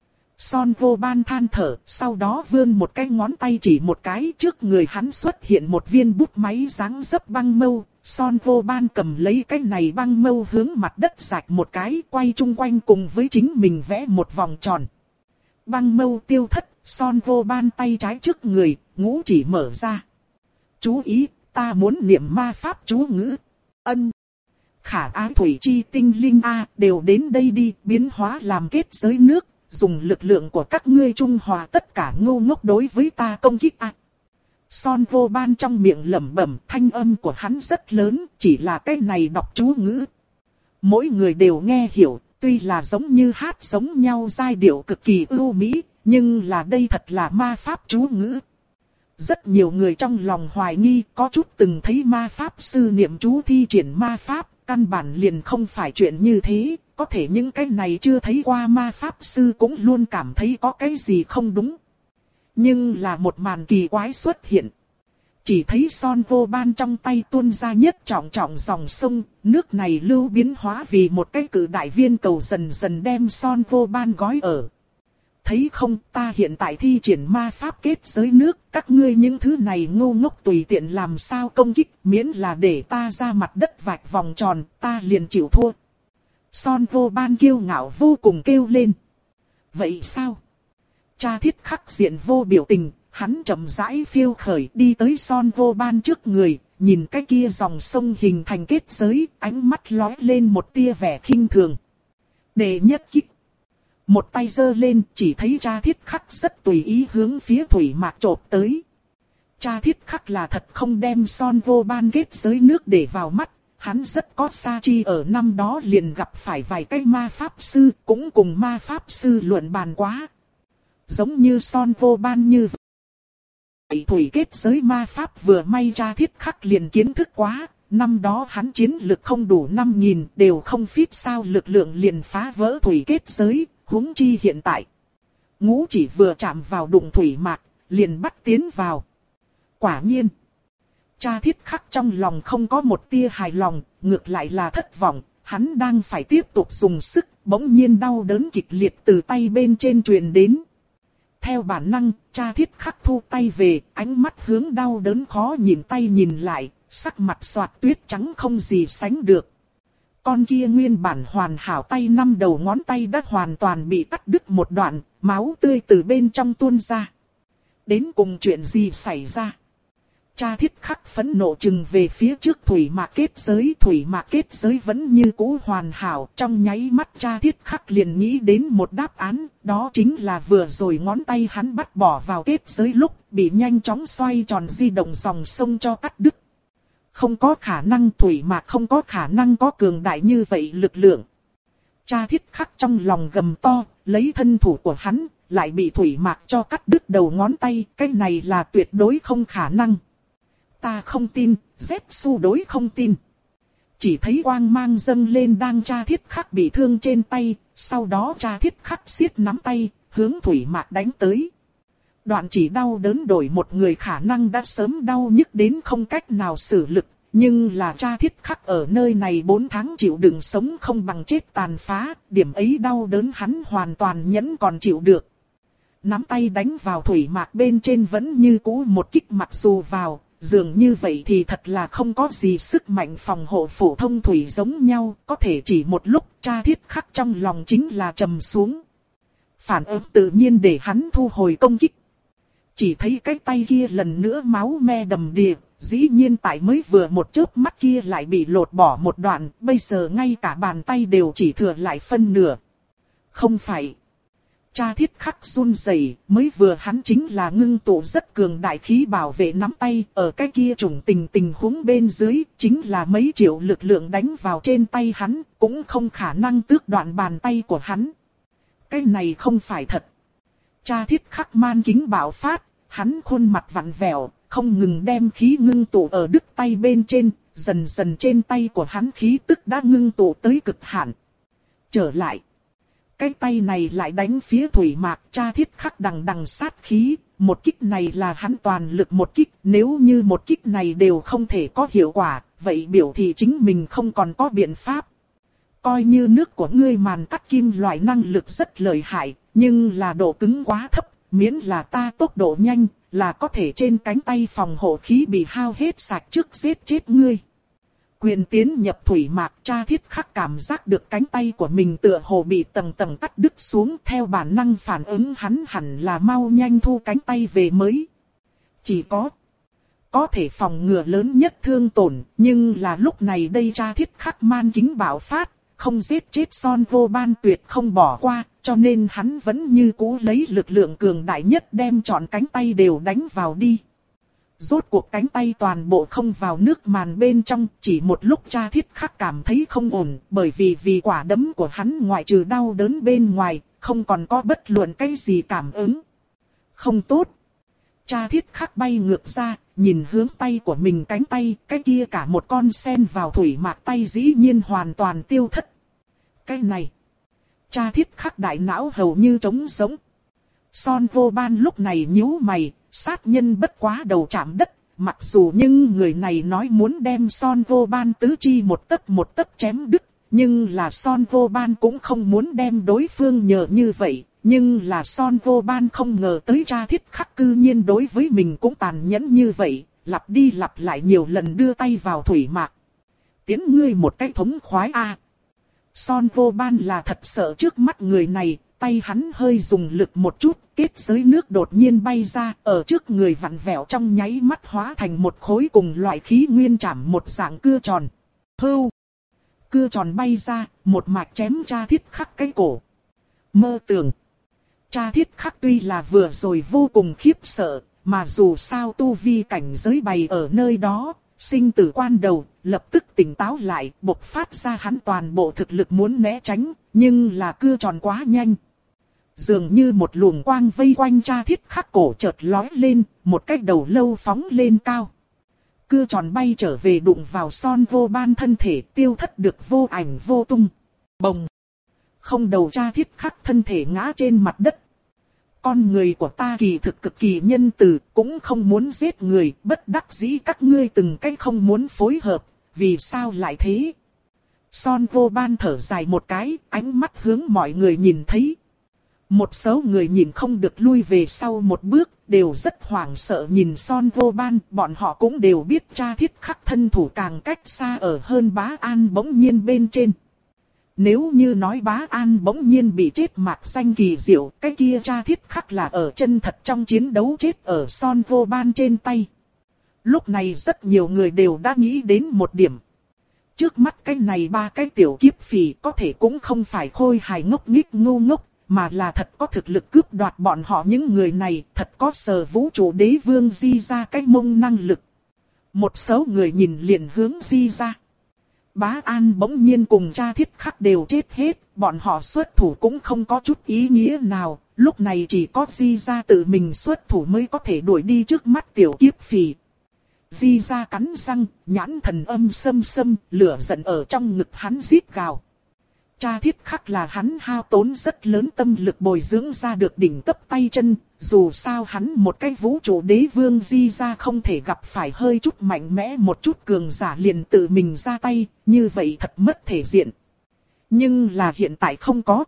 Son Vô Ban than thở, sau đó vươn một cái ngón tay chỉ một cái, trước người hắn xuất hiện một viên bút máy dáng dấp băng mâu. Son Vô Ban cầm lấy cái này băng mâu hướng mặt đất rạch một cái, quay chung quanh cùng với chính mình vẽ một vòng tròn. Băng mâu tiêu thất, Son Vô Ban tay trái trước người, ngũ chỉ mở ra. Chú ý, ta muốn niệm ma pháp chú ngữ. Ân. Khả ái thủy chi tinh linh A, đều đến đây đi, biến hóa làm kết giới nước, dùng lực lượng của các ngươi trung hòa tất cả ngu ngốc đối với ta công kích A. Son Vô Ban trong miệng lẩm bẩm, thanh âm của hắn rất lớn, chỉ là cái này đọc chú ngữ. Mỗi người đều nghe hiểu, tuy là giống như hát giống nhau giai điệu cực kỳ ưu mỹ, nhưng là đây thật là ma pháp chú ngữ. Rất nhiều người trong lòng hoài nghi, có chút từng thấy ma pháp sư niệm chú thi triển ma pháp, căn bản liền không phải chuyện như thế, có thể những cái này chưa thấy qua ma pháp sư cũng luôn cảm thấy có cái gì không đúng. Nhưng là một màn kỳ quái xuất hiện. Chỉ thấy Son Vô Ban trong tay tuôn ra nhất trọng trọng dòng sông, nước này lưu biến hóa vì một cái cự đại viên cầu dần dần đem Son Vô Ban gói ở. Thấy không, ta hiện tại thi triển ma pháp kết giới nước, các ngươi những thứ này ngu ngốc tùy tiện làm sao công kích, miễn là để ta ra mặt đất vạch vòng tròn, ta liền chịu thua. Son Vô Ban kiêu ngạo vô cùng kêu lên. Vậy sao? Cha Thiết Khắc diện vô biểu tình, hắn chậm rãi phiêu khởi đi tới Son Vô Ban trước người, nhìn cái kia dòng sông hình thành kết giới, ánh mắt lóe lên một tia vẻ khinh thường. Đệ nhất kích. Một tay giơ lên, chỉ thấy Cha Thiết Khắc rất tùy ý hướng phía thủy mạc chộp tới. Cha Thiết Khắc là thật không đem Son Vô Ban kết giới nước để vào mắt, hắn rất có sa chi ở năm đó liền gặp phải vài cái ma pháp sư, cũng cùng ma pháp sư luận bàn quá. Giống như Son Vô Ban như vậy. Thủy kết giới ma pháp vừa may Cha Thiết Khắc liền kiến thức quá, năm đó hắn chiến lực không đủ năm nghìn đều không phít sao lực lượng liền phá vỡ thủy kết giới, huống chi hiện tại. Ngũ chỉ vừa chạm vào đụng thủy mạc, liền bắt tiến vào. Quả nhiên, Cha Thiết Khắc trong lòng không có một tia hài lòng, ngược lại là thất vọng, hắn đang phải tiếp tục dùng sức, bỗng nhiên đau đớn kịch liệt từ tay bên trên truyền đến. Theo bản năng, Cha Thiết Khắc thu tay về, ánh mắt hướng đau đớn khó nhìn tay nhìn lại, sắc mặt xoạt tuyết trắng không gì sánh được. Con kia nguyên bản hoàn hảo tay năm đầu ngón tay đã hoàn toàn bị cắt đứt một đoạn, máu tươi từ bên trong tuôn ra. Đến cùng chuyện gì xảy ra? Cha Thiết Khắc phẫn nộ trừng về phía trước thủy mạc kết giới. Thủy mạc kết giới vẫn như cũ hoàn hảo. Trong nháy mắt Cha Thiết Khắc liền nghĩ đến một đáp án. Đó chính là vừa rồi ngón tay hắn bắt bỏ vào kết giới lúc bị nhanh chóng xoay tròn di động dòng sông cho cắt đứt. Không có khả năng thủy mạc không có khả năng có cường đại như vậy lực lượng. Cha Thiết Khắc trong lòng gầm to, lấy thân thủ của hắn, lại bị thủy mạc cho cắt đứt đầu ngón tay. Cái này là tuyệt đối không khả năng. Ta không tin, Zetsu đối không tin. Chỉ thấy quang mang dâng lên đang Cha Thiết Khắc bị thương trên tay, sau đó Cha Thiết Khắc siết nắm tay, hướng thủy mạc đánh tới. Đoạn chỉ đau đớn đổi một người khả năng đã sớm đau nhức đến không cách nào sử lực, nhưng là Cha Thiết Khắc ở nơi này bốn tháng chịu đựng sống không bằng chết tàn phá, điểm ấy đau đớn hắn hoàn toàn nhẫn còn chịu được. Nắm tay đánh vào thủy mạc bên trên vẫn như cũ một kích mặc dù vào. Dường như vậy thì thật là không có gì sức mạnh phòng hộ phổ thông thủy giống nhau, có thể chỉ một lúc Cha Thiết Khắc trong lòng chính là trầm xuống. Phản ứng tự nhiên để hắn thu hồi công kích. Chỉ thấy cái tay kia lần nữa máu me đầm đìa, dĩ nhiên tại mới vừa một chớp mắt kia lại bị lột bỏ một đoạn, bây giờ ngay cả bàn tay đều chỉ thừa lại phân nửa. Không phải. Cha Thiết Khắc run rẩy, mới vừa hắn chính là ngưng tụ rất cường đại khí bảo vệ nắm tay, ở cái kia trùng tình tình huống bên dưới, chính là mấy triệu lực lượng đánh vào trên tay hắn, cũng không khả năng tước đoạn bàn tay của hắn. Cái này không phải thật. Cha Thiết Khắc man kính bạo phát, hắn khuôn mặt vặn vẹo, không ngừng đem khí ngưng tụ ở đứt tay bên trên, dần dần trên tay của hắn khí tức đã ngưng tụ tới cực hạn. Trở lại. Cái tay này lại đánh phía thủy mạc. Cha Thiết Khắc đằng đằng sát khí, một kích này là hắn toàn lực một kích, nếu như một kích này đều không thể có hiệu quả, vậy biểu thị chính mình không còn có biện pháp. Coi như nước của ngươi màn cắt kim loại năng lực rất lợi hại, nhưng là độ cứng quá thấp, miễn là ta tốc độ nhanh, là có thể trên cánh tay phòng hộ khí bị hao hết sạch trước giết chết ngươi. Quyền tiến nhập thủy mạc. Cha Thiết Khắc cảm giác được cánh tay của mình tựa hồ bị tầng tầng cắt đứt xuống, theo bản năng phản ứng hắn hẳn là mau nhanh thu cánh tay về mới. Chỉ có có thể phòng ngừa lớn nhất thương tổn, nhưng là lúc này đây Cha Thiết Khắc man kính bạo phát, không giết chết Son Vô Ban tuyệt không bỏ qua, cho nên hắn vẫn như cũ lấy lực lượng cường đại nhất đem trọn cánh tay đều đánh vào đi. Rốt cuộc cánh tay toàn bộ không vào nước màn bên trong, chỉ một lúc Cha Thiết Khắc cảm thấy không ổn, bởi vì vì quả đấm của hắn ngoại trừ đau đớn bên ngoài, không còn có bất luận cái gì cảm ứng. Không tốt. Cha Thiết Khắc bay ngược ra, nhìn hướng tay của mình cánh tay, cái kia cả một con sen vào thủy mạc tay dĩ nhiên hoàn toàn tiêu thất. Cái này. Cha Thiết Khắc đại não hầu như trống rỗng. Son Vô Ban lúc này nhíu mày, sát nhân bất quá đầu chạm đất, mặc dù nhưng người này nói muốn đem Son Vô Ban tứ chi một tấc một tấc chém đứt, nhưng là Son Vô Ban cũng không muốn đem đối phương nhờ như vậy, nhưng là Son Vô Ban không ngờ tới Cha Thiết Khắc cư nhiên đối với mình cũng tàn nhẫn như vậy, lặp đi lặp lại nhiều lần đưa tay vào thủy mạc. Tiến ngươi một cái thống khoái a. Son Vô Ban là thật sợ trước mắt người này. tay hắn hơi dùng lực một chút, kết giới nước đột nhiên bay ra, ở trước người vặn vẹo trong nháy mắt hóa thành một khối cùng loại khí nguyên chảm một dạng cưa tròn. Hưu! Cưa tròn bay ra, một mạch chém Cha Thiết Khắc cái cổ. Mơ tưởng. Cha Thiết Khắc tuy là vừa rồi vô cùng khiếp sợ, mà dù sao tu vi cảnh giới bày ở nơi đó, sinh tử quan đầu, lập tức tỉnh táo lại, bộc phát ra hắn toàn bộ thực lực muốn né tránh, nhưng là cưa tròn quá nhanh. Dường như một luồng quang vây quanh Cha Thiết Khắc cổ chợt lói lên, một cái đầu lâu phóng lên cao. Cưa tròn bay trở về đụng vào Son Vô Ban thân thể, tiêu thất được vô ảnh vô tung. Bồng! Không đầu Cha Thiết Khắc thân thể ngã trên mặt đất. Con người của ta kỳ thực cực kỳ nhân từ, cũng không muốn giết người, bất đắc dĩ các ngươi từng cách không muốn phối hợp, vì sao lại thế? Son Vô Ban thở dài một cái, ánh mắt hướng mọi người nhìn thấy. Một số người nhìn không được lui về sau một bước, đều rất hoảng sợ nhìn Son Vô Ban, bọn họ cũng đều biết Cha Thiết Khắc thân thủ càng cách xa ở hơn Bá An bỗng nhiên bên trên. Nếu như nói Bá An bỗng nhiên bị chết mạc danh kỳ diệu, cái kia Cha Thiết Khắc là ở chân thật trong chiến đấu chết ở Son Vô Ban trên tay. Lúc này rất nhiều người đều đã nghĩ đến một điểm. Trước mắt cái này ba cái tiểu kiếp phì có thể cũng không phải khôi hài ngốc nghích ngu ngốc, mà là thật có thực lực cướp đoạt bọn họ những người này, thật có Sở Vũ Trụ Đế Vương Di ra cái mông năng lực. Một số người nhìn liền hướng Di ra. Bá An bỗng nhiên cùng Cha Thiết Khắc đều chết hết, bọn họ xuất thủ cũng không có chút ý nghĩa nào, lúc này chỉ có Di ra tự mình xuất thủ mới có thể đuổi đi trước mắt tiểu kiếp phì. Di ra cắn răng, nhãn thần âm sâm sâm, lửa giận ở trong ngực hắn rít gào. Cha Thiết Khắc là hắn hao tốn rất lớn tâm lực bồi dưỡng ra được đỉnh cấp tay chân, dù sao hắn một cái vũ trụ đế vương Di ra không thể gặp phải hơi chút mạnh mẽ một chút cường giả liền tự mình ra tay, như vậy thật mất thể diện. Nhưng là hiện tại không có.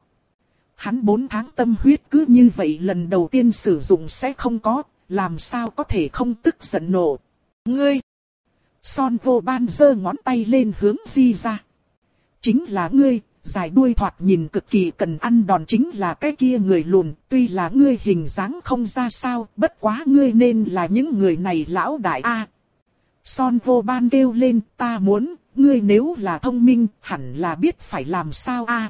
Hắn bốn tháng tâm huyết cứ như vậy lần đầu tiên sử dụng sẽ không có, làm sao có thể không tức giận nổ. Ngươi! Son Vô Ban giơ ngón tay lên hướng Di ra. Chính là ngươi! Dài đuôi thoạt nhìn cực kỳ cần ăn đòn chính là cái kia người lùn, tuy là ngươi hình dáng không ra sao, bất quá ngươi nên là những người này lão đại a. Son Vô Ban kêu lên, ta muốn, ngươi nếu là thông minh, hẳn là biết phải làm sao a.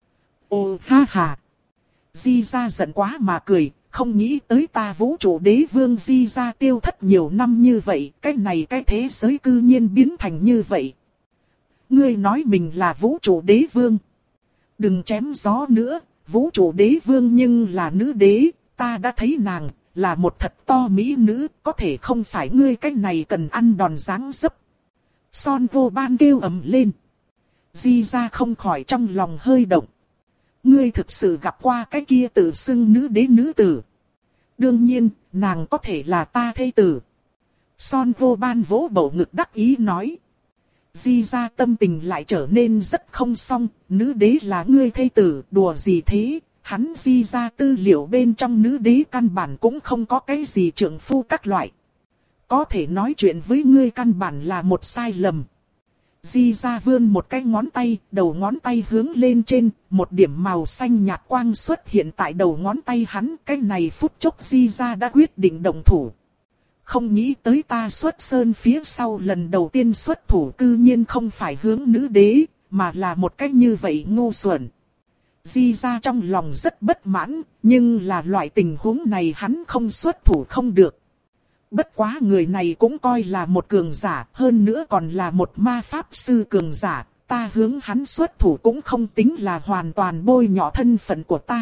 Ồ ha ha. Di ra giận quá mà cười, không nghĩ tới ta vũ trụ đế vương Di ra tiêu thất nhiều năm như vậy, cái này cái thế giới cư nhiên biến thành như vậy. Ngươi nói mình là vũ trụ đế vương. Đừng chém gió nữa, vũ trụ đế vương nhưng là nữ đế, ta đã thấy nàng, là một thật to mỹ nữ, có thể không phải ngươi cái này cần ăn đòn dáng dấp. Son Vô Ban kêu ầm lên. Di ra không khỏi trong lòng hơi động. Ngươi thực sự gặp qua cái kia tự xưng nữ đế nữ tử. Đương nhiên, nàng có thể là ta thê tử. Son Vô Ban vỗ bầu ngực đắc ý nói. Di ra tâm tình lại trở nên rất không xong, nữ đế là ngươi thê tử, đùa gì thế, hắn Di ra tư liệu bên trong nữ đế căn bản cũng không có cái gì trượng phu các loại. Có thể nói chuyện với ngươi căn bản là một sai lầm. Di ra vươn một cái ngón tay, đầu ngón tay hướng lên trên, một điểm màu xanh nhạt quang xuất hiện tại đầu ngón tay hắn, cái này phút chốc Di ra đã quyết định động thủ. Không nghĩ tới ta xuất sơn phía sau lần đầu tiên xuất thủ cư nhiên không phải hướng nữ đế, mà là một cách như vậy ngu xuẩn. Di ra trong lòng rất bất mãn, nhưng là loại tình huống này hắn không xuất thủ không được. Bất quá người này cũng coi là một cường giả, hơn nữa còn là một ma pháp sư cường giả, ta hướng hắn xuất thủ cũng không tính là hoàn toàn bôi nhọ thân phận của ta.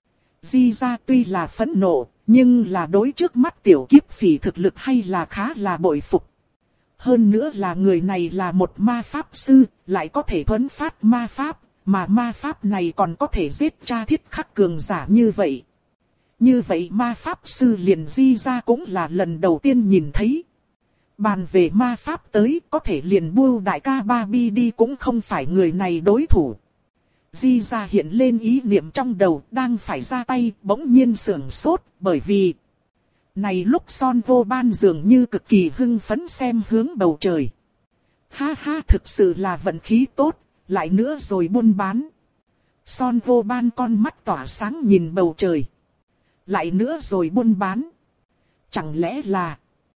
Di ra tuy là phẫn nộ, nhưng là đối trước mắt tiểu kiếp phỉ thực lực hay là khá là bội phục. Hơn nữa là người này là một ma pháp sư, lại có thể thuấn phát ma pháp, mà ma pháp này còn có thể giết Cha Thiết Khắc cường giả như vậy. Như vậy ma pháp sư liền Di ra cũng là lần đầu tiên nhìn thấy. Bàn về ma pháp tới, có thể liền bưu đại ca Ba Bi đi cũng không phải người này đối thủ. Di ra hiện lên ý niệm trong đầu, đang phải ra tay, bỗng nhiên sưởng sốt, bởi vì này lúc Son Vô Ban dường như cực kỳ hưng phấn xem hướng bầu trời. Ha ha, thực sự là vận khí tốt, lại nữa rồi buôn bán. Son vô ban con mắt tỏa sáng nhìn bầu trời. Lại nữa rồi buôn bán. Chẳng lẽ là...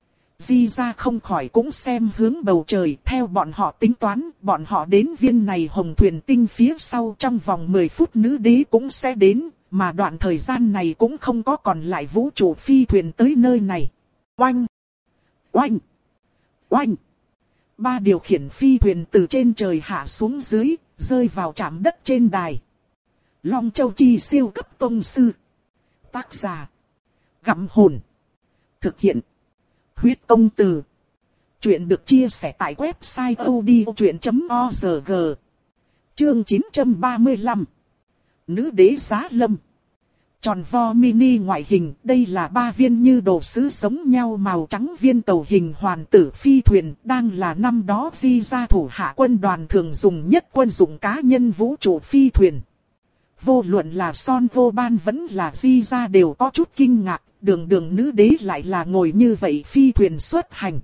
Di ra không khỏi cũng xem hướng bầu trời, theo bọn họ tính toán, bọn họ đến viên này hồng thuyền tinh phía sau trong vòng mười phút nữ đế cũng sẽ đến, mà đoạn thời gian này cũng không có còn lại vũ trụ phi thuyền tới nơi này. Oanh! Oanh! Oanh! Ba điều khiển phi thuyền từ trên trời hạ xuống dưới, rơi vào trạm đất trên đài. Long Châu Chi siêu cấp tông sư. Tác giả. Gặm hồn. Thực hiện. Huyết công từ. Chuyện được chia sẻ tại website odchuyện chấm org. Chương chín trăm ba mươi lăm. Nữ đế giá lâm. Tròn vo mini ngoại hình, đây là ba viên như đồ sứ giống nhau màu trắng viên tàu hình hoàn tử phi thuyền, đang là năm đó Di gia thủ hạ quân đoàn thường dùng nhất quân dụng cá nhân vũ trụ phi thuyền. Vô luận là Son vô ban vẫn là Di gia đều có chút kinh ngạc, đường đường nữ đế lại là ngồi như vậy phi thuyền xuất hành.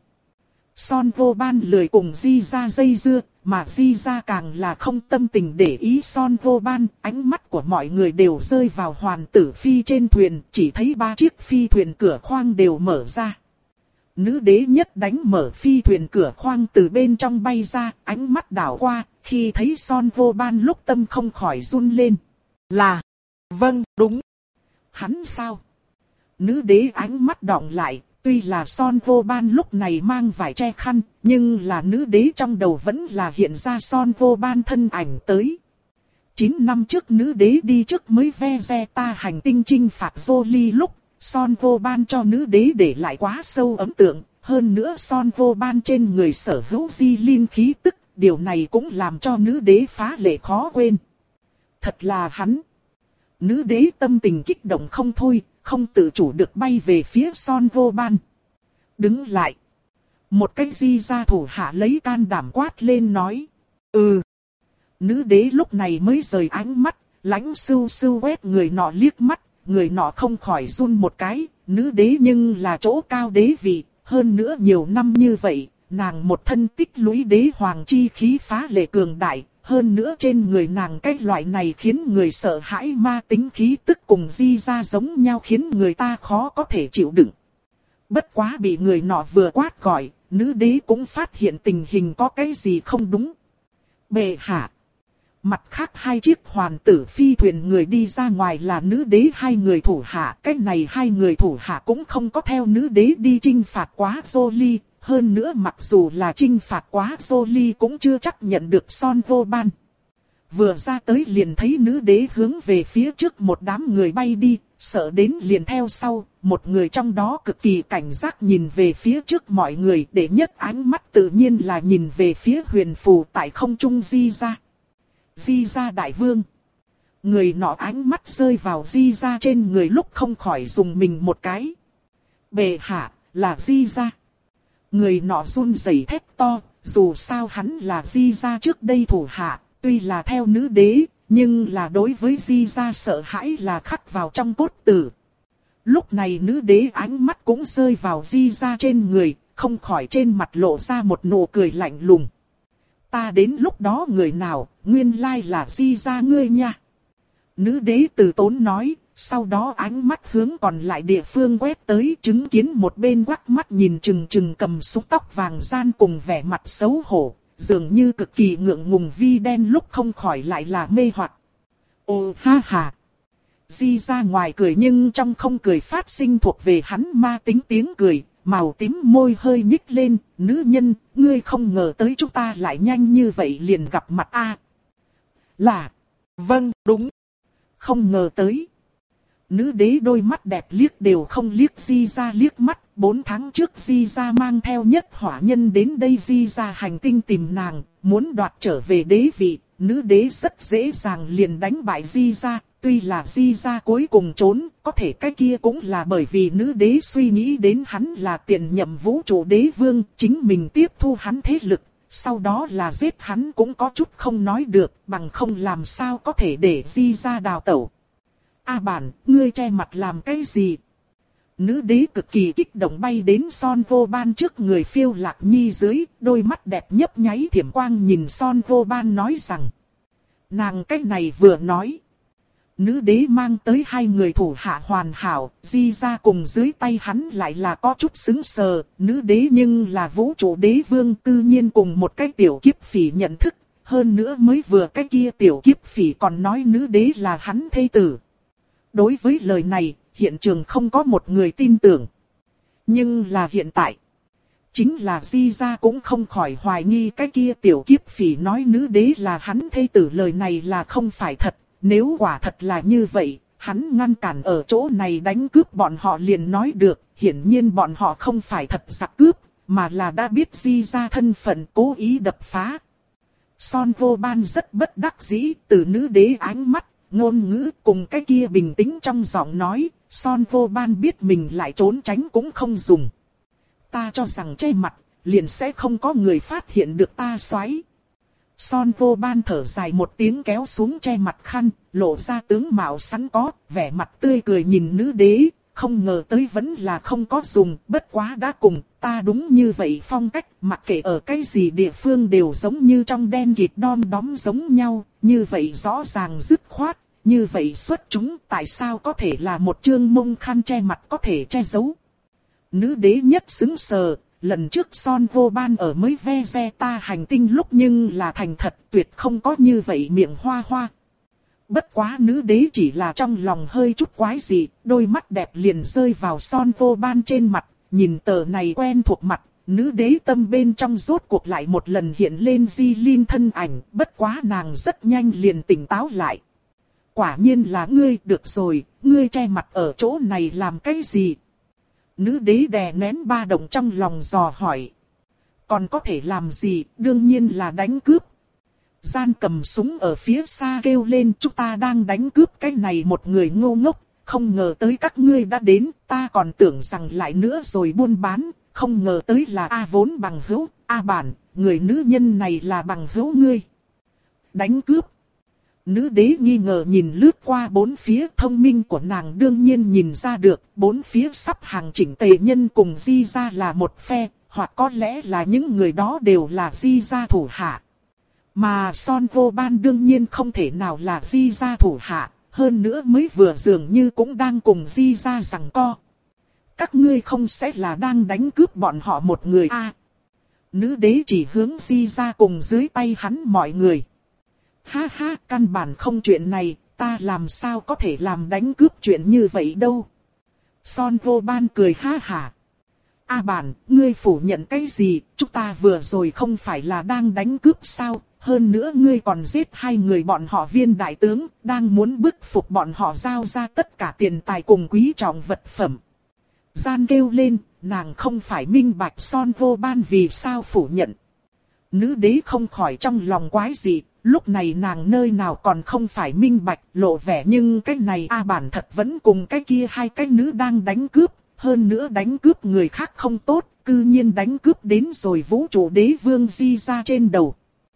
Son vô ban lười cùng Di gia dây dưa, mà Di gia càng là không tâm tình để ý Son vô ban, ánh mắt của mọi người đều rơi vào hoàn tử phi trên thuyền, chỉ thấy ba chiếc phi thuyền cửa khoang đều mở ra. Nữ đế nhất đánh mở phi thuyền cửa khoang từ bên trong bay ra, ánh mắt đảo qua, khi thấy Son vô ban lúc tâm không khỏi run lên. Là, vâng, đúng. Hắn sao? Nữ đế ánh mắt đọng lại. Tuy là Son vô ban lúc này mang vải che khăn, nhưng là nữ đế trong đầu vẫn là hiện ra Son vô ban thân ảnh tới. Chín năm trước nữ đế đi trước mới Vegeta hành tinh chinh phạt Jolie lúc, Son vô ban cho nữ đế để lại quá sâu ấn tượng. Hơn nữa Son vô ban trên người sở hữu di linh khí tức, điều này cũng làm cho nữ đế phá lệ khó quên. Thật là hắn. Nữ đế tâm tình kích động không thôi. Không tự chủ được bay về phía Son vô ban. Đứng lại. Một cái Di gia thủ hạ lấy can đảm quát lên nói. Ừ. Nữ đế lúc này mới rời ánh mắt, lãnh sưu sưu quét người nọ liếc mắt, người nọ không khỏi run một cái. Nữ đế nhưng là chỗ cao đế vị, hơn nữa nhiều năm như vậy, nàng một thân tích lũy đế hoàng chi khí phá lệ cường đại. Hơn nữa trên người nàng cái loại này khiến người sợ hãi ma tính khí tức cùng Di gia giống nhau khiến người ta khó có thể chịu đựng. Bất quá bị người nọ vừa quát gọi, nữ đế cũng phát hiện tình hình có cái gì không đúng. Bệ hạ. Mặt khác hai chiếc hoàn tử phi thuyền người đi ra ngoài là nữ đế hai người thủ hạ. Cái này hai người thủ hạ cũng không có theo nữ đế đi chinh phạt quá Jolie. Hơn nữa mặc dù là chinh phạt quá Jolie cũng chưa chắc nhận được Son vô ban. Vừa ra tới liền thấy nữ đế hướng về phía trước một đám người bay đi, sợ đến liền theo sau, một người trong đó cực kỳ cảnh giác nhìn về phía trước mọi người, để nhất ánh mắt tự nhiên là nhìn về phía huyền phù tại không trung Di gia. Di gia đại vương. Người nọ ánh mắt rơi vào Di gia trên người lúc không khỏi dùng mình một cái. Bệ hạ, là Di gia. Người nọ run rẩy thét to, dù sao hắn là Di gia trước đây thủ hạ, tuy là theo nữ đế, nhưng là đối với Di gia sợ hãi là khắc vào trong cốt tử. Lúc này nữ đế ánh mắt cũng rơi vào Di gia trên người, không khỏi trên mặt lộ ra một nụ cười lạnh lùng. Ta đến lúc đó người nào, nguyên lai là Di gia ngươi nha. Nữ đế từ tốn nói. Sau đó ánh mắt hướng còn lại địa phương quét tới, chứng kiến một bên quắc mắt nhìn chừng chừng cầm súng tóc vàng gian cùng vẻ mặt xấu hổ, dường như cực kỳ ngượng ngùng vi đen lúc không khỏi lại là mê hoặc. Ô ha ha. Di ra ngoài cười nhưng trong không cười phát sinh thuộc về hắn ma tính tiếng cười, màu tím môi hơi nhích lên, nữ nhân, ngươi không ngờ tới chúng ta lại nhanh như vậy liền gặp mặt a à? Là, vâng, đúng, không ngờ tới. Nữ đế đôi mắt đẹp liếc đều không liếc Di gia liếc mắt, bốn tháng trước Di gia mang theo nhất hỏa nhân đến đây Di gia hành tinh tìm nàng, muốn đoạt trở về đế vị, nữ đế rất dễ dàng liền đánh bại Di gia, tuy là Di gia cuối cùng trốn, có thể cái kia cũng là bởi vì nữ đế suy nghĩ đến hắn là tiền nhậm vũ trụ đế vương, chính mình tiếp thu hắn thế lực, sau đó là giết hắn cũng có chút không nói được, bằng không làm sao có thể để Di gia đào tẩu. A bản, ngươi che mặt làm cái gì? Nữ đế cực kỳ kích động bay đến Son vô ban trước người Phiêu Lạc Nhi dưới, đôi mắt đẹp nhấp nháy thiểm quang nhìn Son vô ban nói rằng. Nàng cái này vừa nói. Nữ đế mang tới hai người thủ hạ hoàn hảo, di ra cùng dưới tay hắn lại là có chút xứng sờ. Nữ đế nhưng là vũ trụ đế vương, tự nhiên cùng một cái tiểu kiếp phỉ nhận thức. Hơn nữa mới vừa cái kia tiểu kiếp phỉ còn nói nữ đế là hắn thê tử. Đối với lời này, hiện trường không có một người tin tưởng. Nhưng là hiện tại, chính là di ra cũng không khỏi hoài nghi cái kia tiểu kiếp phỉ nói nữ đế là hắn thê tử, lời này là không phải thật. Nếu quả thật là như vậy, hắn ngăn cản ở chỗ này đánh cướp bọn họ liền nói được. Hiển nhiên bọn họ không phải thật giặc cướp, mà là đã biết di ra thân phận cố ý đập phá. Son Vô Ban rất bất đắc dĩ, từ nữ đế ánh mắt, ngôn ngữ cùng cái kia bình tĩnh trong giọng nói, Son Vô Ban biết mình lại trốn tránh cũng không dùng. Ta cho rằng che mặt, liền sẽ không có người phát hiện được ta xoáy. Son Vô Ban thở dài một tiếng kéo xuống che mặt khăn, lộ ra tướng mạo sẵn có, vẻ mặt tươi cười nhìn nữ đế, không ngờ tới vẫn là không có dùng, bất quá đã cùng, ta đúng như vậy phong cách, mặc kệ ở cái gì địa phương đều giống như trong đen kịt đom đóm giống nhau, như vậy rõ ràng dứt khoát, như vậy xuất chúng, tại sao có thể là một chương mông khăn che mặt có thể che giấu. Nữ đế nhất xứng sờ. Lần trước Son Vô Ban ở mới ve ve ta hành tinh lúc nhưng là thành thật, tuyệt không có như vậy miệng hoa hoa. Bất quá nữ đế chỉ là trong lòng hơi chút quái dị, đôi mắt đẹp liền rơi vào Son Vô Ban trên mặt, nhìn tờ này quen thuộc mặt, nữ đế tâm bên trong rốt cuộc lại một lần hiện lên Di Linh thân ảnh, bất quá nàng rất nhanh liền tỉnh táo lại. Quả nhiên là ngươi, được rồi, ngươi che mặt ở chỗ này làm cái gì? Nữ đế đè nén ba động trong lòng dò hỏi. Còn có thể làm gì, đương nhiên là đánh cướp. Gian cầm súng ở phía xa kêu lên, chúng ta đang đánh cướp cái này một người ngu ngốc. Không ngờ tới các ngươi đã đến, ta còn tưởng rằng lại nữa rồi buôn bán. Không ngờ tới là A vốn bằng hữu, A bản, người nữ nhân này là bằng hữu ngươi. Đánh cướp. Nữ đế nghi ngờ nhìn lướt qua bốn phía, thông minh của nàng đương nhiên nhìn ra được, bốn phía sắp hàng chỉnh tề nhân cùng di gia là một phe, hoặc có lẽ là những người đó đều là di gia thủ hạ. Mà Son Vô Ban đương nhiên không thể nào là di gia thủ hạ, hơn nữa mới vừa dường như cũng đang cùng di gia giằng co. Các ngươi không sẽ là đang đánh cướp bọn họ một người à? Nữ đế chỉ hướng di gia cùng dưới tay hắn mọi người. Ha ha, căn bản không chuyện này, ta làm sao có thể làm đánh cướp chuyện như vậy đâu. Son Vô Ban cười ha hả. A bản, ngươi phủ nhận cái gì, chúng ta vừa rồi không phải là đang đánh cướp sao, hơn nữa ngươi còn giết hai người bọn họ viên đại tướng, đang muốn bức phục bọn họ giao ra tất cả tiền tài cùng quý trọng vật phẩm. Gian kêu lên, nàng không phải minh bạch Son Vô Ban vì sao phủ nhận. Nữ đế không khỏi trong lòng quái dị. Lúc này nàng nơi nào còn không phải minh bạch lộ vẻ, nhưng cái này A bản thật vẫn cùng cái kia hai cái nữ đang đánh cướp, hơn nữa đánh cướp người khác không tốt, cư nhiên đánh cướp đến rồi vũ trụ đế vương di ra trên đầu.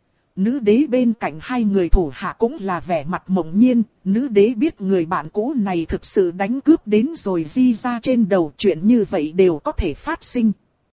Nữ đế bên cạnh hai người thủ hạ cũng là vẻ mặt mộng nhiên, nữ đế biết người bạn cũ này thực sự đánh cướp đến rồi di ra trên đầu, chuyện như vậy đều có thể phát sinh.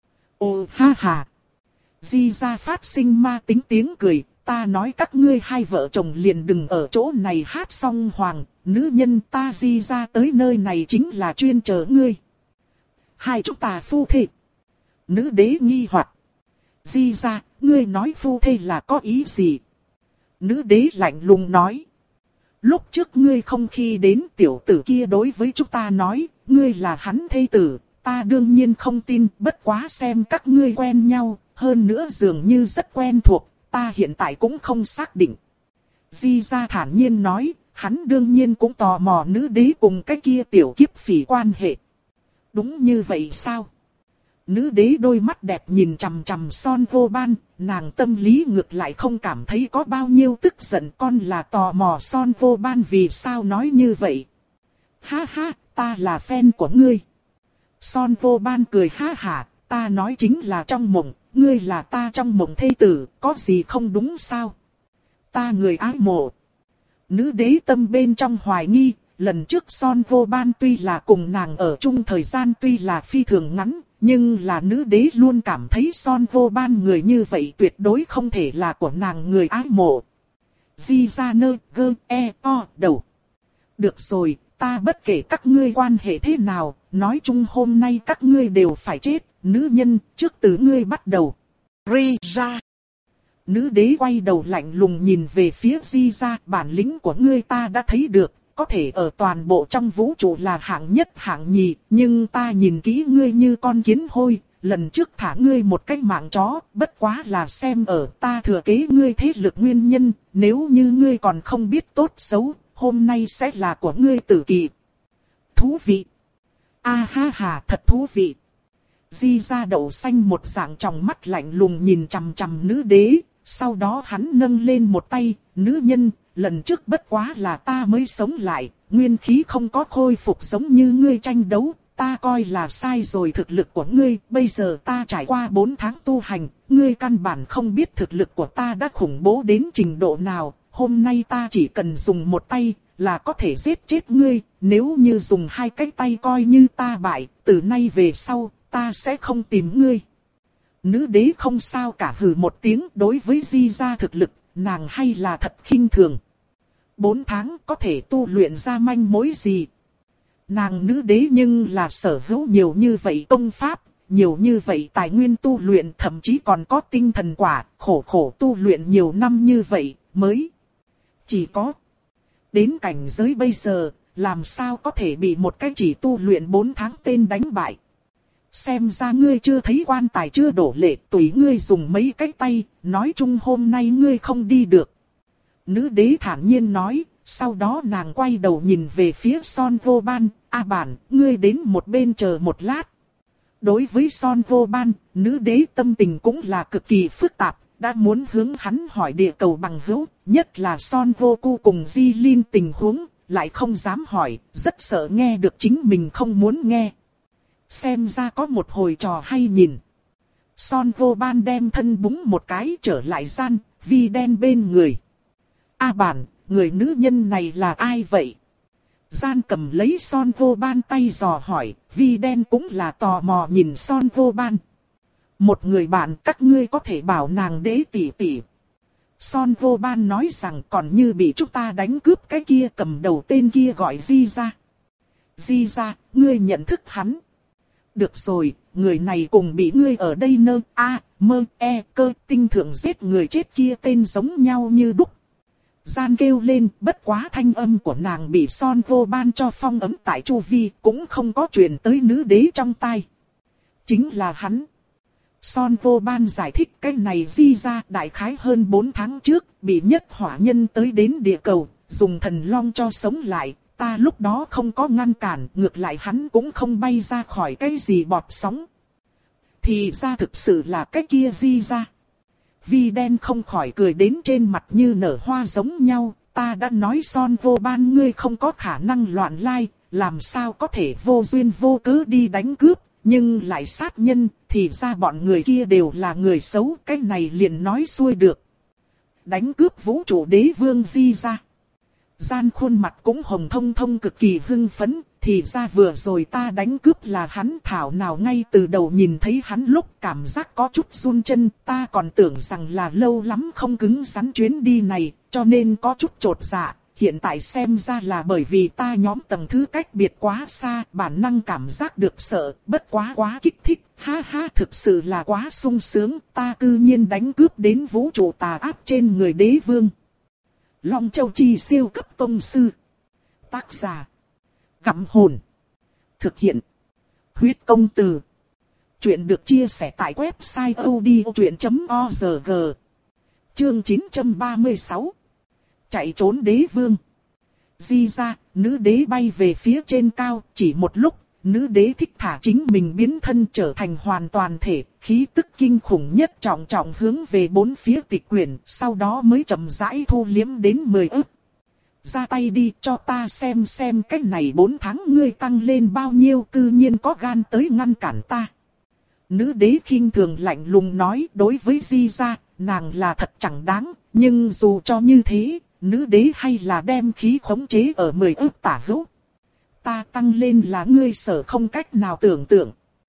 Ồ ha ha! Di ra phát sinh ma tính tiếng cười. Ta nói các ngươi hai vợ chồng liền đừng ở chỗ này hát song hoàng, nữ nhân ta di ra tới nơi này chính là chuyên chờ ngươi. Hai chúng ta phu thê. Nữ đế nghi hoặc. Di ra, ngươi nói phu thê là có ý gì? Nữ đế lạnh lùng nói. Lúc trước ngươi không khi đến tiểu tử kia đối với chúng ta nói, ngươi là hắn thê tử, ta đương nhiên không tin, bất quá xem các ngươi quen nhau, hơn nữa dường như rất quen thuộc. Ta hiện tại cũng không xác định. Di gia thản nhiên nói, hắn đương nhiên cũng tò mò nữ đế cùng cái kia tiểu kiếp phỉ quan hệ. Đúng như vậy sao? Nữ đế đôi mắt đẹp nhìn chằm chằm Son Vô Ban, nàng tâm lý ngược lại không cảm thấy có bao nhiêu tức giận, con là tò mò Son Vô Ban vì sao nói như vậy. Ha ha, ta là fan của ngươi. Son Vô Ban cười ha hả, ta nói chính là trong mộng. Ngươi là ta trong mộng thê tử, có gì không đúng sao? Ta người ái mộ. Nữ đế tâm bên trong hoài nghi, lần trước Son Vô Ban tuy là cùng nàng ở chung thời gian tuy là phi thường ngắn, nhưng là nữ đế luôn cảm thấy Son Vô Ban người như vậy tuyệt đối không thể là của nàng người ái mộ. Di ra nơ gơ e o đầu. Được rồi, ta bất kể các ngươi quan hệ thế nào, nói chung hôm nay các ngươi đều phải chết, nữ nhân, trước từ ngươi bắt đầu. Ri ra. Nữ đế quay đầu lạnh lùng nhìn về phía Di ra, bản lĩnh của ngươi ta đã thấy được, có thể ở toàn bộ trong vũ trụ là hạng nhất hạng nhì, nhưng ta nhìn kỹ ngươi như con kiến hôi, lần trước thả ngươi một cái mạng chó, bất quá là xem ở ta thừa kế ngươi thế lực nguyên nhân, nếu như ngươi còn không biết tốt xấu, hôm nay sẽ là của ngươi tử kỳ. Thú vị. A ha ha, thật thú vị. Di ra đậu xanh một dạng tròng mắt lạnh lùng nhìn chằm chằm nữ đế, sau đó hắn nâng lên một tay, nữ nhân, lần trước bất quá là ta mới sống lại, nguyên khí không có khôi phục giống như ngươi tranh đấu, ta coi là sai rồi thực lực của ngươi, bây giờ ta trải qua bốn tháng tu hành, ngươi căn bản không biết thực lực của ta đã khủng bố đến trình độ nào, hôm nay ta chỉ cần dùng một tay, là có thể giết chết ngươi, nếu như dùng hai cái tay coi như ta bại, từ nay về sau, ta sẽ không tìm ngươi. Nữ đế không sao cả, hừ một tiếng, đối với Di gia thực lực, nàng hay là thật khinh thường. Bốn tháng có thể tu luyện ra manh mối gì? Nàng nữ đế nhưng là sở hữu nhiều như vậy công pháp, nhiều như vậy tài nguyên tu luyện, thậm chí còn có tinh thần quả, khổ khổ tu luyện nhiều năm như vậy, mới chỉ có đến cảnh giới bây giờ, làm sao có thể bị một cái chỉ tu luyện bốn tháng tên đánh bại. Xem ra ngươi chưa thấy quan tài chưa đổ lệ, tùy ngươi dùng mấy cái tay, nói chung hôm nay ngươi không đi được. Nữ đế thản nhiên nói, sau đó nàng quay đầu nhìn về phía Son Vô Ban, A Bản, ngươi đến một bên chờ một lát. Đối với Son Vô Ban, nữ đế tâm tình cũng là cực kỳ phức tạp, đã muốn hướng hắn hỏi địa cầu bằng hữu, nhất là Son Vô Cu cùng Di Linh tình huống, lại không dám hỏi, rất sợ nghe được chính mình không muốn nghe. Xem ra có một hồi trò hay nhìn. Son Vô Ban đem thân búng một cái trở lại gian, vi đen bên người. A Bản, người nữ nhân này là ai vậy? Gian cầm lấy Son Vô Ban tay dò hỏi, vi đen cũng là tò mò nhìn Son Vô Ban. Một người bạn, các ngươi có thể bảo nàng đế tỷ tỷ. Son Vô Ban nói rằng còn như bị chúng ta đánh cướp cái kia cầm đầu tên kia gọi Di ra. Di ra, ngươi nhận thức hắn. Được rồi, người này cùng bị ngươi ở đây nơ a mơ e cơ tinh thượng giết người chết kia tên giống nhau như đúc. Gian kêu lên, bất quá thanh âm của nàng bị Son Vô Ban cho phong ấm tại chu vi, cũng không có truyền tới nữ đế trong tai. Chính là hắn. Son Vô Ban giải thích cái này Di ra đại khái hơn bốn tháng trước, bị nhất hỏa nhân tới đến địa cầu, dùng thần long cho sống lại. Ta lúc đó không có ngăn cản, ngược lại hắn cũng không bay ra khỏi cái gì bọt sóng. Thì ra thực sự là cái kia Di ra. Vi đen không khỏi cười đến trên mặt như nở hoa giống nhau. Ta đã nói Son Vô Ban ngươi không có khả năng loạn lai, làm sao có thể vô duyên vô cớ đi đánh cướp, nhưng lại sát nhân, thì ra bọn người kia đều là người xấu, cái này liền nói xuôi được. Đánh cướp vũ trụ đế vương Di ra. Gian khuôn mặt cũng hồng thông thông cực kỳ hưng phấn, thì ra vừa rồi ta đánh cướp là hắn, thảo nào ngay từ đầu nhìn thấy hắn lúc cảm giác có chút run chân, ta còn tưởng rằng là lâu lắm không cứng rắn chuyến đi này, cho nên có chút chột dạ, hiện tại xem ra là bởi vì ta nhóm tầng thứ cách biệt quá xa, bản năng cảm giác được sợ, bất quá quá kích thích, ha ha thực sự là quá sung sướng, ta cư nhiên đánh cướp đến vũ trụ tà ác trên người đế vương. Long Châu Chi siêu cấp tông sư. Tác giả. Gặm hồn. Thực hiện. Huyết công từ. Chuyện được chia sẻ tại website odchuyện chấm org. Chương chín trăm ba mươi sáu. Chạy trốn đế vương. Di ra, nữ đế bay về phía trên cao, chỉ một lúc, nữ đế thích thả chính mình biến thân trở thành hoàn toàn thể, khí tức kinh khủng nhất trọng trọng hướng về bốn phía tịch quyển, sau đó mới chậm rãi thu liếm đến mười ức. Ra tay đi cho ta xem xem cái này bốn tháng ngươi tăng lên bao nhiêu, cư nhiên có gan tới ngăn cản ta. Nữ đế khinh thường lạnh lùng nói, đối với Di ra, nàng là thật chẳng đáng, nhưng dù cho như thế, nữ đế hay là đem khí khống chế ở mười ức tả hữu. Ta tăng lên là ngươi sở không cách nào tưởng tượng.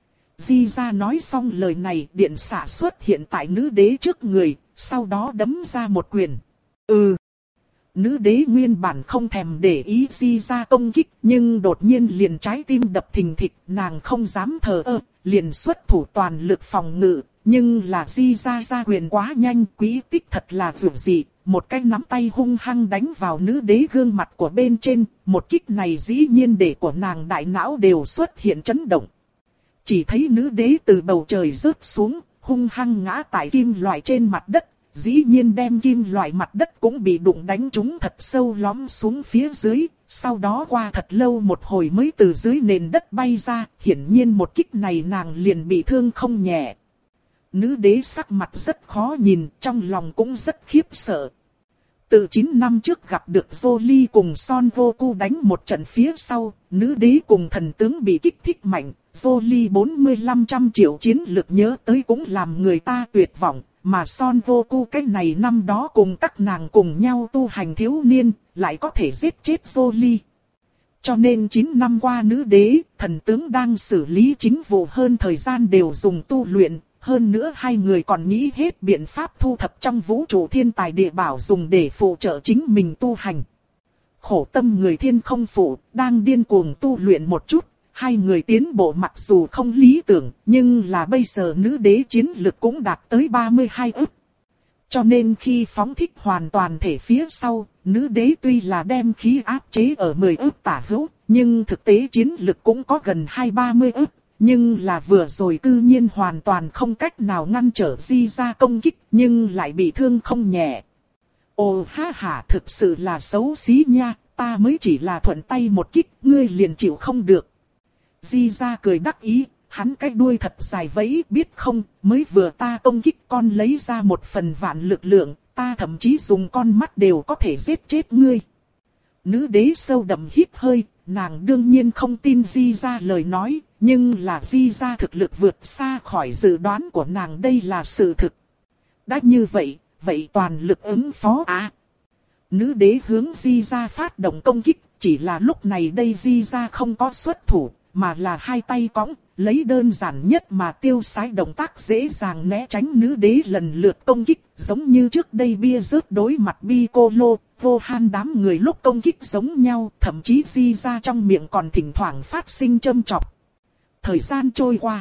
Di ra nói xong lời này, điện xạ xuất hiện tại nữ đế trước người, sau đó đấm ra một quyền. Ừ. Nữ đế nguyên bản không thèm để ý Di Gia công kích, nhưng đột nhiên liền trái tim đập thình thịch, nàng không dám thờ ơ, liền xuất thủ toàn lực phòng ngự. Nhưng là Di Gia gia quyền quá nhanh, quý tích thật là dường dị, một cái nắm tay hung hăng đánh vào nữ đế gương mặt của bên trên, một kích này dĩ nhiên để của nàng đại não đều xuất hiện chấn động. Chỉ thấy nữ đế từ bầu trời rớt xuống, hung hăng ngã tại kim loại trên mặt đất, dĩ nhiên đem kim loại mặt đất cũng bị đụng đánh trúng thật sâu lõm xuống phía dưới, sau đó qua thật lâu một hồi mới từ dưới nền đất bay ra, hiển nhiên một kích này nàng liền bị thương không nhẹ. Nữ đế sắc mặt rất khó nhìn, trong lòng cũng rất khiếp sợ. Từ chín năm trước gặp được Jolie cùng Son Goku đánh một trận phía sau, nữ đế cùng thần tướng bị kích thích mạnh, Jolie bốn mươi lăm trăm triệu chiến lực nhớ tới cũng làm người ta tuyệt vọng, mà Son Goku cái này năm đó cùng các nàng cùng nhau tu hành thiếu niên, lại có thể giết chết Jolie. Cho nên chín năm qua nữ đế, thần tướng đang xử lý chính vụ hơn thời gian đều dùng tu luyện. Hơn nữa hai người còn nghĩ hết biện pháp thu thập trong vũ trụ thiên tài địa bảo dùng để phụ trợ chính mình tu hành. Khổ tâm người thiên không phụ, đang điên cuồng tu luyện một chút, hai người tiến bộ mặc dù không lý tưởng, nhưng là bây giờ nữ đế chiến lực cũng đạt tới ba mươi hai ức. Cho nên khi phóng thích hoàn toàn thể phía sau, nữ đế tuy là đem khí áp chế ở mười ức tả hữu, nhưng thực tế chiến lực cũng có gần hai ba mươi ức. Nhưng là vừa rồi cư nhiên hoàn toàn không cách nào ngăn trở Di Gia công kích, nhưng lại bị thương không nhẹ. Ồ ha ha, thực sự là xấu xí nha, ta mới chỉ là thuận tay một kích, ngươi liền chịu không được. Di Gia cười đắc ý, hắn cái đuôi thật dài vẫy, biết không, mới vừa ta công kích con lấy ra một phần vạn lực lượng, ta thậm chí dùng con mắt đều có thể giết chết ngươi. Nữ đế sâu đậm hít hơi, nàng đương nhiên không tin Di Gia lời nói, nhưng là Di Gia thực lực vượt xa khỏi dự đoán của nàng, đây là sự thực. Đã như vậy, vậy toàn lực ứng phó à. Nữ đế hướng Di Gia phát động công kích, chỉ là lúc này đây Di Gia không có xuất thủ, mà là hai tay cõng, lấy đơn giản nhất mà tiêu sái động tác dễ dàng né tránh nữ đế lần lượt công kích, giống như trước đây bia rớt đối mặt Piccolo, Gohan đám người lúc công kích giống nhau, thậm chí Di Gia trong miệng còn thỉnh thoảng phát sinh châm chọc. Thời gian trôi qua,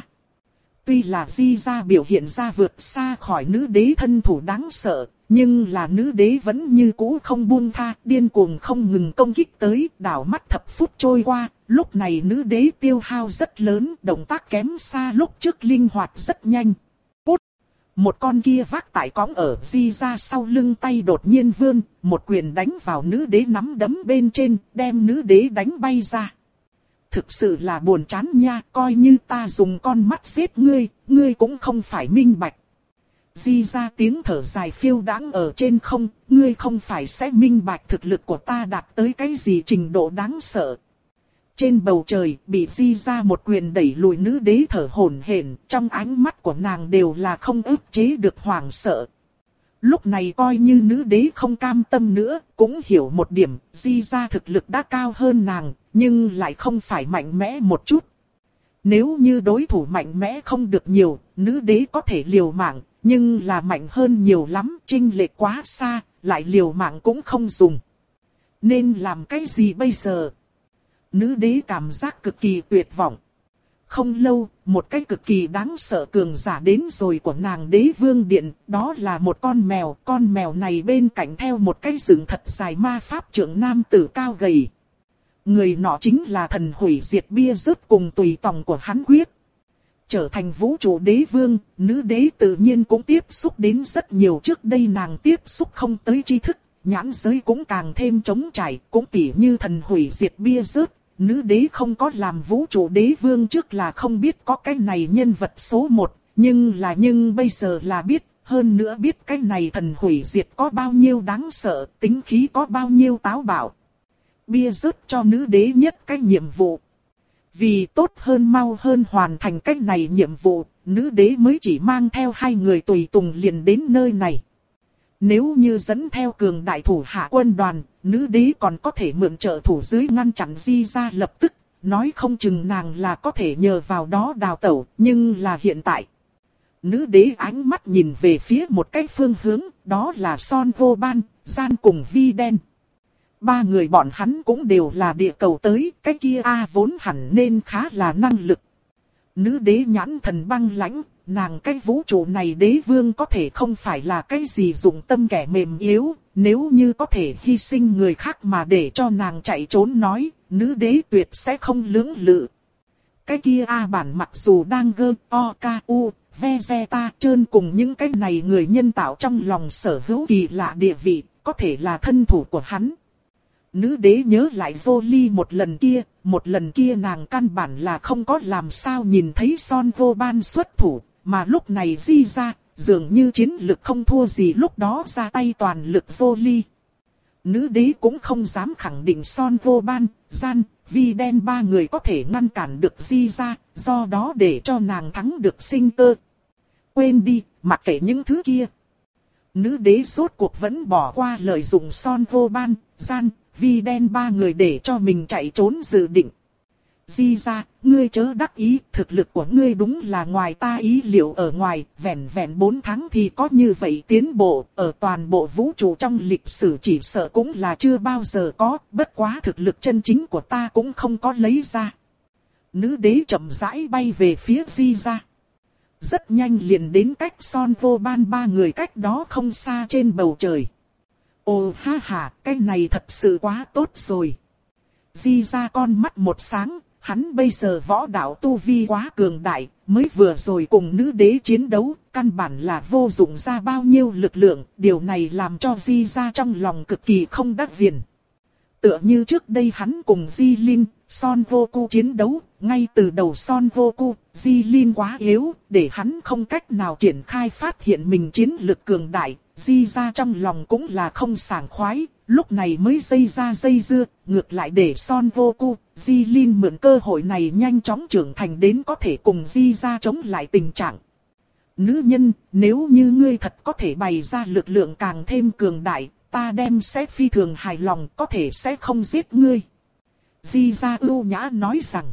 tuy là Di Gia biểu hiện ra vượt xa khỏi nữ đế thân thủ đáng sợ, nhưng là nữ đế vẫn như cũ không buông tha, điên cuồng không ngừng công kích tới, đảo mắt thập phút trôi qua, lúc này nữ đế tiêu hao rất lớn, động tác kém xa lúc trước linh hoạt rất nhanh. Cút! Một con kia vác tại cõng ở Di Gia sau lưng tay đột nhiên vươn, một quyền đánh vào nữ đế nắm đấm bên trên, đem nữ đế đánh bay ra. Thực sự là buồn chán nha, coi như ta dùng con mắt giết ngươi, ngươi cũng không phải minh bạch. Di Gia tiếng thở dài phiêu đãng ở trên không, ngươi không phải sẽ minh bạch thực lực của ta đạt tới cái gì trình độ đáng sợ. Trên bầu trời, bị Di Gia một quyền đẩy lùi nữ đế thở hổn hển, trong ánh mắt của nàng đều là không ức chế được hoảng sợ. Lúc này coi như nữ đế không cam tâm nữa, cũng hiểu một điểm, Di Gia thực lực đã cao hơn nàng, nhưng lại không phải mạnh mẽ một chút. Nếu như đối thủ mạnh mẽ không được nhiều, nữ đế có thể liều mạng, nhưng là mạnh hơn nhiều lắm, chênh lệch quá xa, lại liều mạng cũng không dùng. Nên làm cái gì bây giờ? Nữ đế cảm giác cực kỳ tuyệt vọng. Không lâu, một cái cực kỳ đáng sợ cường giả đến rồi của nàng đế vương điện, đó là một con mèo, con mèo này bên cạnh theo một cái rừng thật dài ma pháp trưởng nam tử cao gầy. Người nọ chính là thần hủy diệt bia rớt cùng tùy tòng của hắn quyết. Trở thành vũ trụ đế vương, nữ đế tự nhiên cũng tiếp xúc đến rất nhiều, trước đây nàng tiếp xúc không tới tri thức, nhãn giới cũng càng thêm trống trải, cũng tỉ như thần hủy diệt bia rớt. Nữ đế không có làm vũ trụ đế vương trước là không biết có cái này nhân vật số một, nhưng là nhưng bây giờ là biết, hơn nữa biết cái này thần hủy diệt có bao nhiêu đáng sợ, tính khí có bao nhiêu táo bạo. Bia rớt cho nữ đế nhất cái nhiệm vụ. Vì tốt hơn mau hơn hoàn thành cái này nhiệm vụ, nữ đế mới chỉ mang theo hai người tùy tùng liền đến nơi này. Nếu như dẫn theo cường đại thủ hạ quân đoàn, nữ đế còn có thể mượn trợ thủ dưới ngăn chặn Di Gia lập tức, nói không chừng nàng là có thể nhờ vào đó đào tẩu, nhưng là hiện tại. Nữ đế ánh mắt nhìn về phía một cái phương hướng, đó là Son Goban, Gian cùng Vi Đen. ba người bọn hắn cũng đều là địa cầu tới, cái kia A vốn hẳn nên khá là năng lực. Nữ đế nhãn thần băng lãnh, nàng cái vũ trụ này đế vương có thể không phải là cái gì dụng tâm kẻ mềm yếu, nếu như có thể hy sinh người khác mà để cho nàng chạy trốn nói, nữ đế tuyệt sẽ không lưỡng lự. Cái kia A bản mặc dù đang gơ, o, ca, u, Vegeta trơn cùng những cái này người nhân tạo trong lòng sở hữu kỳ lạ địa vị, có thể là thân thủ của hắn. Nữ đế nhớ lại Jolie một lần kia, một lần kia nàng căn bản là không có làm sao nhìn thấy Son Goban xuất thủ, mà lúc này di ra, dường như chiến lực không thua gì lúc đó ra tay toàn lực Jolie. Nữ đế cũng không dám khẳng định Son Goban, Gian, Vi đen ba người có thể ngăn cản được di ra, do đó để cho nàng thắng được sinh cơ. Quên đi, mặc kệ những thứ kia. Nữ đế rốt cuộc vẫn bỏ qua lợi dụng Son Goban, Gian, Vi đen ba người để cho mình chạy trốn dự định. Di ra, ngươi chớ đắc ý, thực lực của ngươi đúng là ngoài ta ý liệu ở ngoài, vẹn vẹn bốn tháng thì có như vậy tiến bộ, ở toàn bộ vũ trụ trong lịch sử chỉ sợ cũng là chưa bao giờ có, bất quá thực lực chân chính của ta cũng không có lấy ra. Nữ đế chậm rãi bay về phía Di ra. Rất nhanh liền đến cách Son Goban ba người cách đó không xa trên bầu trời. Ồ ha ha, cái này thật sự quá tốt rồi. Di ra con mắt một sáng, hắn bây giờ võ đạo tu vi quá cường đại, mới vừa rồi cùng nữ đế chiến đấu, căn bản là vô dụng ra bao nhiêu lực lượng, điều này làm cho Di ra trong lòng cực kỳ không đắc viền. Tựa như trước đây hắn cùng Di Lin, Son Goku chiến đấu, ngay từ đầu Son Goku, Di Lin quá yếu, để hắn không cách nào triển khai phát hiện mình chiến lực cường đại, Di ra trong lòng cũng là không sảng khoái, lúc này mới dây ra dây dưa, ngược lại để Son Goku, Di Lin mượn cơ hội này nhanh chóng trưởng thành đến có thể cùng Di ra chống lại tình trạng. Nữ nhân, nếu như ngươi thật có thể bày ra lực lượng càng thêm cường đại, ta đem sẽ phi thường hài lòng, có thể sẽ không giết ngươi. Di ra ưu nhã nói rằng,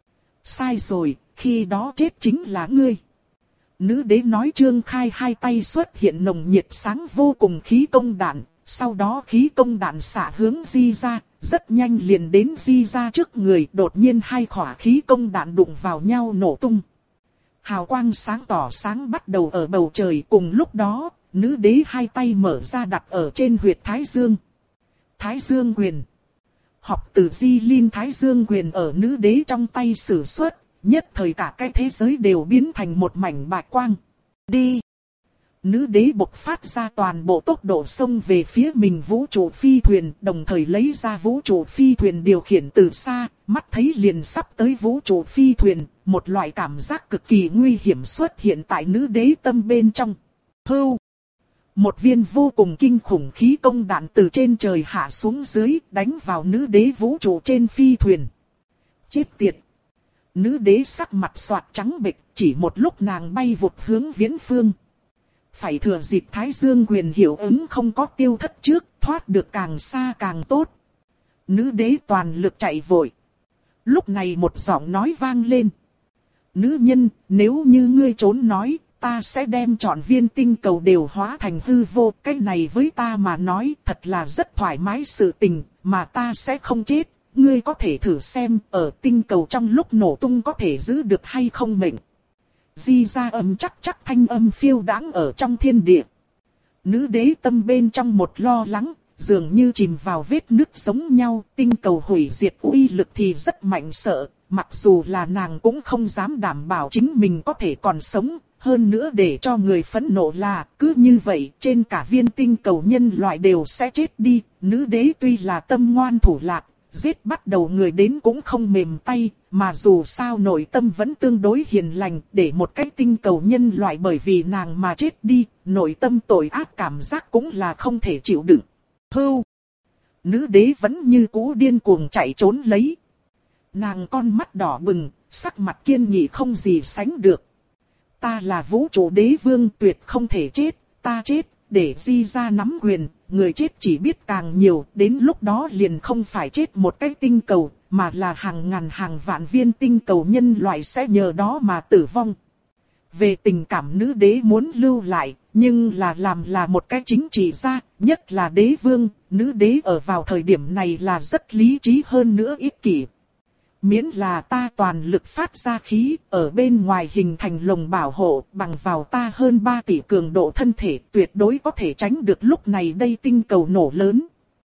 sai rồi, khi đó chết chính là ngươi. Nữ đế nói trương khai hai tay xuất hiện nồng nhiệt sáng vô cùng khí công đạn, sau đó khí công đạn xả hướng Di ra, rất nhanh liền đến Di ra trước người, đột nhiên hai khỏa khí công đạn đụng vào nhau nổ tung. Hào quang sáng tỏ sáng bắt đầu ở bầu trời, cùng lúc đó, nữ đế hai tay mở ra đặt ở trên huyệt Thái Dương. Thái Dương quyền. Học từ Di Lin Thái Dương quyền ở nữ đế trong tay sử xuất, nhất thời cả cái thế giới đều biến thành một mảnh bạch quang. Đi! Nữ đế bộc phát ra toàn bộ tốc độ xông về phía mình vũ trụ phi thuyền, đồng thời lấy ra vũ trụ phi thuyền điều khiển từ xa, mắt thấy liền sắp tới vũ trụ phi thuyền, một loại cảm giác cực kỳ nguy hiểm xuất hiện tại nữ đế tâm bên trong. Hưu! Một viên vô cùng kinh khủng khí công đạn từ trên trời hạ xuống dưới, đánh vào nữ đế vũ trụ trên phi thuyền. Chết tiệt! Nữ đế sắc mặt xoạt trắng bệch, chỉ một lúc nàng bay vụt hướng viễn phương. Phải thừa dịp Thái Dương quyền hiệu ứng không có tiêu thất trước, thoát được càng xa càng tốt. Nữ đế toàn lực chạy vội. Lúc này một giọng nói vang lên. Nữ nhân, nếu như ngươi trốn nói, ta sẽ đem trọn viên tinh cầu đều hóa thành hư vô. Cái này với ta mà nói thật là rất thoải mái sự tình, mà ta sẽ không chết. Ngươi có thể thử xem, ở tinh cầu trong lúc nổ tung có thể giữ được hay không mệnh. Di ra âm chắc chắc thanh âm phiêu đãng ở trong thiên địa. Nữ đế tâm bên trong một lo lắng, dường như chìm vào vết nứt giống nhau. Tinh cầu hủy diệt uy lực thì rất mạnh sợ, mặc dù là nàng cũng không dám đảm bảo chính mình có thể còn sống. Hơn nữa để cho người phẫn nộ là, cứ như vậy, trên cả viên tinh cầu nhân loại đều sẽ chết đi. Nữ đế tuy là tâm ngoan thủ lạc, giết bắt đầu người đến cũng không mềm tay, mà dù sao nội tâm vẫn tương đối hiền lành, để một cái tinh cầu nhân loại bởi vì nàng mà chết đi, nội tâm tội ác cảm giác cũng là không thể chịu đựng. Hưu! Nữ đế vẫn như cũ điên cuồng chạy trốn lấy. Nàng con mắt đỏ bừng, sắc mặt kiên nghị không gì sánh được. Ta là vũ trụ đế vương, tuyệt không thể chết, ta chết, để Di ra nắm quyền, người chết chỉ biết càng nhiều, đến lúc đó liền không phải chết một cái tinh cầu, mà là hàng ngàn hàng vạn viên tinh cầu nhân loại sẽ nhờ đó mà tử vong. Về tình cảm nữ đế muốn lưu lại, nhưng là làm là một cái chính trị gia, nhất là đế vương, nữ đế ở vào thời điểm này là rất lý trí hơn nữa ích kỷ. Miễn là ta toàn lực phát ra khí, ở bên ngoài hình thành lồng bảo hộ, bằng vào ta hơn ba tỷ cường độ thân thể, tuyệt đối có thể tránh được lúc này đây tinh cầu nổ lớn.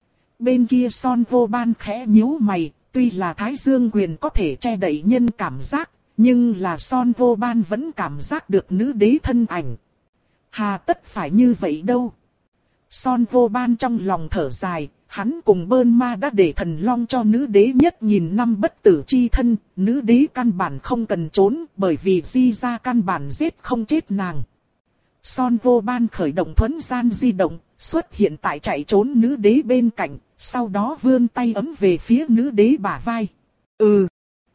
Bên kia Son Vô Ban khẽ nhíu mày, tuy là Thái Dương quyền có thể che đậy nhân cảm giác, nhưng là Son Vô Ban vẫn cảm giác được nữ đế thân ảnh. Hà tất phải như vậy đâu. Son Vô Ban trong lòng thở dài, hắn cùng Bơn Ma đã để thần long cho nữ đế nhất nghìn năm bất tử chi thân, nữ đế căn bản không cần trốn, bởi vì Di Gia căn bản giết không chết nàng. Son Vô Ban khởi động thuẫn gian di động, xuất hiện tại chạy trốn nữ đế bên cạnh, sau đó vươn tay ấm về phía nữ đế bả vai. Ừ.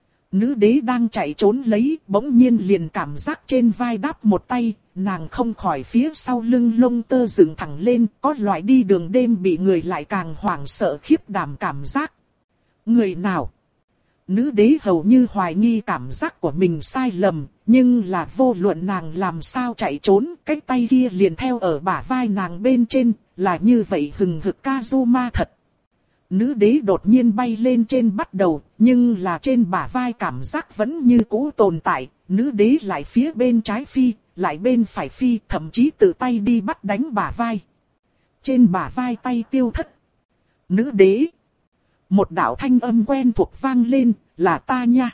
Nữ đế đang chạy trốn lấy, bỗng nhiên liền cảm giác trên vai đáp một tay, nàng không khỏi phía sau lưng lông tơ dựng thẳng lên, có loại đi đường đêm bị người lại càng hoảng sợ khiếp đảm cảm giác. Người nào? Nữ đế hầu như hoài nghi cảm giác của mình sai lầm, nhưng là vô luận nàng làm sao chạy trốn, cái tay kia liền theo ở bả vai nàng bên trên, là như vậy hừng hực Kazuma thật. Nữ đế đột nhiên bay lên trên bắt đầu, nhưng là trên bả vai cảm giác vẫn như cũ tồn tại, nữ đế lại phía bên trái phi, lại bên phải phi, thậm chí tự tay đi bắt đánh bả vai. Trên bả vai tay tiêu thất. Nữ đế. Một đạo thanh âm quen thuộc vang lên, là ta nha.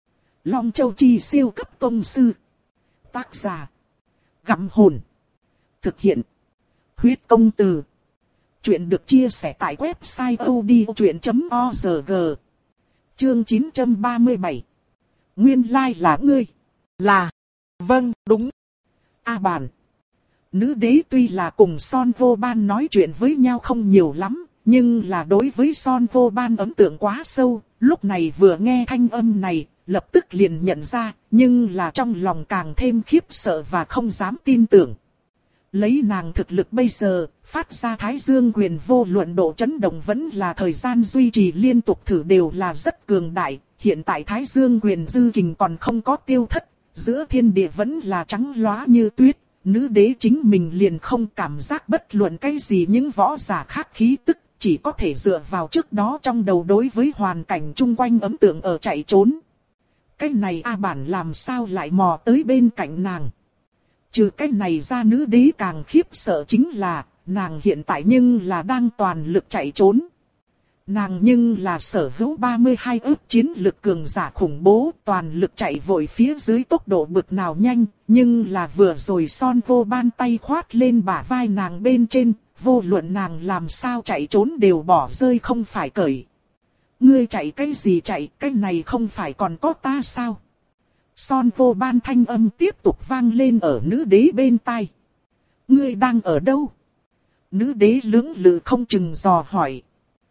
Long Châu Chi siêu cấp tông sư. Tác giả. Gặm hồn. Thực hiện. Huyết công từ. Chuyện được chia sẻ tại website odchuyện chấm org. Chương chín trăm ba mươi bảy. Nguyên lai là ngươi. Là. Vâng, đúng. A Bàn. Nữ đế tuy là cùng Son Vô Ban nói chuyện với nhau không nhiều lắm, nhưng là đối với Son Vô Ban ấn tượng quá sâu, lúc này vừa nghe thanh âm này, lập tức liền nhận ra, nhưng là trong lòng càng thêm khiếp sợ và không dám tin tưởng. Lấy nàng thực lực bây giờ, phát ra Thái Dương quyền vô luận độ chấn động vẫn là thời gian duy trì liên tục thử đều là rất cường đại, hiện tại Thái Dương quyền dư kình còn không có tiêu thất, giữa thiên địa vẫn là trắng lóa như tuyết. Nữ đế chính mình liền không cảm giác bất luận cái gì những võ giả khác khí tức, chỉ có thể dựa vào trước đó trong đầu đối với hoàn cảnh chung quanh ấn tượng ở chạy trốn. Cái này A Bản làm sao lại mò tới bên cạnh nàng. Trừ cái này ra nữ đế càng khiếp sợ chính là, nàng hiện tại nhưng là đang toàn lực chạy trốn. Nàng nhưng là sở hữu ba mươi hai ức chiến lực cường giả khủng bố, toàn lực chạy vội phía dưới tốc độ bực nào nhanh, nhưng là vừa rồi Son Vô Ban tay khoát lên bả vai nàng bên trên, vô luận nàng làm sao chạy trốn đều bỏ rơi không phải cởi. Ngươi chạy cái gì chạy, cái này không phải còn có ta sao? Son Vô Ban thanh âm tiếp tục vang lên ở nữ đế bên tai. Ngươi đang ở đâu? Nữ đế lưỡng lự không chừng dò hỏi.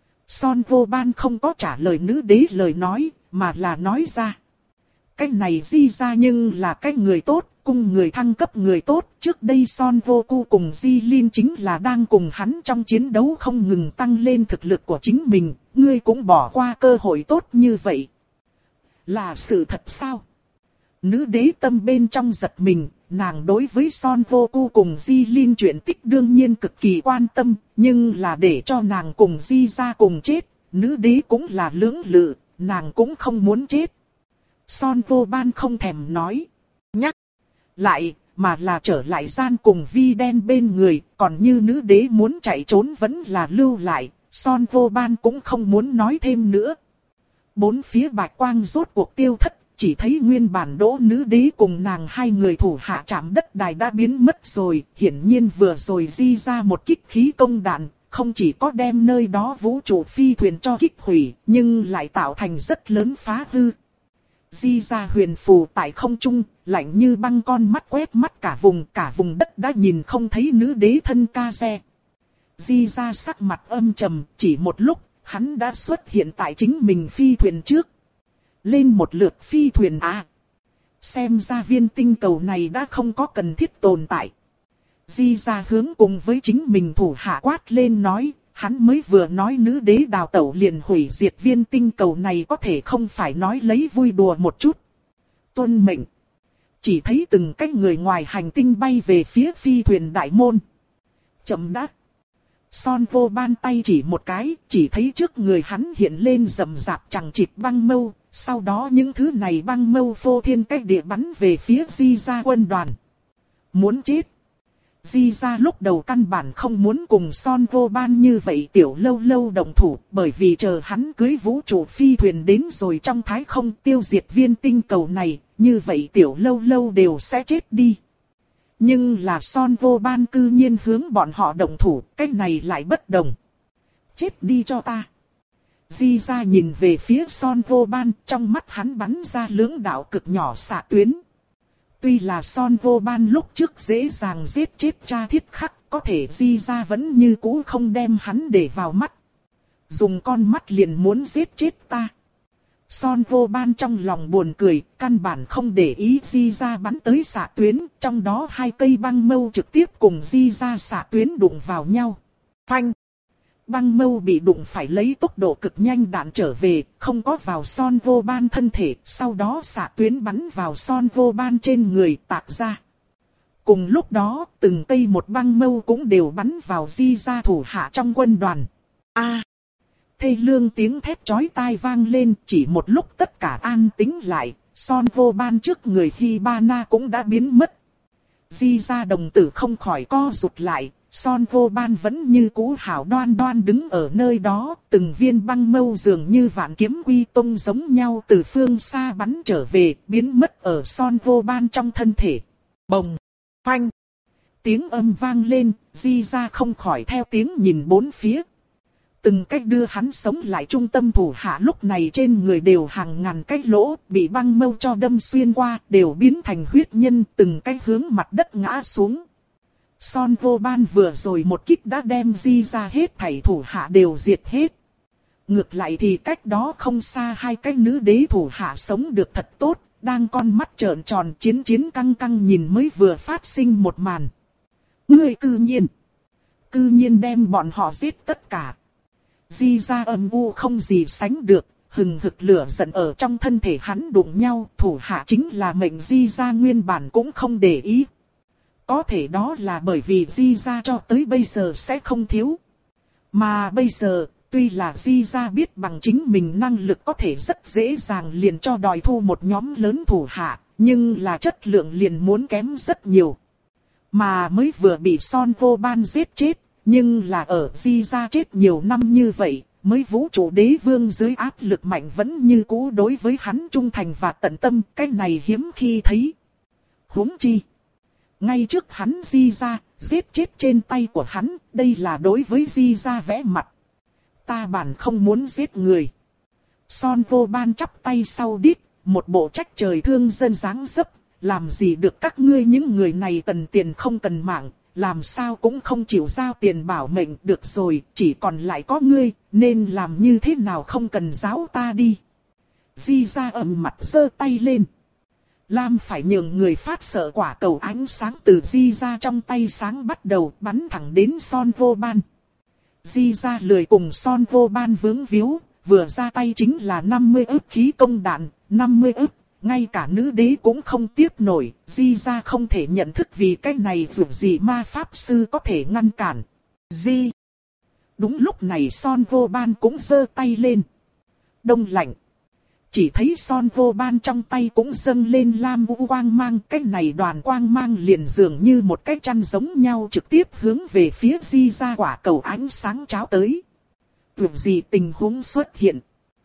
Son Vô Ban không có trả lời nữ đế lời nói, mà là nói ra. Cái này Di Gia nhưng là cái người tốt, cung người thăng cấp người tốt. Trước đây Son Vô Cu cùng Di Linh chính là đang cùng hắn trong chiến đấu không ngừng tăng lên thực lực của chính mình. Ngươi cũng bỏ qua cơ hội tốt như vậy. Là sự thật sao? Nữ đế tâm bên trong giật mình, nàng đối với Son Vô Cu cùng Di Linh chuyện tích đương nhiên cực kỳ quan tâm, nhưng là để cho nàng cùng Di Gia cùng chết, nữ đế cũng là lưỡng lự, nàng cũng không muốn chết. Son Vô Ban không thèm nói, nhắc lại, mà là trở lại gian cùng Vi Đen bên người, còn như nữ đế muốn chạy trốn vẫn là lưu lại, Son Vô Ban cũng không muốn nói thêm nữa. Bốn phía bạch quang rốt cuộc tiêu thất. Chỉ thấy nguyên bản đỗ nữ đế cùng nàng hai người thủ hạ chạm đất đài đã biến mất rồi, hiển nhiên vừa rồi Di ra một kích khí công đạn, không chỉ có đem nơi đó vũ trụ phi thuyền cho kích hủy, nhưng lại tạo thành rất lớn phá hư. Di ra huyền phù tại không trung, lạnh như băng con mắt quét mắt cả vùng, cả vùng đất đã nhìn không thấy nữ đế thân ca xe. Di ra sắc mặt âm trầm, chỉ một lúc, hắn đã xuất hiện tại chính mình phi thuyền trước. Lên một lượt phi thuyền à. Xem ra viên tinh cầu này đã không có cần thiết tồn tại. Di ra hướng cùng với chính mình thủ hạ quát lên nói, hắn mới vừa nói nữ đế đào tẩu liền hủy diệt viên tinh cầu này có thể không phải nói lấy vui đùa một chút. Tuân mệnh. Chỉ thấy từng cái người ngoài hành tinh bay về phía phi thuyền đại môn. Chậm đã. Son vô ban tay chỉ một cái, chỉ thấy trước người hắn hiện lên rầm rạp chằng chịt băng mâu. Sau đó những thứ này băng mâu phô thiên cách địa bắn về phía Di gia quân đoàn. Muốn chết. Di gia lúc đầu căn bản không muốn cùng Son vô ban như vậy tiểu lâu lâu động thủ, bởi vì chờ hắn cưới vũ trụ phi thuyền đến rồi trong thái không tiêu diệt viên tinh cầu này, như vậy tiểu lâu lâu đều sẽ chết đi. Nhưng là Son vô ban cư nhiên hướng bọn họ động thủ, cái này lại bất đồng. Chết đi cho ta. Di gia nhìn về phía Son vô ban, trong mắt hắn bắn ra lưỡng đạo cực nhỏ xạ tuyến. Tuy là Son vô ban lúc trước dễ dàng giết chết cha thiết khắc, có thể Di gia vẫn như cũ không đem hắn để vào mắt. Dùng con mắt liền muốn giết chết ta. Son vô ban trong lòng buồn cười, căn bản không để ý Di gia bắn tới xạ tuyến, trong đó hai cây băng mâu trực tiếp cùng Di gia xạ tuyến đụng vào nhau. Phanh! Băng mâu bị đụng phải lấy tốc độ cực nhanh đạn trở về, không có vào Son vô ban thân thể, sau đó xạ tuyến bắn vào Son vô ban trên người tạc ra. Cùng lúc đó, từng cây một băng mâu cũng đều bắn vào Di gia thủ hạ trong quân đoàn. A! À, thê lương tiếng thét chói tai vang lên, chỉ một lúc tất cả an tĩnh lại, Son vô ban trước người Hibana cũng đã biến mất. Di gia đồng tử không khỏi co rụt lại. Son vô ban vẫn như cũ hảo đoan đoan đứng ở nơi đó, từng viên băng mâu dường như vạn kiếm quy tông giống nhau từ phương xa bắn trở về, biến mất ở Son vô ban trong thân thể. Bồng! Phanh! Tiếng âm vang lên, Di gia không khỏi theo tiếng nhìn bốn phía. Từng cách đưa hắn sống lại trung tâm thủ hạ lúc này trên người đều hàng ngàn cái lỗ, bị băng mâu cho đâm xuyên qua, đều biến thành huyết nhân, từng cách hướng mặt đất ngã xuống. Son vô ban vừa rồi một kích đã đem Di gia hết thảy thủ hạ đều diệt hết. Ngược lại thì cách đó không xa hai cái nữ đế thủ hạ sống được thật tốt, đang con mắt trợn tròn chiến chiến căng căng nhìn mới vừa phát sinh một màn. Ngươi cư nhiên, cư nhiên đem bọn họ giết tất cả. Di gia âm u không gì sánh được, hừng hực lửa giận ở trong thân thể hắn đụng nhau, thủ hạ chính là mệnh Di gia nguyên bản cũng không để ý. Có thể đó là bởi vì Di gia cho tới bây giờ sẽ không thiếu. Mà bây giờ, tuy là Di gia biết bằng chính mình năng lực có thể rất dễ dàng liền cho đòi thu một nhóm lớn thủ hạ, nhưng là chất lượng liền muốn kém rất nhiều. Mà mới vừa bị Son vô ban giết chết, nhưng là ở Di gia chết nhiều năm như vậy, mới vũ trụ đế vương dưới áp lực mạnh vẫn như cũ đối với hắn trung thành và tận tâm, cái này hiếm khi thấy. Huống chi. Ngay trước hắn Di gia, giết chết trên tay của hắn, đây là đối với Di gia vẽ mặt. Ta bản không muốn giết người. Son vô ban chắp tay sau đít, một bộ trách trời thương dân dáng dấp, làm gì được các ngươi những người này cần tiền không cần mạng, làm sao cũng không chịu giao tiền bảo mệnh được rồi, chỉ còn lại có ngươi, nên làm như thế nào không cần giáo ta đi. Di gia ầm mặt giơ tay lên. Lam phải nhường người phát sợ quả cầu ánh sáng từ Di gia trong tay sáng bắt đầu bắn thẳng đến Son vô ban. Di gia lười cùng Son vô ban vướng víu, vừa ra tay chính là năm mươi ức khí công đạn, năm mươi ức, ngay cả nữ đế cũng không tiếp nổi, Di gia không thể nhận thức vì cái này dù gì ma pháp sư có thể ngăn cản. Di. Đúng lúc này Son vô ban cũng giơ tay lên. Đông lạnh. Chỉ thấy Son vô ban trong tay cũng dâng lên lam vũ quang mang, cái này đoàn quang mang liền dường như một cái chăn giống nhau trực tiếp hướng về phía Di gia quả cầu ánh sáng cháo tới. Tưởng gì tình huống xuất hiện.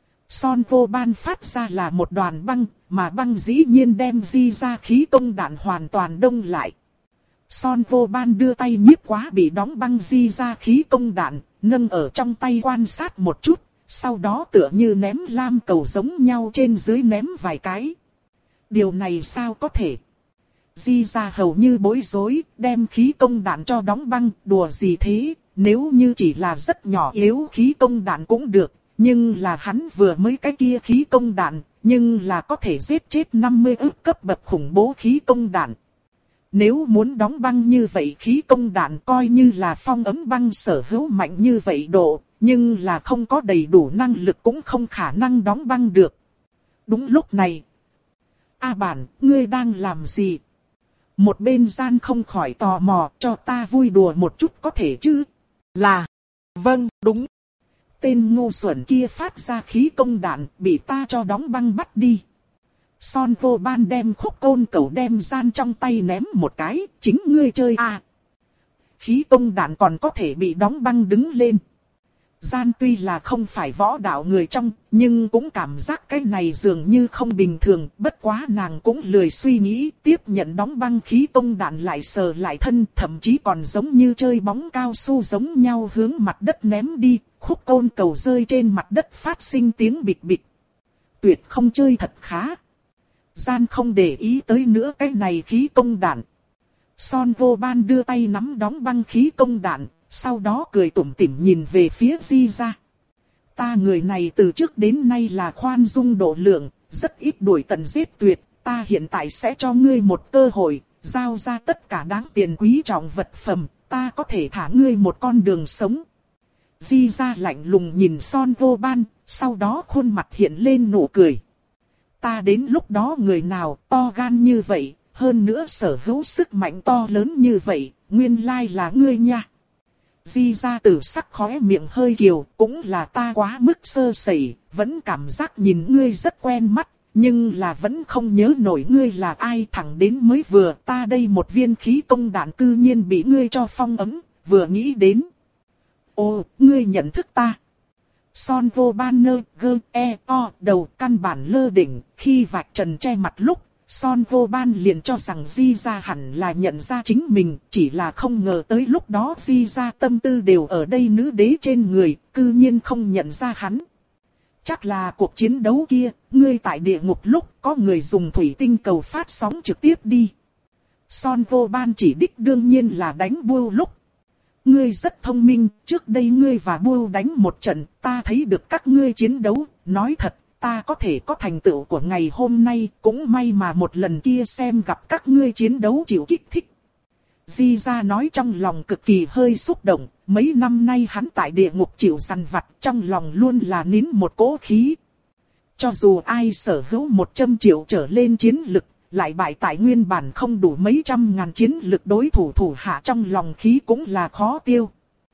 Son vô ban phát ra là một đoàn băng, mà băng dĩ nhiên đem Di gia khí công đạn hoàn toàn đông lại. Son vô ban đưa tay nhiếp quá bị đóng băng Di gia khí công đạn, nâng ở trong tay quan sát một chút. Sau đó tựa như ném lam cầu giống nhau trên dưới ném vài cái. Điều này sao có thể? Di gia hầu như bối rối, đem khí công đạn cho đóng băng, đùa gì thế? Nếu như chỉ là rất nhỏ yếu khí công đạn cũng được, nhưng là hắn vừa mới cái kia khí công đạn, nhưng là có thể giết chết năm mươi ức cấp bậc khủng bố khí công đạn. Nếu muốn đóng băng như vậy khí công đạn coi như là phong ấm băng sở hữu mạnh như vậy độ, nhưng là không có đầy đủ năng lực cũng không khả năng đóng băng được. Đúng lúc này, A bản, ngươi đang làm gì? Một bên gian không khỏi tò mò, cho ta vui đùa một chút có thể chứ? Là, vâng, đúng. Tên ngu xuẩn kia phát ra khí công đạn, bị ta cho đóng băng bắt đi. Son vô ban đem khúc côn cầu đem gian trong tay ném một cái, chính ngươi chơi à. Khí công đạn còn có thể bị đóng băng đứng lên. Gian tuy là không phải võ đạo người trong, nhưng cũng cảm giác cái này dường như không bình thường, bất quá nàng cũng lười suy nghĩ, tiếp nhận đóng băng khí công đạn lại sờ lại thân, thậm chí còn giống như chơi bóng cao su giống nhau hướng mặt đất ném đi, khúc côn cầu rơi trên mặt đất phát sinh tiếng bịch bịch. Tuyệt không chơi thật khá. Gian không để ý tới nữa cái này khí công đạn. Son vô ban đưa tay nắm đóng băng khí công đạn, sau đó cười tủm tỉm nhìn về phía Di ra. Ta người này từ trước đến nay là khoan dung độ lượng, rất ít đuổi tận giết tuyệt, ta hiện tại sẽ cho ngươi một cơ hội, giao ra tất cả đáng tiền quý trọng vật phẩm, ta có thể thả ngươi một con đường sống. Di ra lạnh lùng nhìn Son vô ban, sau đó khuôn mặt hiện lên nụ cười. Ta đến lúc đó người nào to gan như vậy, hơn nữa sở hữu sức mạnh to lớn như vậy, nguyên lai là ngươi nha. Di ra tử sắc khóe miệng hơi kiều, cũng là ta quá mức sơ sẩy, vẫn cảm giác nhìn ngươi rất quen mắt, nhưng là vẫn không nhớ nổi ngươi là ai, thẳng đến mới vừa ta đây một viên khí công đạn cư nhiên bị ngươi cho phong ấm, vừa nghĩ đến. Ồ, ngươi nhận thức ta. Son vô ban nơ, gơ, e, o, đầu căn bản lơ đỉnh, khi vạch trần che mặt lúc. Son vô ban liền cho rằng Di ra hẳn là nhận ra chính mình, chỉ là không ngờ tới lúc đó Di ra tâm tư đều ở đây nữ đế trên người, cư nhiên không nhận ra hắn. Chắc là cuộc chiến đấu kia, ngươi tại địa ngục lúc có người dùng thủy tinh cầu phát sóng trực tiếp đi. Son vô ban chỉ đích đương nhiên là đánh Bưu lúc. Ngươi rất thông minh, trước đây ngươi và Bưu đánh một trận, ta thấy được các ngươi chiến đấu, nói thật. Ta có thể có thành tựu của ngày hôm nay, cũng may mà một lần kia xem gặp các ngươi chiến đấu chịu kích thích. Di ra nói trong lòng cực kỳ hơi xúc động, mấy năm nay hắn tại địa ngục chịu săn vặt, trong lòng luôn là nín một cỗ khí. Cho dù ai sở hữu một trăm triệu trở lên chiến lực, lại bại tại nguyên bản không đủ mấy trăm ngàn chiến lực đối thủ thủ hạ, trong lòng khí cũng là khó tiêu.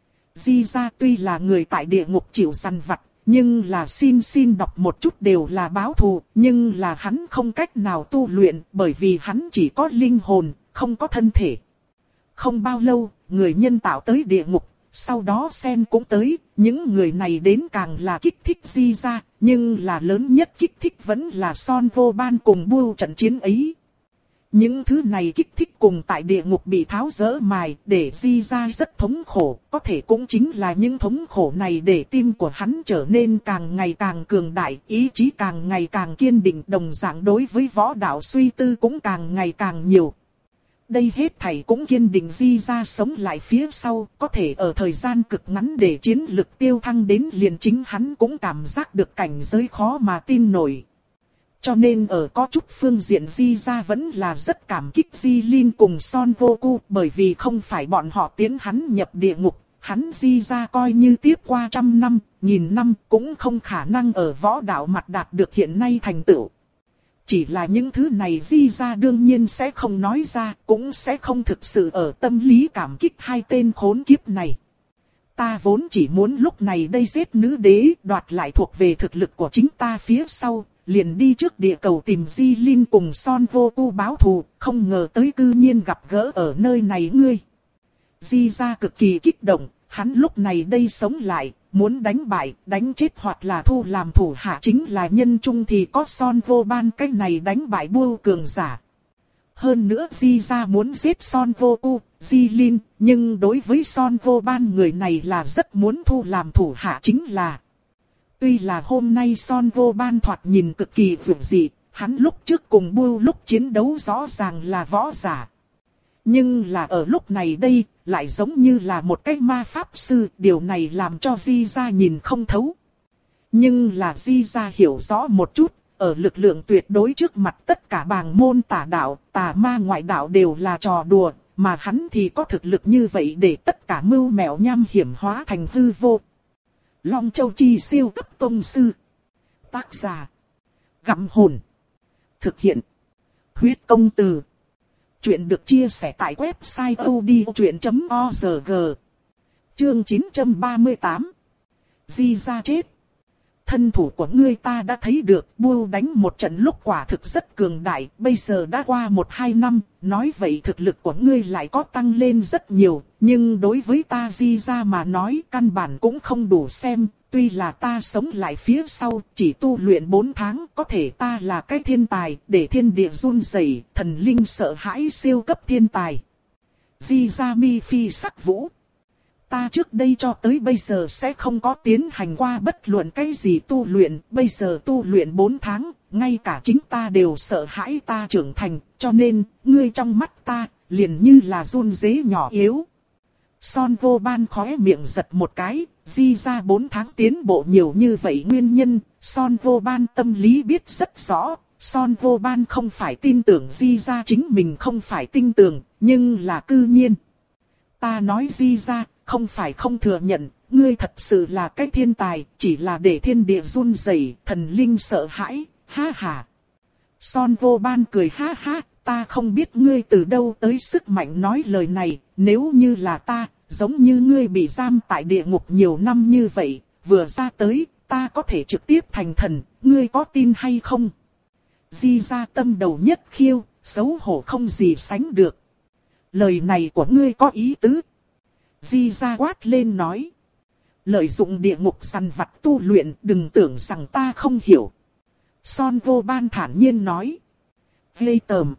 Di ra tuy là người tại địa ngục chịu săn vặt, nhưng là xin xin đọc một chút đều là báo thù, nhưng là hắn không cách nào tu luyện bởi vì hắn chỉ có linh hồn, không có thân thể. Không bao lâu, người nhân tạo tới địa ngục, sau đó Sen cũng tới, những người này đến càng là kích thích Di ra, nhưng là lớn nhất kích thích vẫn là Son vô ban cùng Bưu trận chiến ấy. Những thứ này kích thích cùng tại địa ngục bị tháo dỡ mài, để Di ra rất thống khổ, có thể cũng chính là những thống khổ này để tim của hắn trở nên càng ngày càng cường đại, ý chí càng ngày càng kiên định, đồng dạng đối với võ đạo suy tư cũng càng ngày càng nhiều. Đây hết thảy cũng kiên định Di ra sống lại phía sau, có thể ở thời gian cực ngắn để chiến lực tiêu thăng đến liền chính hắn cũng cảm giác được cảnh giới khó mà tin nổi. Cho nên ở có chút phương diện Di ra vẫn là rất cảm kích Di Linh cùng Son vô cu, bởi vì không phải bọn họ tiến hắn nhập địa ngục, hắn Di ra coi như tiếp qua trăm năm, nghìn năm cũng không khả năng ở võ đạo mặt đạt được hiện nay thành tựu. Chỉ là những thứ này Di ra đương nhiên sẽ không nói ra, cũng sẽ không thực sự ở tâm lý cảm kích hai tên khốn kiếp này. Ta vốn chỉ muốn lúc này đây giết nữ đế, đoạt lại thuộc về thực lực của chính ta phía sau, liền đi trước địa cầu tìm Di Linh cùng Son vô cu báo thù, không ngờ tới cư nhiên gặp gỡ ở nơi này ngươi. Di ra cực kỳ kích động, hắn lúc này đây sống lại, muốn đánh bại, đánh chết hoặc là thu làm thủ hạ chính là nhân trung thì có Son vô ban cái này đánh bại Bưu cường giả. Hơn nữa Di ra muốn giết Son vô cu, Di Linh, nhưng đối với Son vô ban người này là rất muốn thu làm thủ hạ chính là. Tuy là hôm nay Son vô ban thoạt nhìn cực kỳ vượng dị, hắn lúc trước cùng Bưu lúc chiến đấu rõ ràng là võ giả. Nhưng là ở lúc này đây, lại giống như là một cái ma pháp sư, điều này làm cho Di ra nhìn không thấu. Nhưng là Di ra hiểu rõ một chút, ở lực lượng tuyệt đối trước mặt tất cả bàng môn tà đạo, tà ma ngoại đạo đều là trò đùa, mà hắn thì có thực lực như vậy để tất cả mưu mẹo nham hiểm hóa thành hư vô. Long Châu Chi siêu cấp tông sư. Tác giả. Gặm hồn. Thực hiện. Huyết công từ. Chuyện được chia sẻ tại website odchuyện chấm org. Chương chín trăm ba mươi tám. Di ra chết. Thân thủ của ngươi ta đã thấy được, Bưu đánh một trận lúc quả thực rất cường đại, bây giờ đã qua một hai năm, nói vậy thực lực của ngươi lại có tăng lên rất nhiều, nhưng đối với ta Di ra mà nói căn bản cũng không đủ xem, tuy là ta sống lại phía sau, chỉ tu luyện bốn tháng, có thể ta là cái thiên tài, để thiên địa run rẩy, thần linh sợ hãi siêu cấp thiên tài. Di ra mi phi sắc vũ. Ta trước đây cho tới bây giờ sẽ không có tiến hành qua bất luận cái gì tu luyện, bây giờ tu luyện bốn tháng, ngay cả chính ta đều sợ hãi ta trưởng thành, cho nên, ngươi trong mắt ta, liền như là run rế nhỏ yếu. Son vô ban khóe miệng giật một cái, Di ra bốn tháng tiến bộ nhiều như vậy nguyên nhân, Son vô ban tâm lý biết rất rõ, Son vô ban không phải tin tưởng Di ra chính mình không phải tin tưởng, nhưng là cư nhiên. Ta nói Di ra, không phải không thừa nhận, ngươi thật sự là cái thiên tài, chỉ là để thiên địa run rẩy, thần linh sợ hãi, ha ha. Son vô ban cười ha ha, ta không biết ngươi từ đâu tới sức mạnh nói lời này, nếu như là ta, giống như ngươi bị giam tại địa ngục nhiều năm như vậy, vừa ra tới, ta có thể trực tiếp thành thần, ngươi có tin hay không? Di ra tâm đầu nhất khiêu, xấu hổ không gì sánh được. Lời này của ngươi có ý tứ. Di ra quát lên nói. Lợi dụng địa ngục săn vặt tu luyện, đừng tưởng rằng ta không hiểu. Son vô ban thản nhiên nói. Ghê tởm.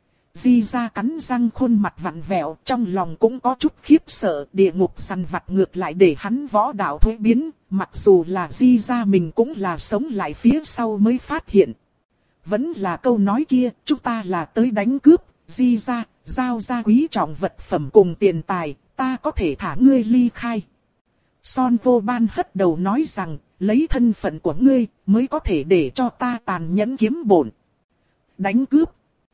Di ra cắn răng khuôn mặt vặn vẹo, trong lòng cũng có chút khiếp sợ. Địa ngục săn vặt ngược lại để hắn võ đạo thuế biến, mặc dù là Di ra mình cũng là sống lại phía sau mới phát hiện. Vẫn là câu nói kia, chúng ta là tới đánh cướp, Di ra, giao ra quý trọng vật phẩm cùng tiền tài, ta có thể thả ngươi ly khai. Son vô ban hất đầu nói rằng, lấy thân phận của ngươi, mới có thể để cho ta tàn nhẫn kiếm bổn. Đánh cướp.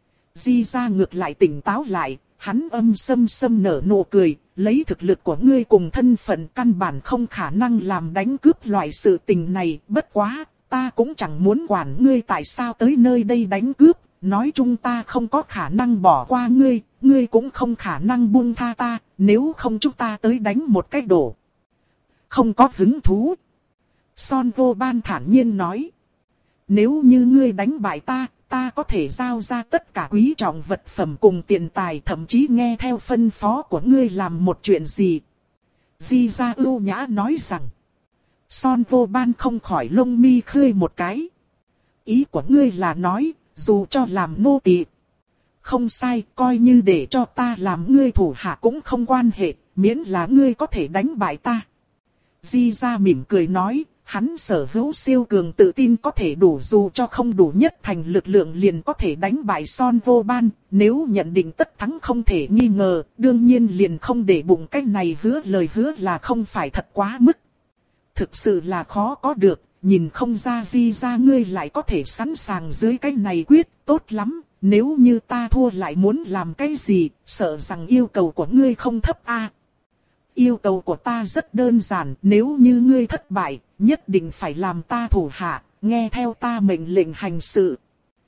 Di ra ngược lại tỉnh táo lại, hắn âm sâm sâm nở nụ cười, lấy thực lực của ngươi cùng thân phận căn bản không khả năng làm đánh cướp loại sự tình này, bất quá, ta cũng chẳng muốn quản ngươi tại sao tới nơi đây đánh cướp. Nói chung ta không có khả năng bỏ qua ngươi, ngươi cũng không khả năng buông tha ta, nếu không chúng ta tới đánh một cách đổ. Không có hứng thú. Son vô ban thản nhiên nói. Nếu như ngươi đánh bại ta, ta có thể giao ra tất cả quý trọng vật phẩm cùng tiền tài, thậm chí nghe theo phân phó của ngươi làm một chuyện gì. Di ra ưu nhã nói rằng. Son vô ban không khỏi lông mi khơi một cái. Ý của ngươi là nói, dù cho làm nô tỳ, không sai, coi như để cho ta làm ngươi thủ hạ cũng không quan hệ, miễn là ngươi có thể đánh bại ta. Di ra mỉm cười nói, hắn sở hữu siêu cường tự tin có thể đủ, dù cho không đủ nhất thành lực lượng liền có thể đánh bại Son vô ban, nếu nhận định tất thắng không thể nghi ngờ, đương nhiên liền không để bụng cái này hứa lời hứa là không phải thật quá mức. Thực sự là khó có được. Nhìn không ra Di ra ngươi lại có thể sẵn sàng dưới cái này quyết, tốt lắm, nếu như ta thua lại muốn làm cái gì, sợ rằng yêu cầu của ngươi không thấp a. À, yêu cầu của ta rất đơn giản, nếu như ngươi thất bại, nhất định phải làm ta thủ hạ, nghe theo ta mệnh lệnh hành sự.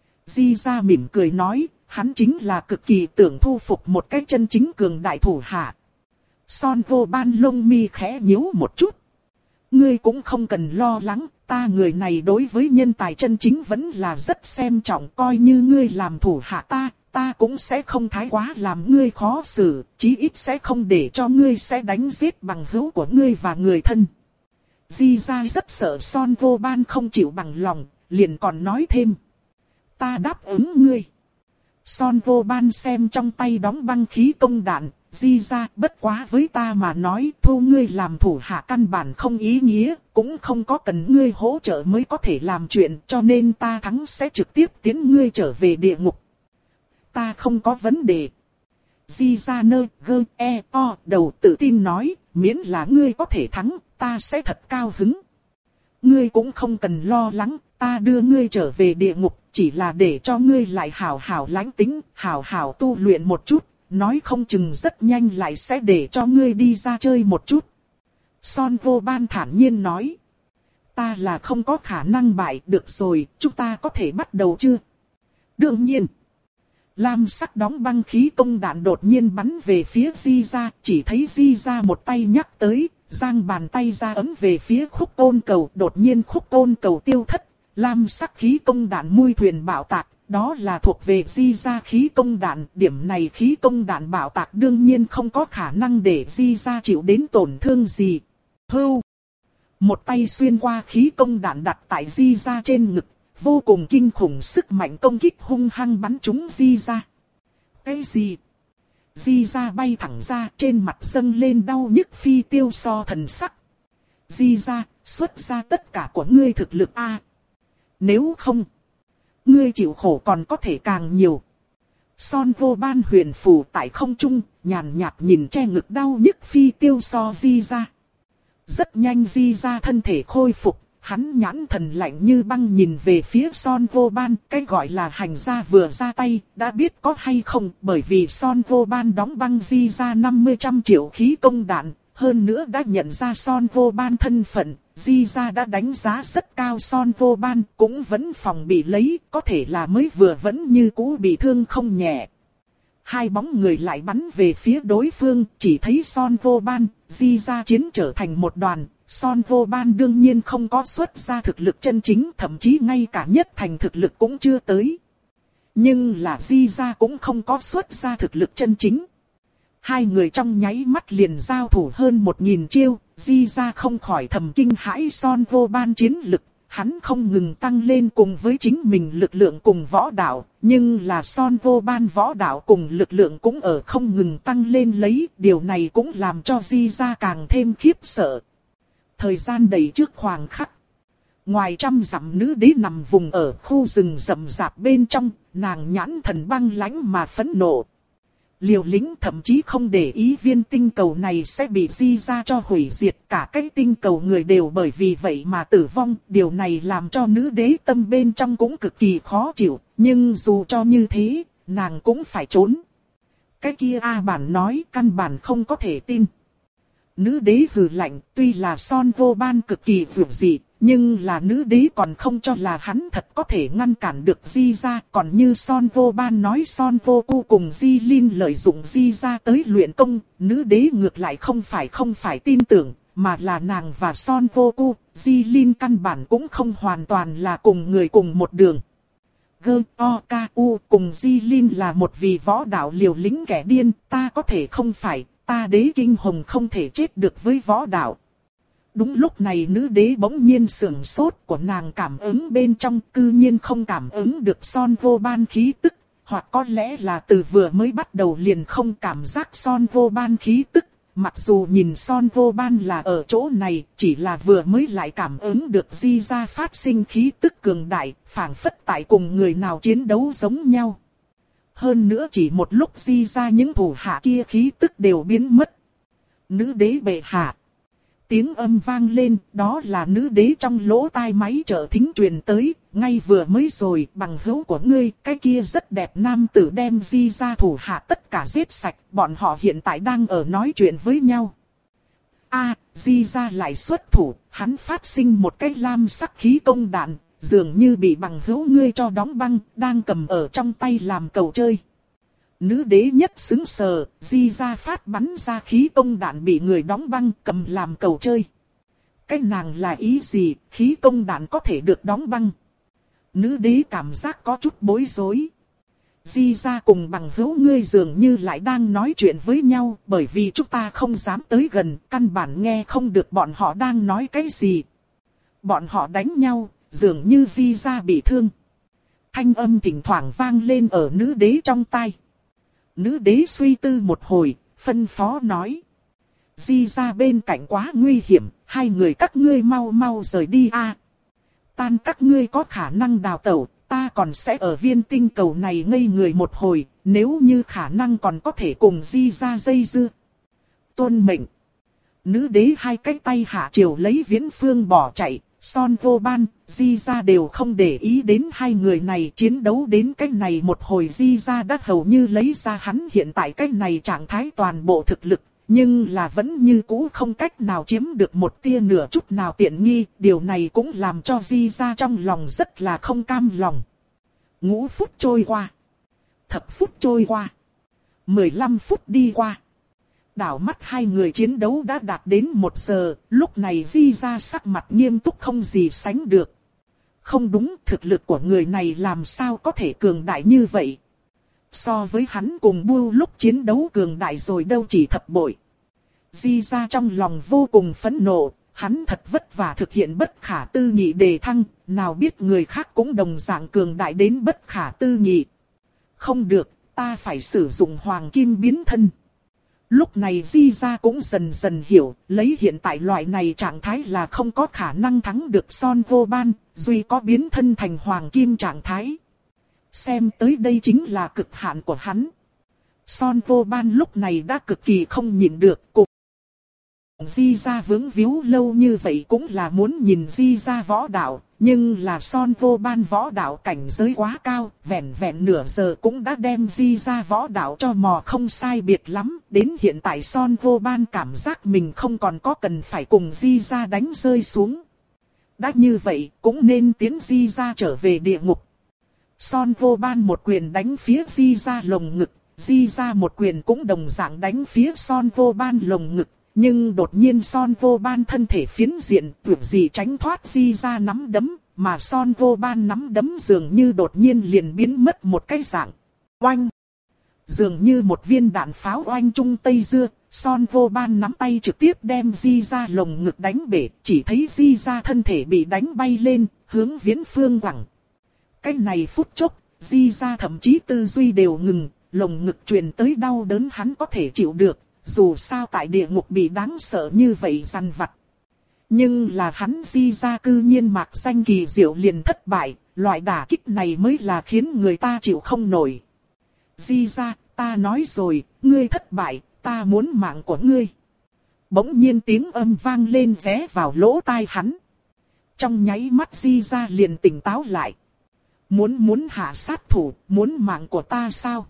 Di ra mỉm cười nói, hắn chính là cực kỳ tưởng thu phục một cái chân chính cường đại thủ hạ. Son vô ban lông mi khẽ nhíu một chút. Ngươi cũng không cần lo lắng, ta người này đối với nhân tài chân chính vẫn là rất xem trọng, coi như ngươi làm thủ hạ ta, ta cũng sẽ không thái quá làm ngươi khó xử, chí ít sẽ không để cho ngươi sẽ đánh giết bằng hữu của ngươi và người thân. Di ra rất sợ Son vô ban không chịu bằng lòng, liền còn nói thêm. Ta đáp ứng ngươi. Son vô ban xem trong tay đóng băng khí công đạn. Di ra, bất quá với ta mà nói, thu ngươi làm thủ hạ căn bản không ý nghĩa, cũng không có cần ngươi hỗ trợ mới có thể làm chuyện, cho nên ta thắng sẽ trực tiếp tiến ngươi trở về địa ngục. Ta không có vấn đề. Di ra nơ, gơ, e, o, đầu tự tin nói, miễn là ngươi có thể thắng, ta sẽ thật cao hứng. Ngươi cũng không cần lo lắng, ta đưa ngươi trở về địa ngục, chỉ là để cho ngươi lại hảo hảo lãnh tính, hảo hảo tu luyện một chút. Nói không chừng rất nhanh lại sẽ để cho ngươi đi ra chơi một chút. Son vô ban thản nhiên nói. Ta là không có khả năng bại, được rồi, chúng ta có thể bắt đầu chưa? Đương nhiên. lam sắc đóng băng khí công đạn đột nhiên bắn về phía Di Gia, chỉ thấy Di Gia một tay nhắc tới, giang bàn tay ra ấm về phía khúc côn cầu, đột nhiên khúc côn cầu tiêu thất, lam sắc khí công đạn mui thuyền bạo tạc, đó là thuộc về Di Gia khí công đạn, điểm này khí công đạn bạo tạc đương nhiên không có khả năng để Di Gia chịu đến tổn thương gì. Hưu! Một tay xuyên qua khí công đạn đặt tại Di Gia trên ngực, vô cùng kinh khủng sức mạnh công kích hung hăng bắn trúng Di Gia. Cái gì? Di Gia bay thẳng ra, trên mặt dâng lên đau nhức phi tiêu so thần sắc. Di Gia, xuất ra tất cả của ngươi thực lực a. Nếu không, ngươi chịu khổ còn có thể càng nhiều. Son Vô Ban huyền phù tại không trung, nhàn nhạt nhìn che ngực đau nhức phi tiêu so Di Gia. Rất nhanh Di Gia thân thể khôi phục, hắn nhãn thần lạnh như băng nhìn về phía Son Vô Ban, cái gọi là hành gia vừa ra tay, đã biết có hay không, bởi vì Son Vô Ban đóng băng Di Gia năm mươi trăm triệu khí công đạn, hơn nữa đã nhận ra Son Vô Ban thân phận, Di Gia đã đánh giá rất cao Son Vô Ban, cũng vẫn phòng bị lấy, có thể là mới vừa vẫn như cũ bị thương không nhẹ. Hai bóng người lại bắn về phía đối phương, chỉ thấy Son Vô Ban, Di Gia chiến trở thành một đoàn. Son Vô Ban đương nhiên không có xuất ra thực lực chân chính, thậm chí ngay cả nhất thành thực lực cũng chưa tới. Nhưng là Di Gia cũng không có xuất ra thực lực chân chính. Hai người trong nháy mắt liền giao thủ hơn một nghìn chiêu, Di Gia không khỏi thầm kinh hãi Son Vô Ban chiến lực. Hắn không ngừng tăng lên cùng với chính mình lực lượng cùng võ đạo, nhưng là Son Vô Ban võ đạo cùng lực lượng cũng ở không ngừng tăng lên lấy, điều này cũng làm cho Di Gia càng thêm khiếp sợ. Thời gian đầy trước khoảng khắc. Ngoài trăm dặm nữ đế nằm vùng ở khu rừng rậm rạp bên trong, nàng nhãn thần băng lãnh mà phẫn nộ. Liều lĩnh thậm chí không để ý viên tinh cầu này sẽ bị Di Gia cho hủy diệt, cả cái tinh cầu người đều bởi vì vậy mà tử vong. Điều này làm cho nữ đế tâm bên trong cũng cực kỳ khó chịu, nhưng dù cho như thế, nàng cũng phải trốn. Cái kia A Bản nói căn bản không có thể tin. Nữ đế hừ lạnh, tuy là Son Vô Ban cực kỳ vượt dị, nhưng là nữ đế còn không cho là hắn thật có thể ngăn cản được Di Gia. Còn như Son Vô Ban nói Son Vô Cu cùng Di Linh lợi dụng Di Gia tới luyện công, nữ đế ngược lại không phải không phải tin tưởng, mà là nàng và Son Vô Cu, Di Linh căn bản cũng không hoàn toàn là cùng người cùng một đường. Gơ, O, K, U cùng Di Linh là một vị võ đạo liều lĩnh kẻ điên, ta có thể không phải. Ta đế kinh hồng không thể chết được với võ đạo. Đúng lúc này nữ đế bỗng nhiên sưởng sốt của nàng cảm ứng bên trong cư nhiên không cảm ứng được Son Vô Ban khí tức. Hoặc có lẽ là từ vừa mới bắt đầu liền không cảm giác Son Vô Ban khí tức. Mặc dù nhìn Son Vô Ban là ở chỗ này, chỉ là vừa mới lại cảm ứng được Di Gia phát sinh khí tức cường đại, phảng phất tại cùng người nào chiến đấu giống nhau. Hơn nữa chỉ một lúc Di Gia những thủ hạ kia khí tức đều biến mất. Nữ đế bệ hạ. Tiếng âm vang lên, đó là nữ đế trong lỗ tai máy trợ thính truyền tới, ngay vừa mới rồi bằng hữu của ngươi, cái kia rất đẹp nam tử đem Di Gia thủ hạ tất cả giết sạch, bọn họ hiện tại đang ở nói chuyện với nhau. A, Di Gia lại xuất thủ, hắn phát sinh một cái lam sắc khí công đạn. Dường như bị bằng hữu ngươi cho đóng băng, đang cầm ở trong tay làm cầu chơi. Nữ đế nhất xứng sờ, Di Gia phát bắn ra khí công đạn bị người đóng băng cầm làm cầu chơi. Cái nàng là ý gì, khí công đạn có thể được đóng băng. Nữ đế cảm giác có chút bối rối. Di Gia cùng bằng hữu ngươi dường như lại đang nói chuyện với nhau, bởi vì chúng ta không dám tới gần, căn bản nghe không được bọn họ đang nói cái gì. Bọn họ đánh nhau. Dường như Di Gia bị thương. Thanh âm thỉnh thoảng vang lên ở nữ đế trong tai. Nữ đế suy tư một hồi, phân phó nói. Di Gia bên cạnh quá nguy hiểm, hai người các ngươi mau mau rời đi a. Tan các ngươi có khả năng đào tẩu, ta còn sẽ ở viên tinh cầu này ngây người một hồi, nếu như khả năng còn có thể cùng Di Gia dây dưa. Tuân mệnh. Nữ đế hai cái tay hạ triều lấy viễn phương bỏ chạy. Son Vô Ban, Di Gia đều không để ý đến hai người này chiến đấu đến cái này một hồi Di Gia đã hầu như lấy ra hắn hiện tại cái này trạng thái toàn bộ thực lực, nhưng là vẫn như cũ không cách nào chiếm được một tia nửa chút nào tiện nghi, điều này cũng làm cho Di Gia trong lòng rất là không cam lòng. Ngũ phút trôi qua. Thập phút trôi qua. mười lăm phút đi qua. Đảo mắt hai người chiến đấu đã đạt đến một giờ, lúc này Di ra sắc mặt nghiêm túc không gì sánh được. Không đúng, thực lực của người này làm sao có thể cường đại như vậy. So với hắn cùng Bu lúc chiến đấu cường đại rồi đâu chỉ thập bội. Di ra trong lòng vô cùng phẫn nộ, hắn thật vất vả thực hiện bất khả tư nghị đề thăng, nào biết người khác cũng đồng dạng cường đại đến bất khả tư nghị. Không được, ta phải sử dụng hoàng kim biến thân. Lúc này Di ra cũng dần dần hiểu, lấy hiện tại loại này trạng thái là không có khả năng thắng được Son Vô Ban, duy có biến thân thành hoàng kim trạng thái. Xem tới đây chính là cực hạn của hắn. Son Vô Ban lúc này đã cực kỳ không nhịn được. Cùng Di ra vướng víu lâu như vậy cũng là muốn nhìn Di ra võ đạo. Nhưng là Son Vô Ban võ đạo cảnh giới quá cao, vẹn vẹn nửa giờ cũng đã đem Di ra võ đạo cho mò không sai biệt lắm. Đến hiện tại Son Vô Ban cảm giác mình không còn có cần phải cùng Di ra đánh rơi xuống. Đã như vậy cũng nên tiến Di ra trở về địa ngục. Son Vô Ban một quyền đánh phía Di ra lồng ngực, Di ra một quyền cũng đồng dạng đánh phía Son Vô Ban lồng ngực. Nhưng đột nhiên Son Vô Ban thân thể phiến diện tưởng gì tránh thoát Di ra nắm đấm, mà Son Vô Ban nắm đấm dường như đột nhiên liền biến mất một cái dạng. Oanh! Dường như một viên đạn pháo oanh trung Tây Dưa, Son Vô Ban nắm tay trực tiếp đem Di ra lồng ngực đánh bể, chỉ thấy Di ra thân thể bị đánh bay lên, hướng viễn phương quẳng. Cái này phút chốc, Di ra thậm chí tư duy đều ngừng, lồng ngực truyền tới đau đớn hắn có thể chịu được. Dù sao tại địa ngục bị đáng sợ như vậy dằn vặt. Nhưng là hắn Di ra cư nhiên mạc danh kỳ diệu liền thất bại. Loại đả kích này mới là khiến người ta chịu không nổi. Di ra, ta nói rồi, ngươi thất bại, ta muốn mạng của ngươi. Bỗng nhiên tiếng âm vang lên ré vào lỗ tai hắn. Trong nháy mắt Di ra liền tỉnh táo lại. Muốn muốn hạ sát thủ, muốn mạng của ta sao?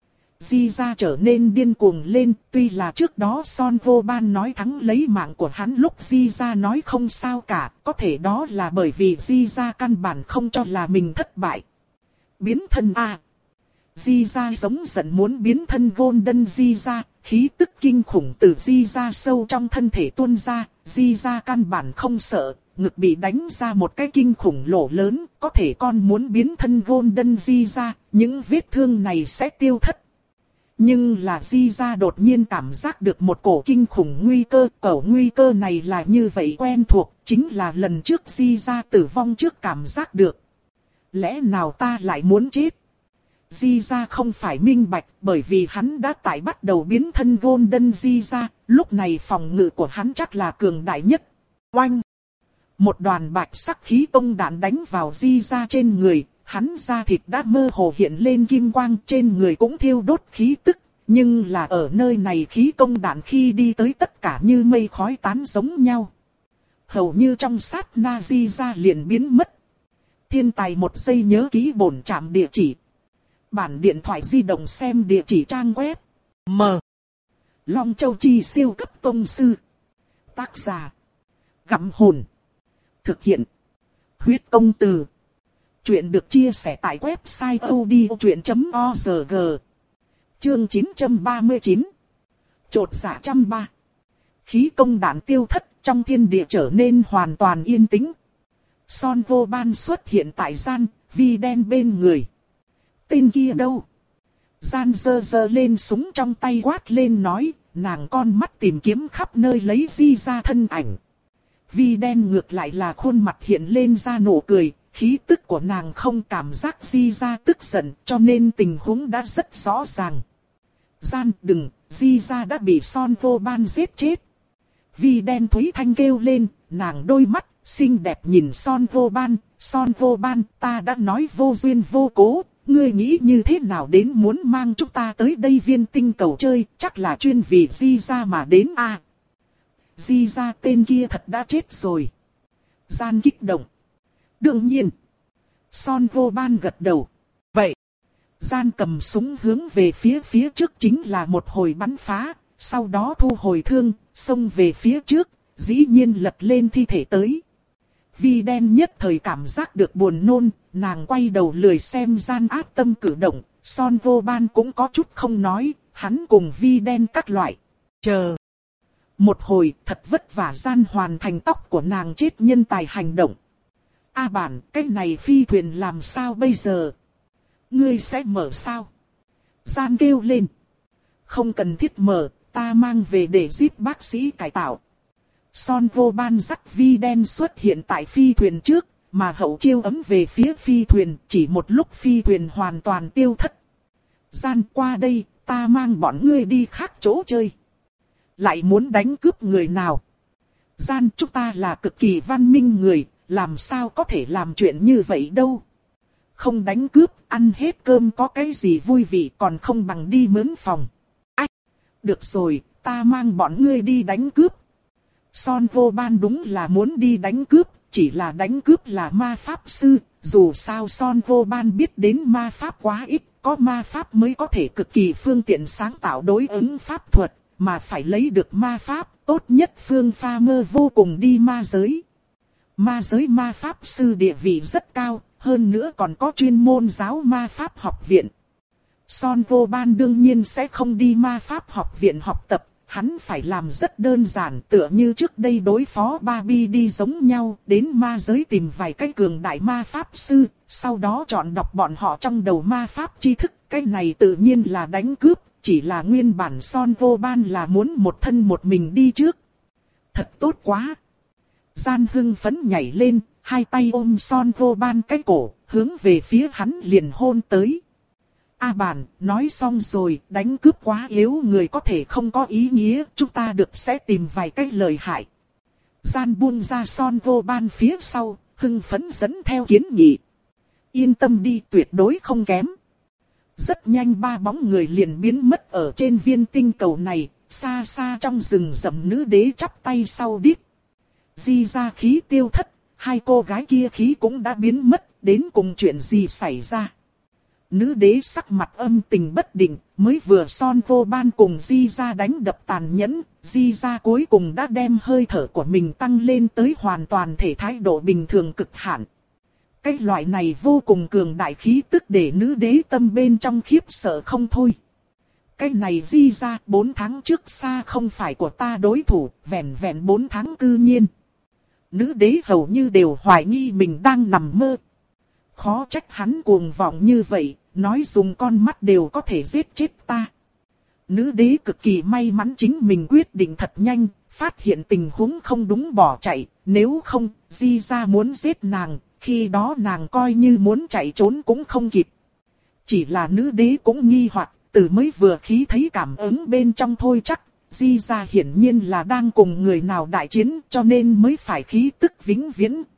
Di ra trở nên điên cuồng lên, tuy là trước đó Son Vô Ban nói thắng lấy mạng của hắn lúc Di ra nói không sao cả, có thể đó là bởi vì Di ra căn bản không cho là mình thất bại. Biến thân A. Di ra giống giận muốn biến thân Golden Di ra, khí tức kinh khủng từ Di ra sâu trong thân thể tuôn ra, Di ra căn bản không sợ, ngực bị đánh ra một cái kinh khủng lỗ lớn, có thể con muốn biến thân Golden Di ra, những vết thương này sẽ tiêu thất. Nhưng là Di ra đột nhiên cảm giác được một cổ kinh khủng nguy cơ, cổ nguy cơ này là như vậy quen thuộc, chính là lần trước Di ra tử vong trước cảm giác được. Lẽ nào ta lại muốn chết? Di ra không phải minh bạch, bởi vì hắn đã tại bắt đầu biến thân Golden Di ra, lúc này phòng ngự của hắn chắc là cường đại nhất. Oanh! Một đoàn bạch sắc khí công đạn đánh vào Di ra trên người. Hắn da thịt đã mơ hồ hiện lên kim quang, trên người cũng thiêu đốt khí tức, nhưng là ở nơi này khí công đạn khi đi tới tất cả như mây khói tán giống nhau. Hầu như trong sát na Di ra liền biến mất. Thiên tài một giây nhớ ký bổn trạm địa chỉ. Bản điện thoại di động xem địa chỉ trang web. M. Long Châu Chi siêu cấp tông sư. Tác giả. Gặm hồn. Thực hiện. Huyết công từ. Chuyện được chia sẻ tại website odchuyện chấm org. Chương chín trăm ba mươi chín. Chột dạ trăm ba. Khí công đạn tiêu thất, trong thiên địa trở nên hoàn toàn yên tĩnh. Son Vô Ban xuất hiện tại gian, Vi đen bên người. Tên kia đâu? Gian giơ giơ lên súng trong tay quát lên nói, nàng con mắt tìm kiếm khắp nơi lấy Di ra thân ảnh. Vi đen ngược lại là khuôn mặt hiện lên ra nụ cười. Khí tức của nàng không cảm giác Di ra tức giận, cho nên tình huống đã rất rõ ràng. Gian đừng, Di ra đã bị Son Vô Ban giết chết. Vi đen thúy thanh kêu lên, nàng đôi mắt, xinh đẹp nhìn Son Vô Ban. Son Vô Ban, ta đã nói vô duyên vô cố, ngươi nghĩ như thế nào đến muốn mang chúng ta tới đây viên tinh cầu chơi, chắc là chuyên vì Di ra mà đến a. À, Di ra tên kia thật đã chết rồi. Gian kích động. Đương nhiên. Son Vô Ban gật đầu. Vậy. Gian cầm súng hướng về phía phía trước chính là một hồi bắn phá. Sau đó thu hồi thương, xông về phía trước. Dĩ nhiên lật lên thi thể tới. Vi đen nhất thời cảm giác được buồn nôn. Nàng quay đầu lười xem Gian ác tâm cử động. Son Vô Ban cũng có chút không nói, hắn cùng Vi Đen các loại. Chờ. Một hồi thật vất vả gian hoàn thành tóc của nàng chết nhân tài hành động. A bản, cái này phi thuyền làm sao bây giờ? Ngươi sẽ mở sao? Gian kêu lên. Không cần thiết mở, ta mang về để giúp bác sĩ cải tạo. Son Vô Ban dắt Vi Đen xuất hiện tại phi thuyền trước, mà hậu chiêu ấm về phía phi thuyền, chỉ một lúc phi thuyền hoàn toàn tiêu thất. Gian qua đây, ta mang bọn ngươi đi khác chỗ chơi. Lại muốn đánh cướp người nào? Gian, chúng ta là cực kỳ văn minh người, làm sao có thể làm chuyện như vậy đâu? Không đánh cướp, ăn hết cơm có cái gì vui vị còn không bằng đi mướn phòng. Ách! Được rồi, ta mang bọn ngươi đi đánh cướp. Son Vô Ban đúng là muốn đi đánh cướp, chỉ là đánh cướp là ma pháp sư, dù sao Son Vô Ban biết đến ma pháp quá ít, có ma pháp mới có thể cực kỳ phương tiện sáng tạo đối ứng pháp thuật, mà phải lấy được ma pháp, tốt nhất phương pha mơ vô cùng đi ma giới. Ma giới ma pháp sư địa vị rất cao, hơn nữa còn có chuyên môn giáo ma pháp học viện. Son Vô Ban đương nhiên sẽ không đi ma pháp học viện học tập, hắn phải làm rất đơn giản, tựa như trước đây đối phó Barbie đi giống nhau, đến ma giới tìm vài cái cường đại ma pháp sư, sau đó chọn đọc bọn họ trong đầu ma pháp tri thức, cái này tự nhiên là đánh cướp, chỉ là nguyên bản Son Vô Ban là muốn một thân một mình đi trước. Thật tốt quá! Gian hưng phấn nhảy lên, hai tay ôm Son Vô Ban cái cổ, hướng về phía hắn liền hôn tới. A bản, nói xong rồi, đánh cướp quá yếu người có thể không có ý nghĩa, chúng ta được sẽ tìm vài cái lời hại. Gian buông ra Son Vô Ban phía sau, hưng phấn dẫn theo kiến nghị. Yên tâm đi, tuyệt đối không kém. Rất nhanh ba bóng người liền biến mất ở trên viên tinh cầu này, xa xa trong rừng rậm nữ đế chắp tay sau đít. Di ra khí tiêu thất, hai cô gái kia khí cũng đã biến mất, đến cùng chuyện gì xảy ra. Nữ đế sắc mặt âm tình bất định, mới vừa Son Vô Ban cùng Di ra đánh đập tàn nhẫn, Di ra cuối cùng đã đem hơi thở của mình tăng lên tới hoàn toàn thể thái độ bình thường cực hạn. Cái loại này vô cùng cường đại khí tức để nữ đế tâm bên trong khiếp sợ không thôi. Cái này Di ra bốn tháng trước xa không phải của ta đối thủ, vẹn vẹn bốn tháng cư nhiên. Nữ đế hầu như đều hoài nghi mình đang nằm mơ. Khó trách hắn cuồng vọng như vậy, nói dùng con mắt đều có thể giết chết ta. Nữ đế cực kỳ may mắn chính mình quyết định thật nhanh, phát hiện tình huống không đúng bỏ chạy, nếu không, Di ra muốn giết nàng, khi đó nàng coi như muốn chạy trốn cũng không kịp. Chỉ là nữ đế cũng nghi hoặc, từ mới vừa khí thấy cảm ứng bên trong thôi chắc, Di ra hiển nhiên là đang cùng người nào đại chiến cho nên mới phải khí tức vĩnh viễn,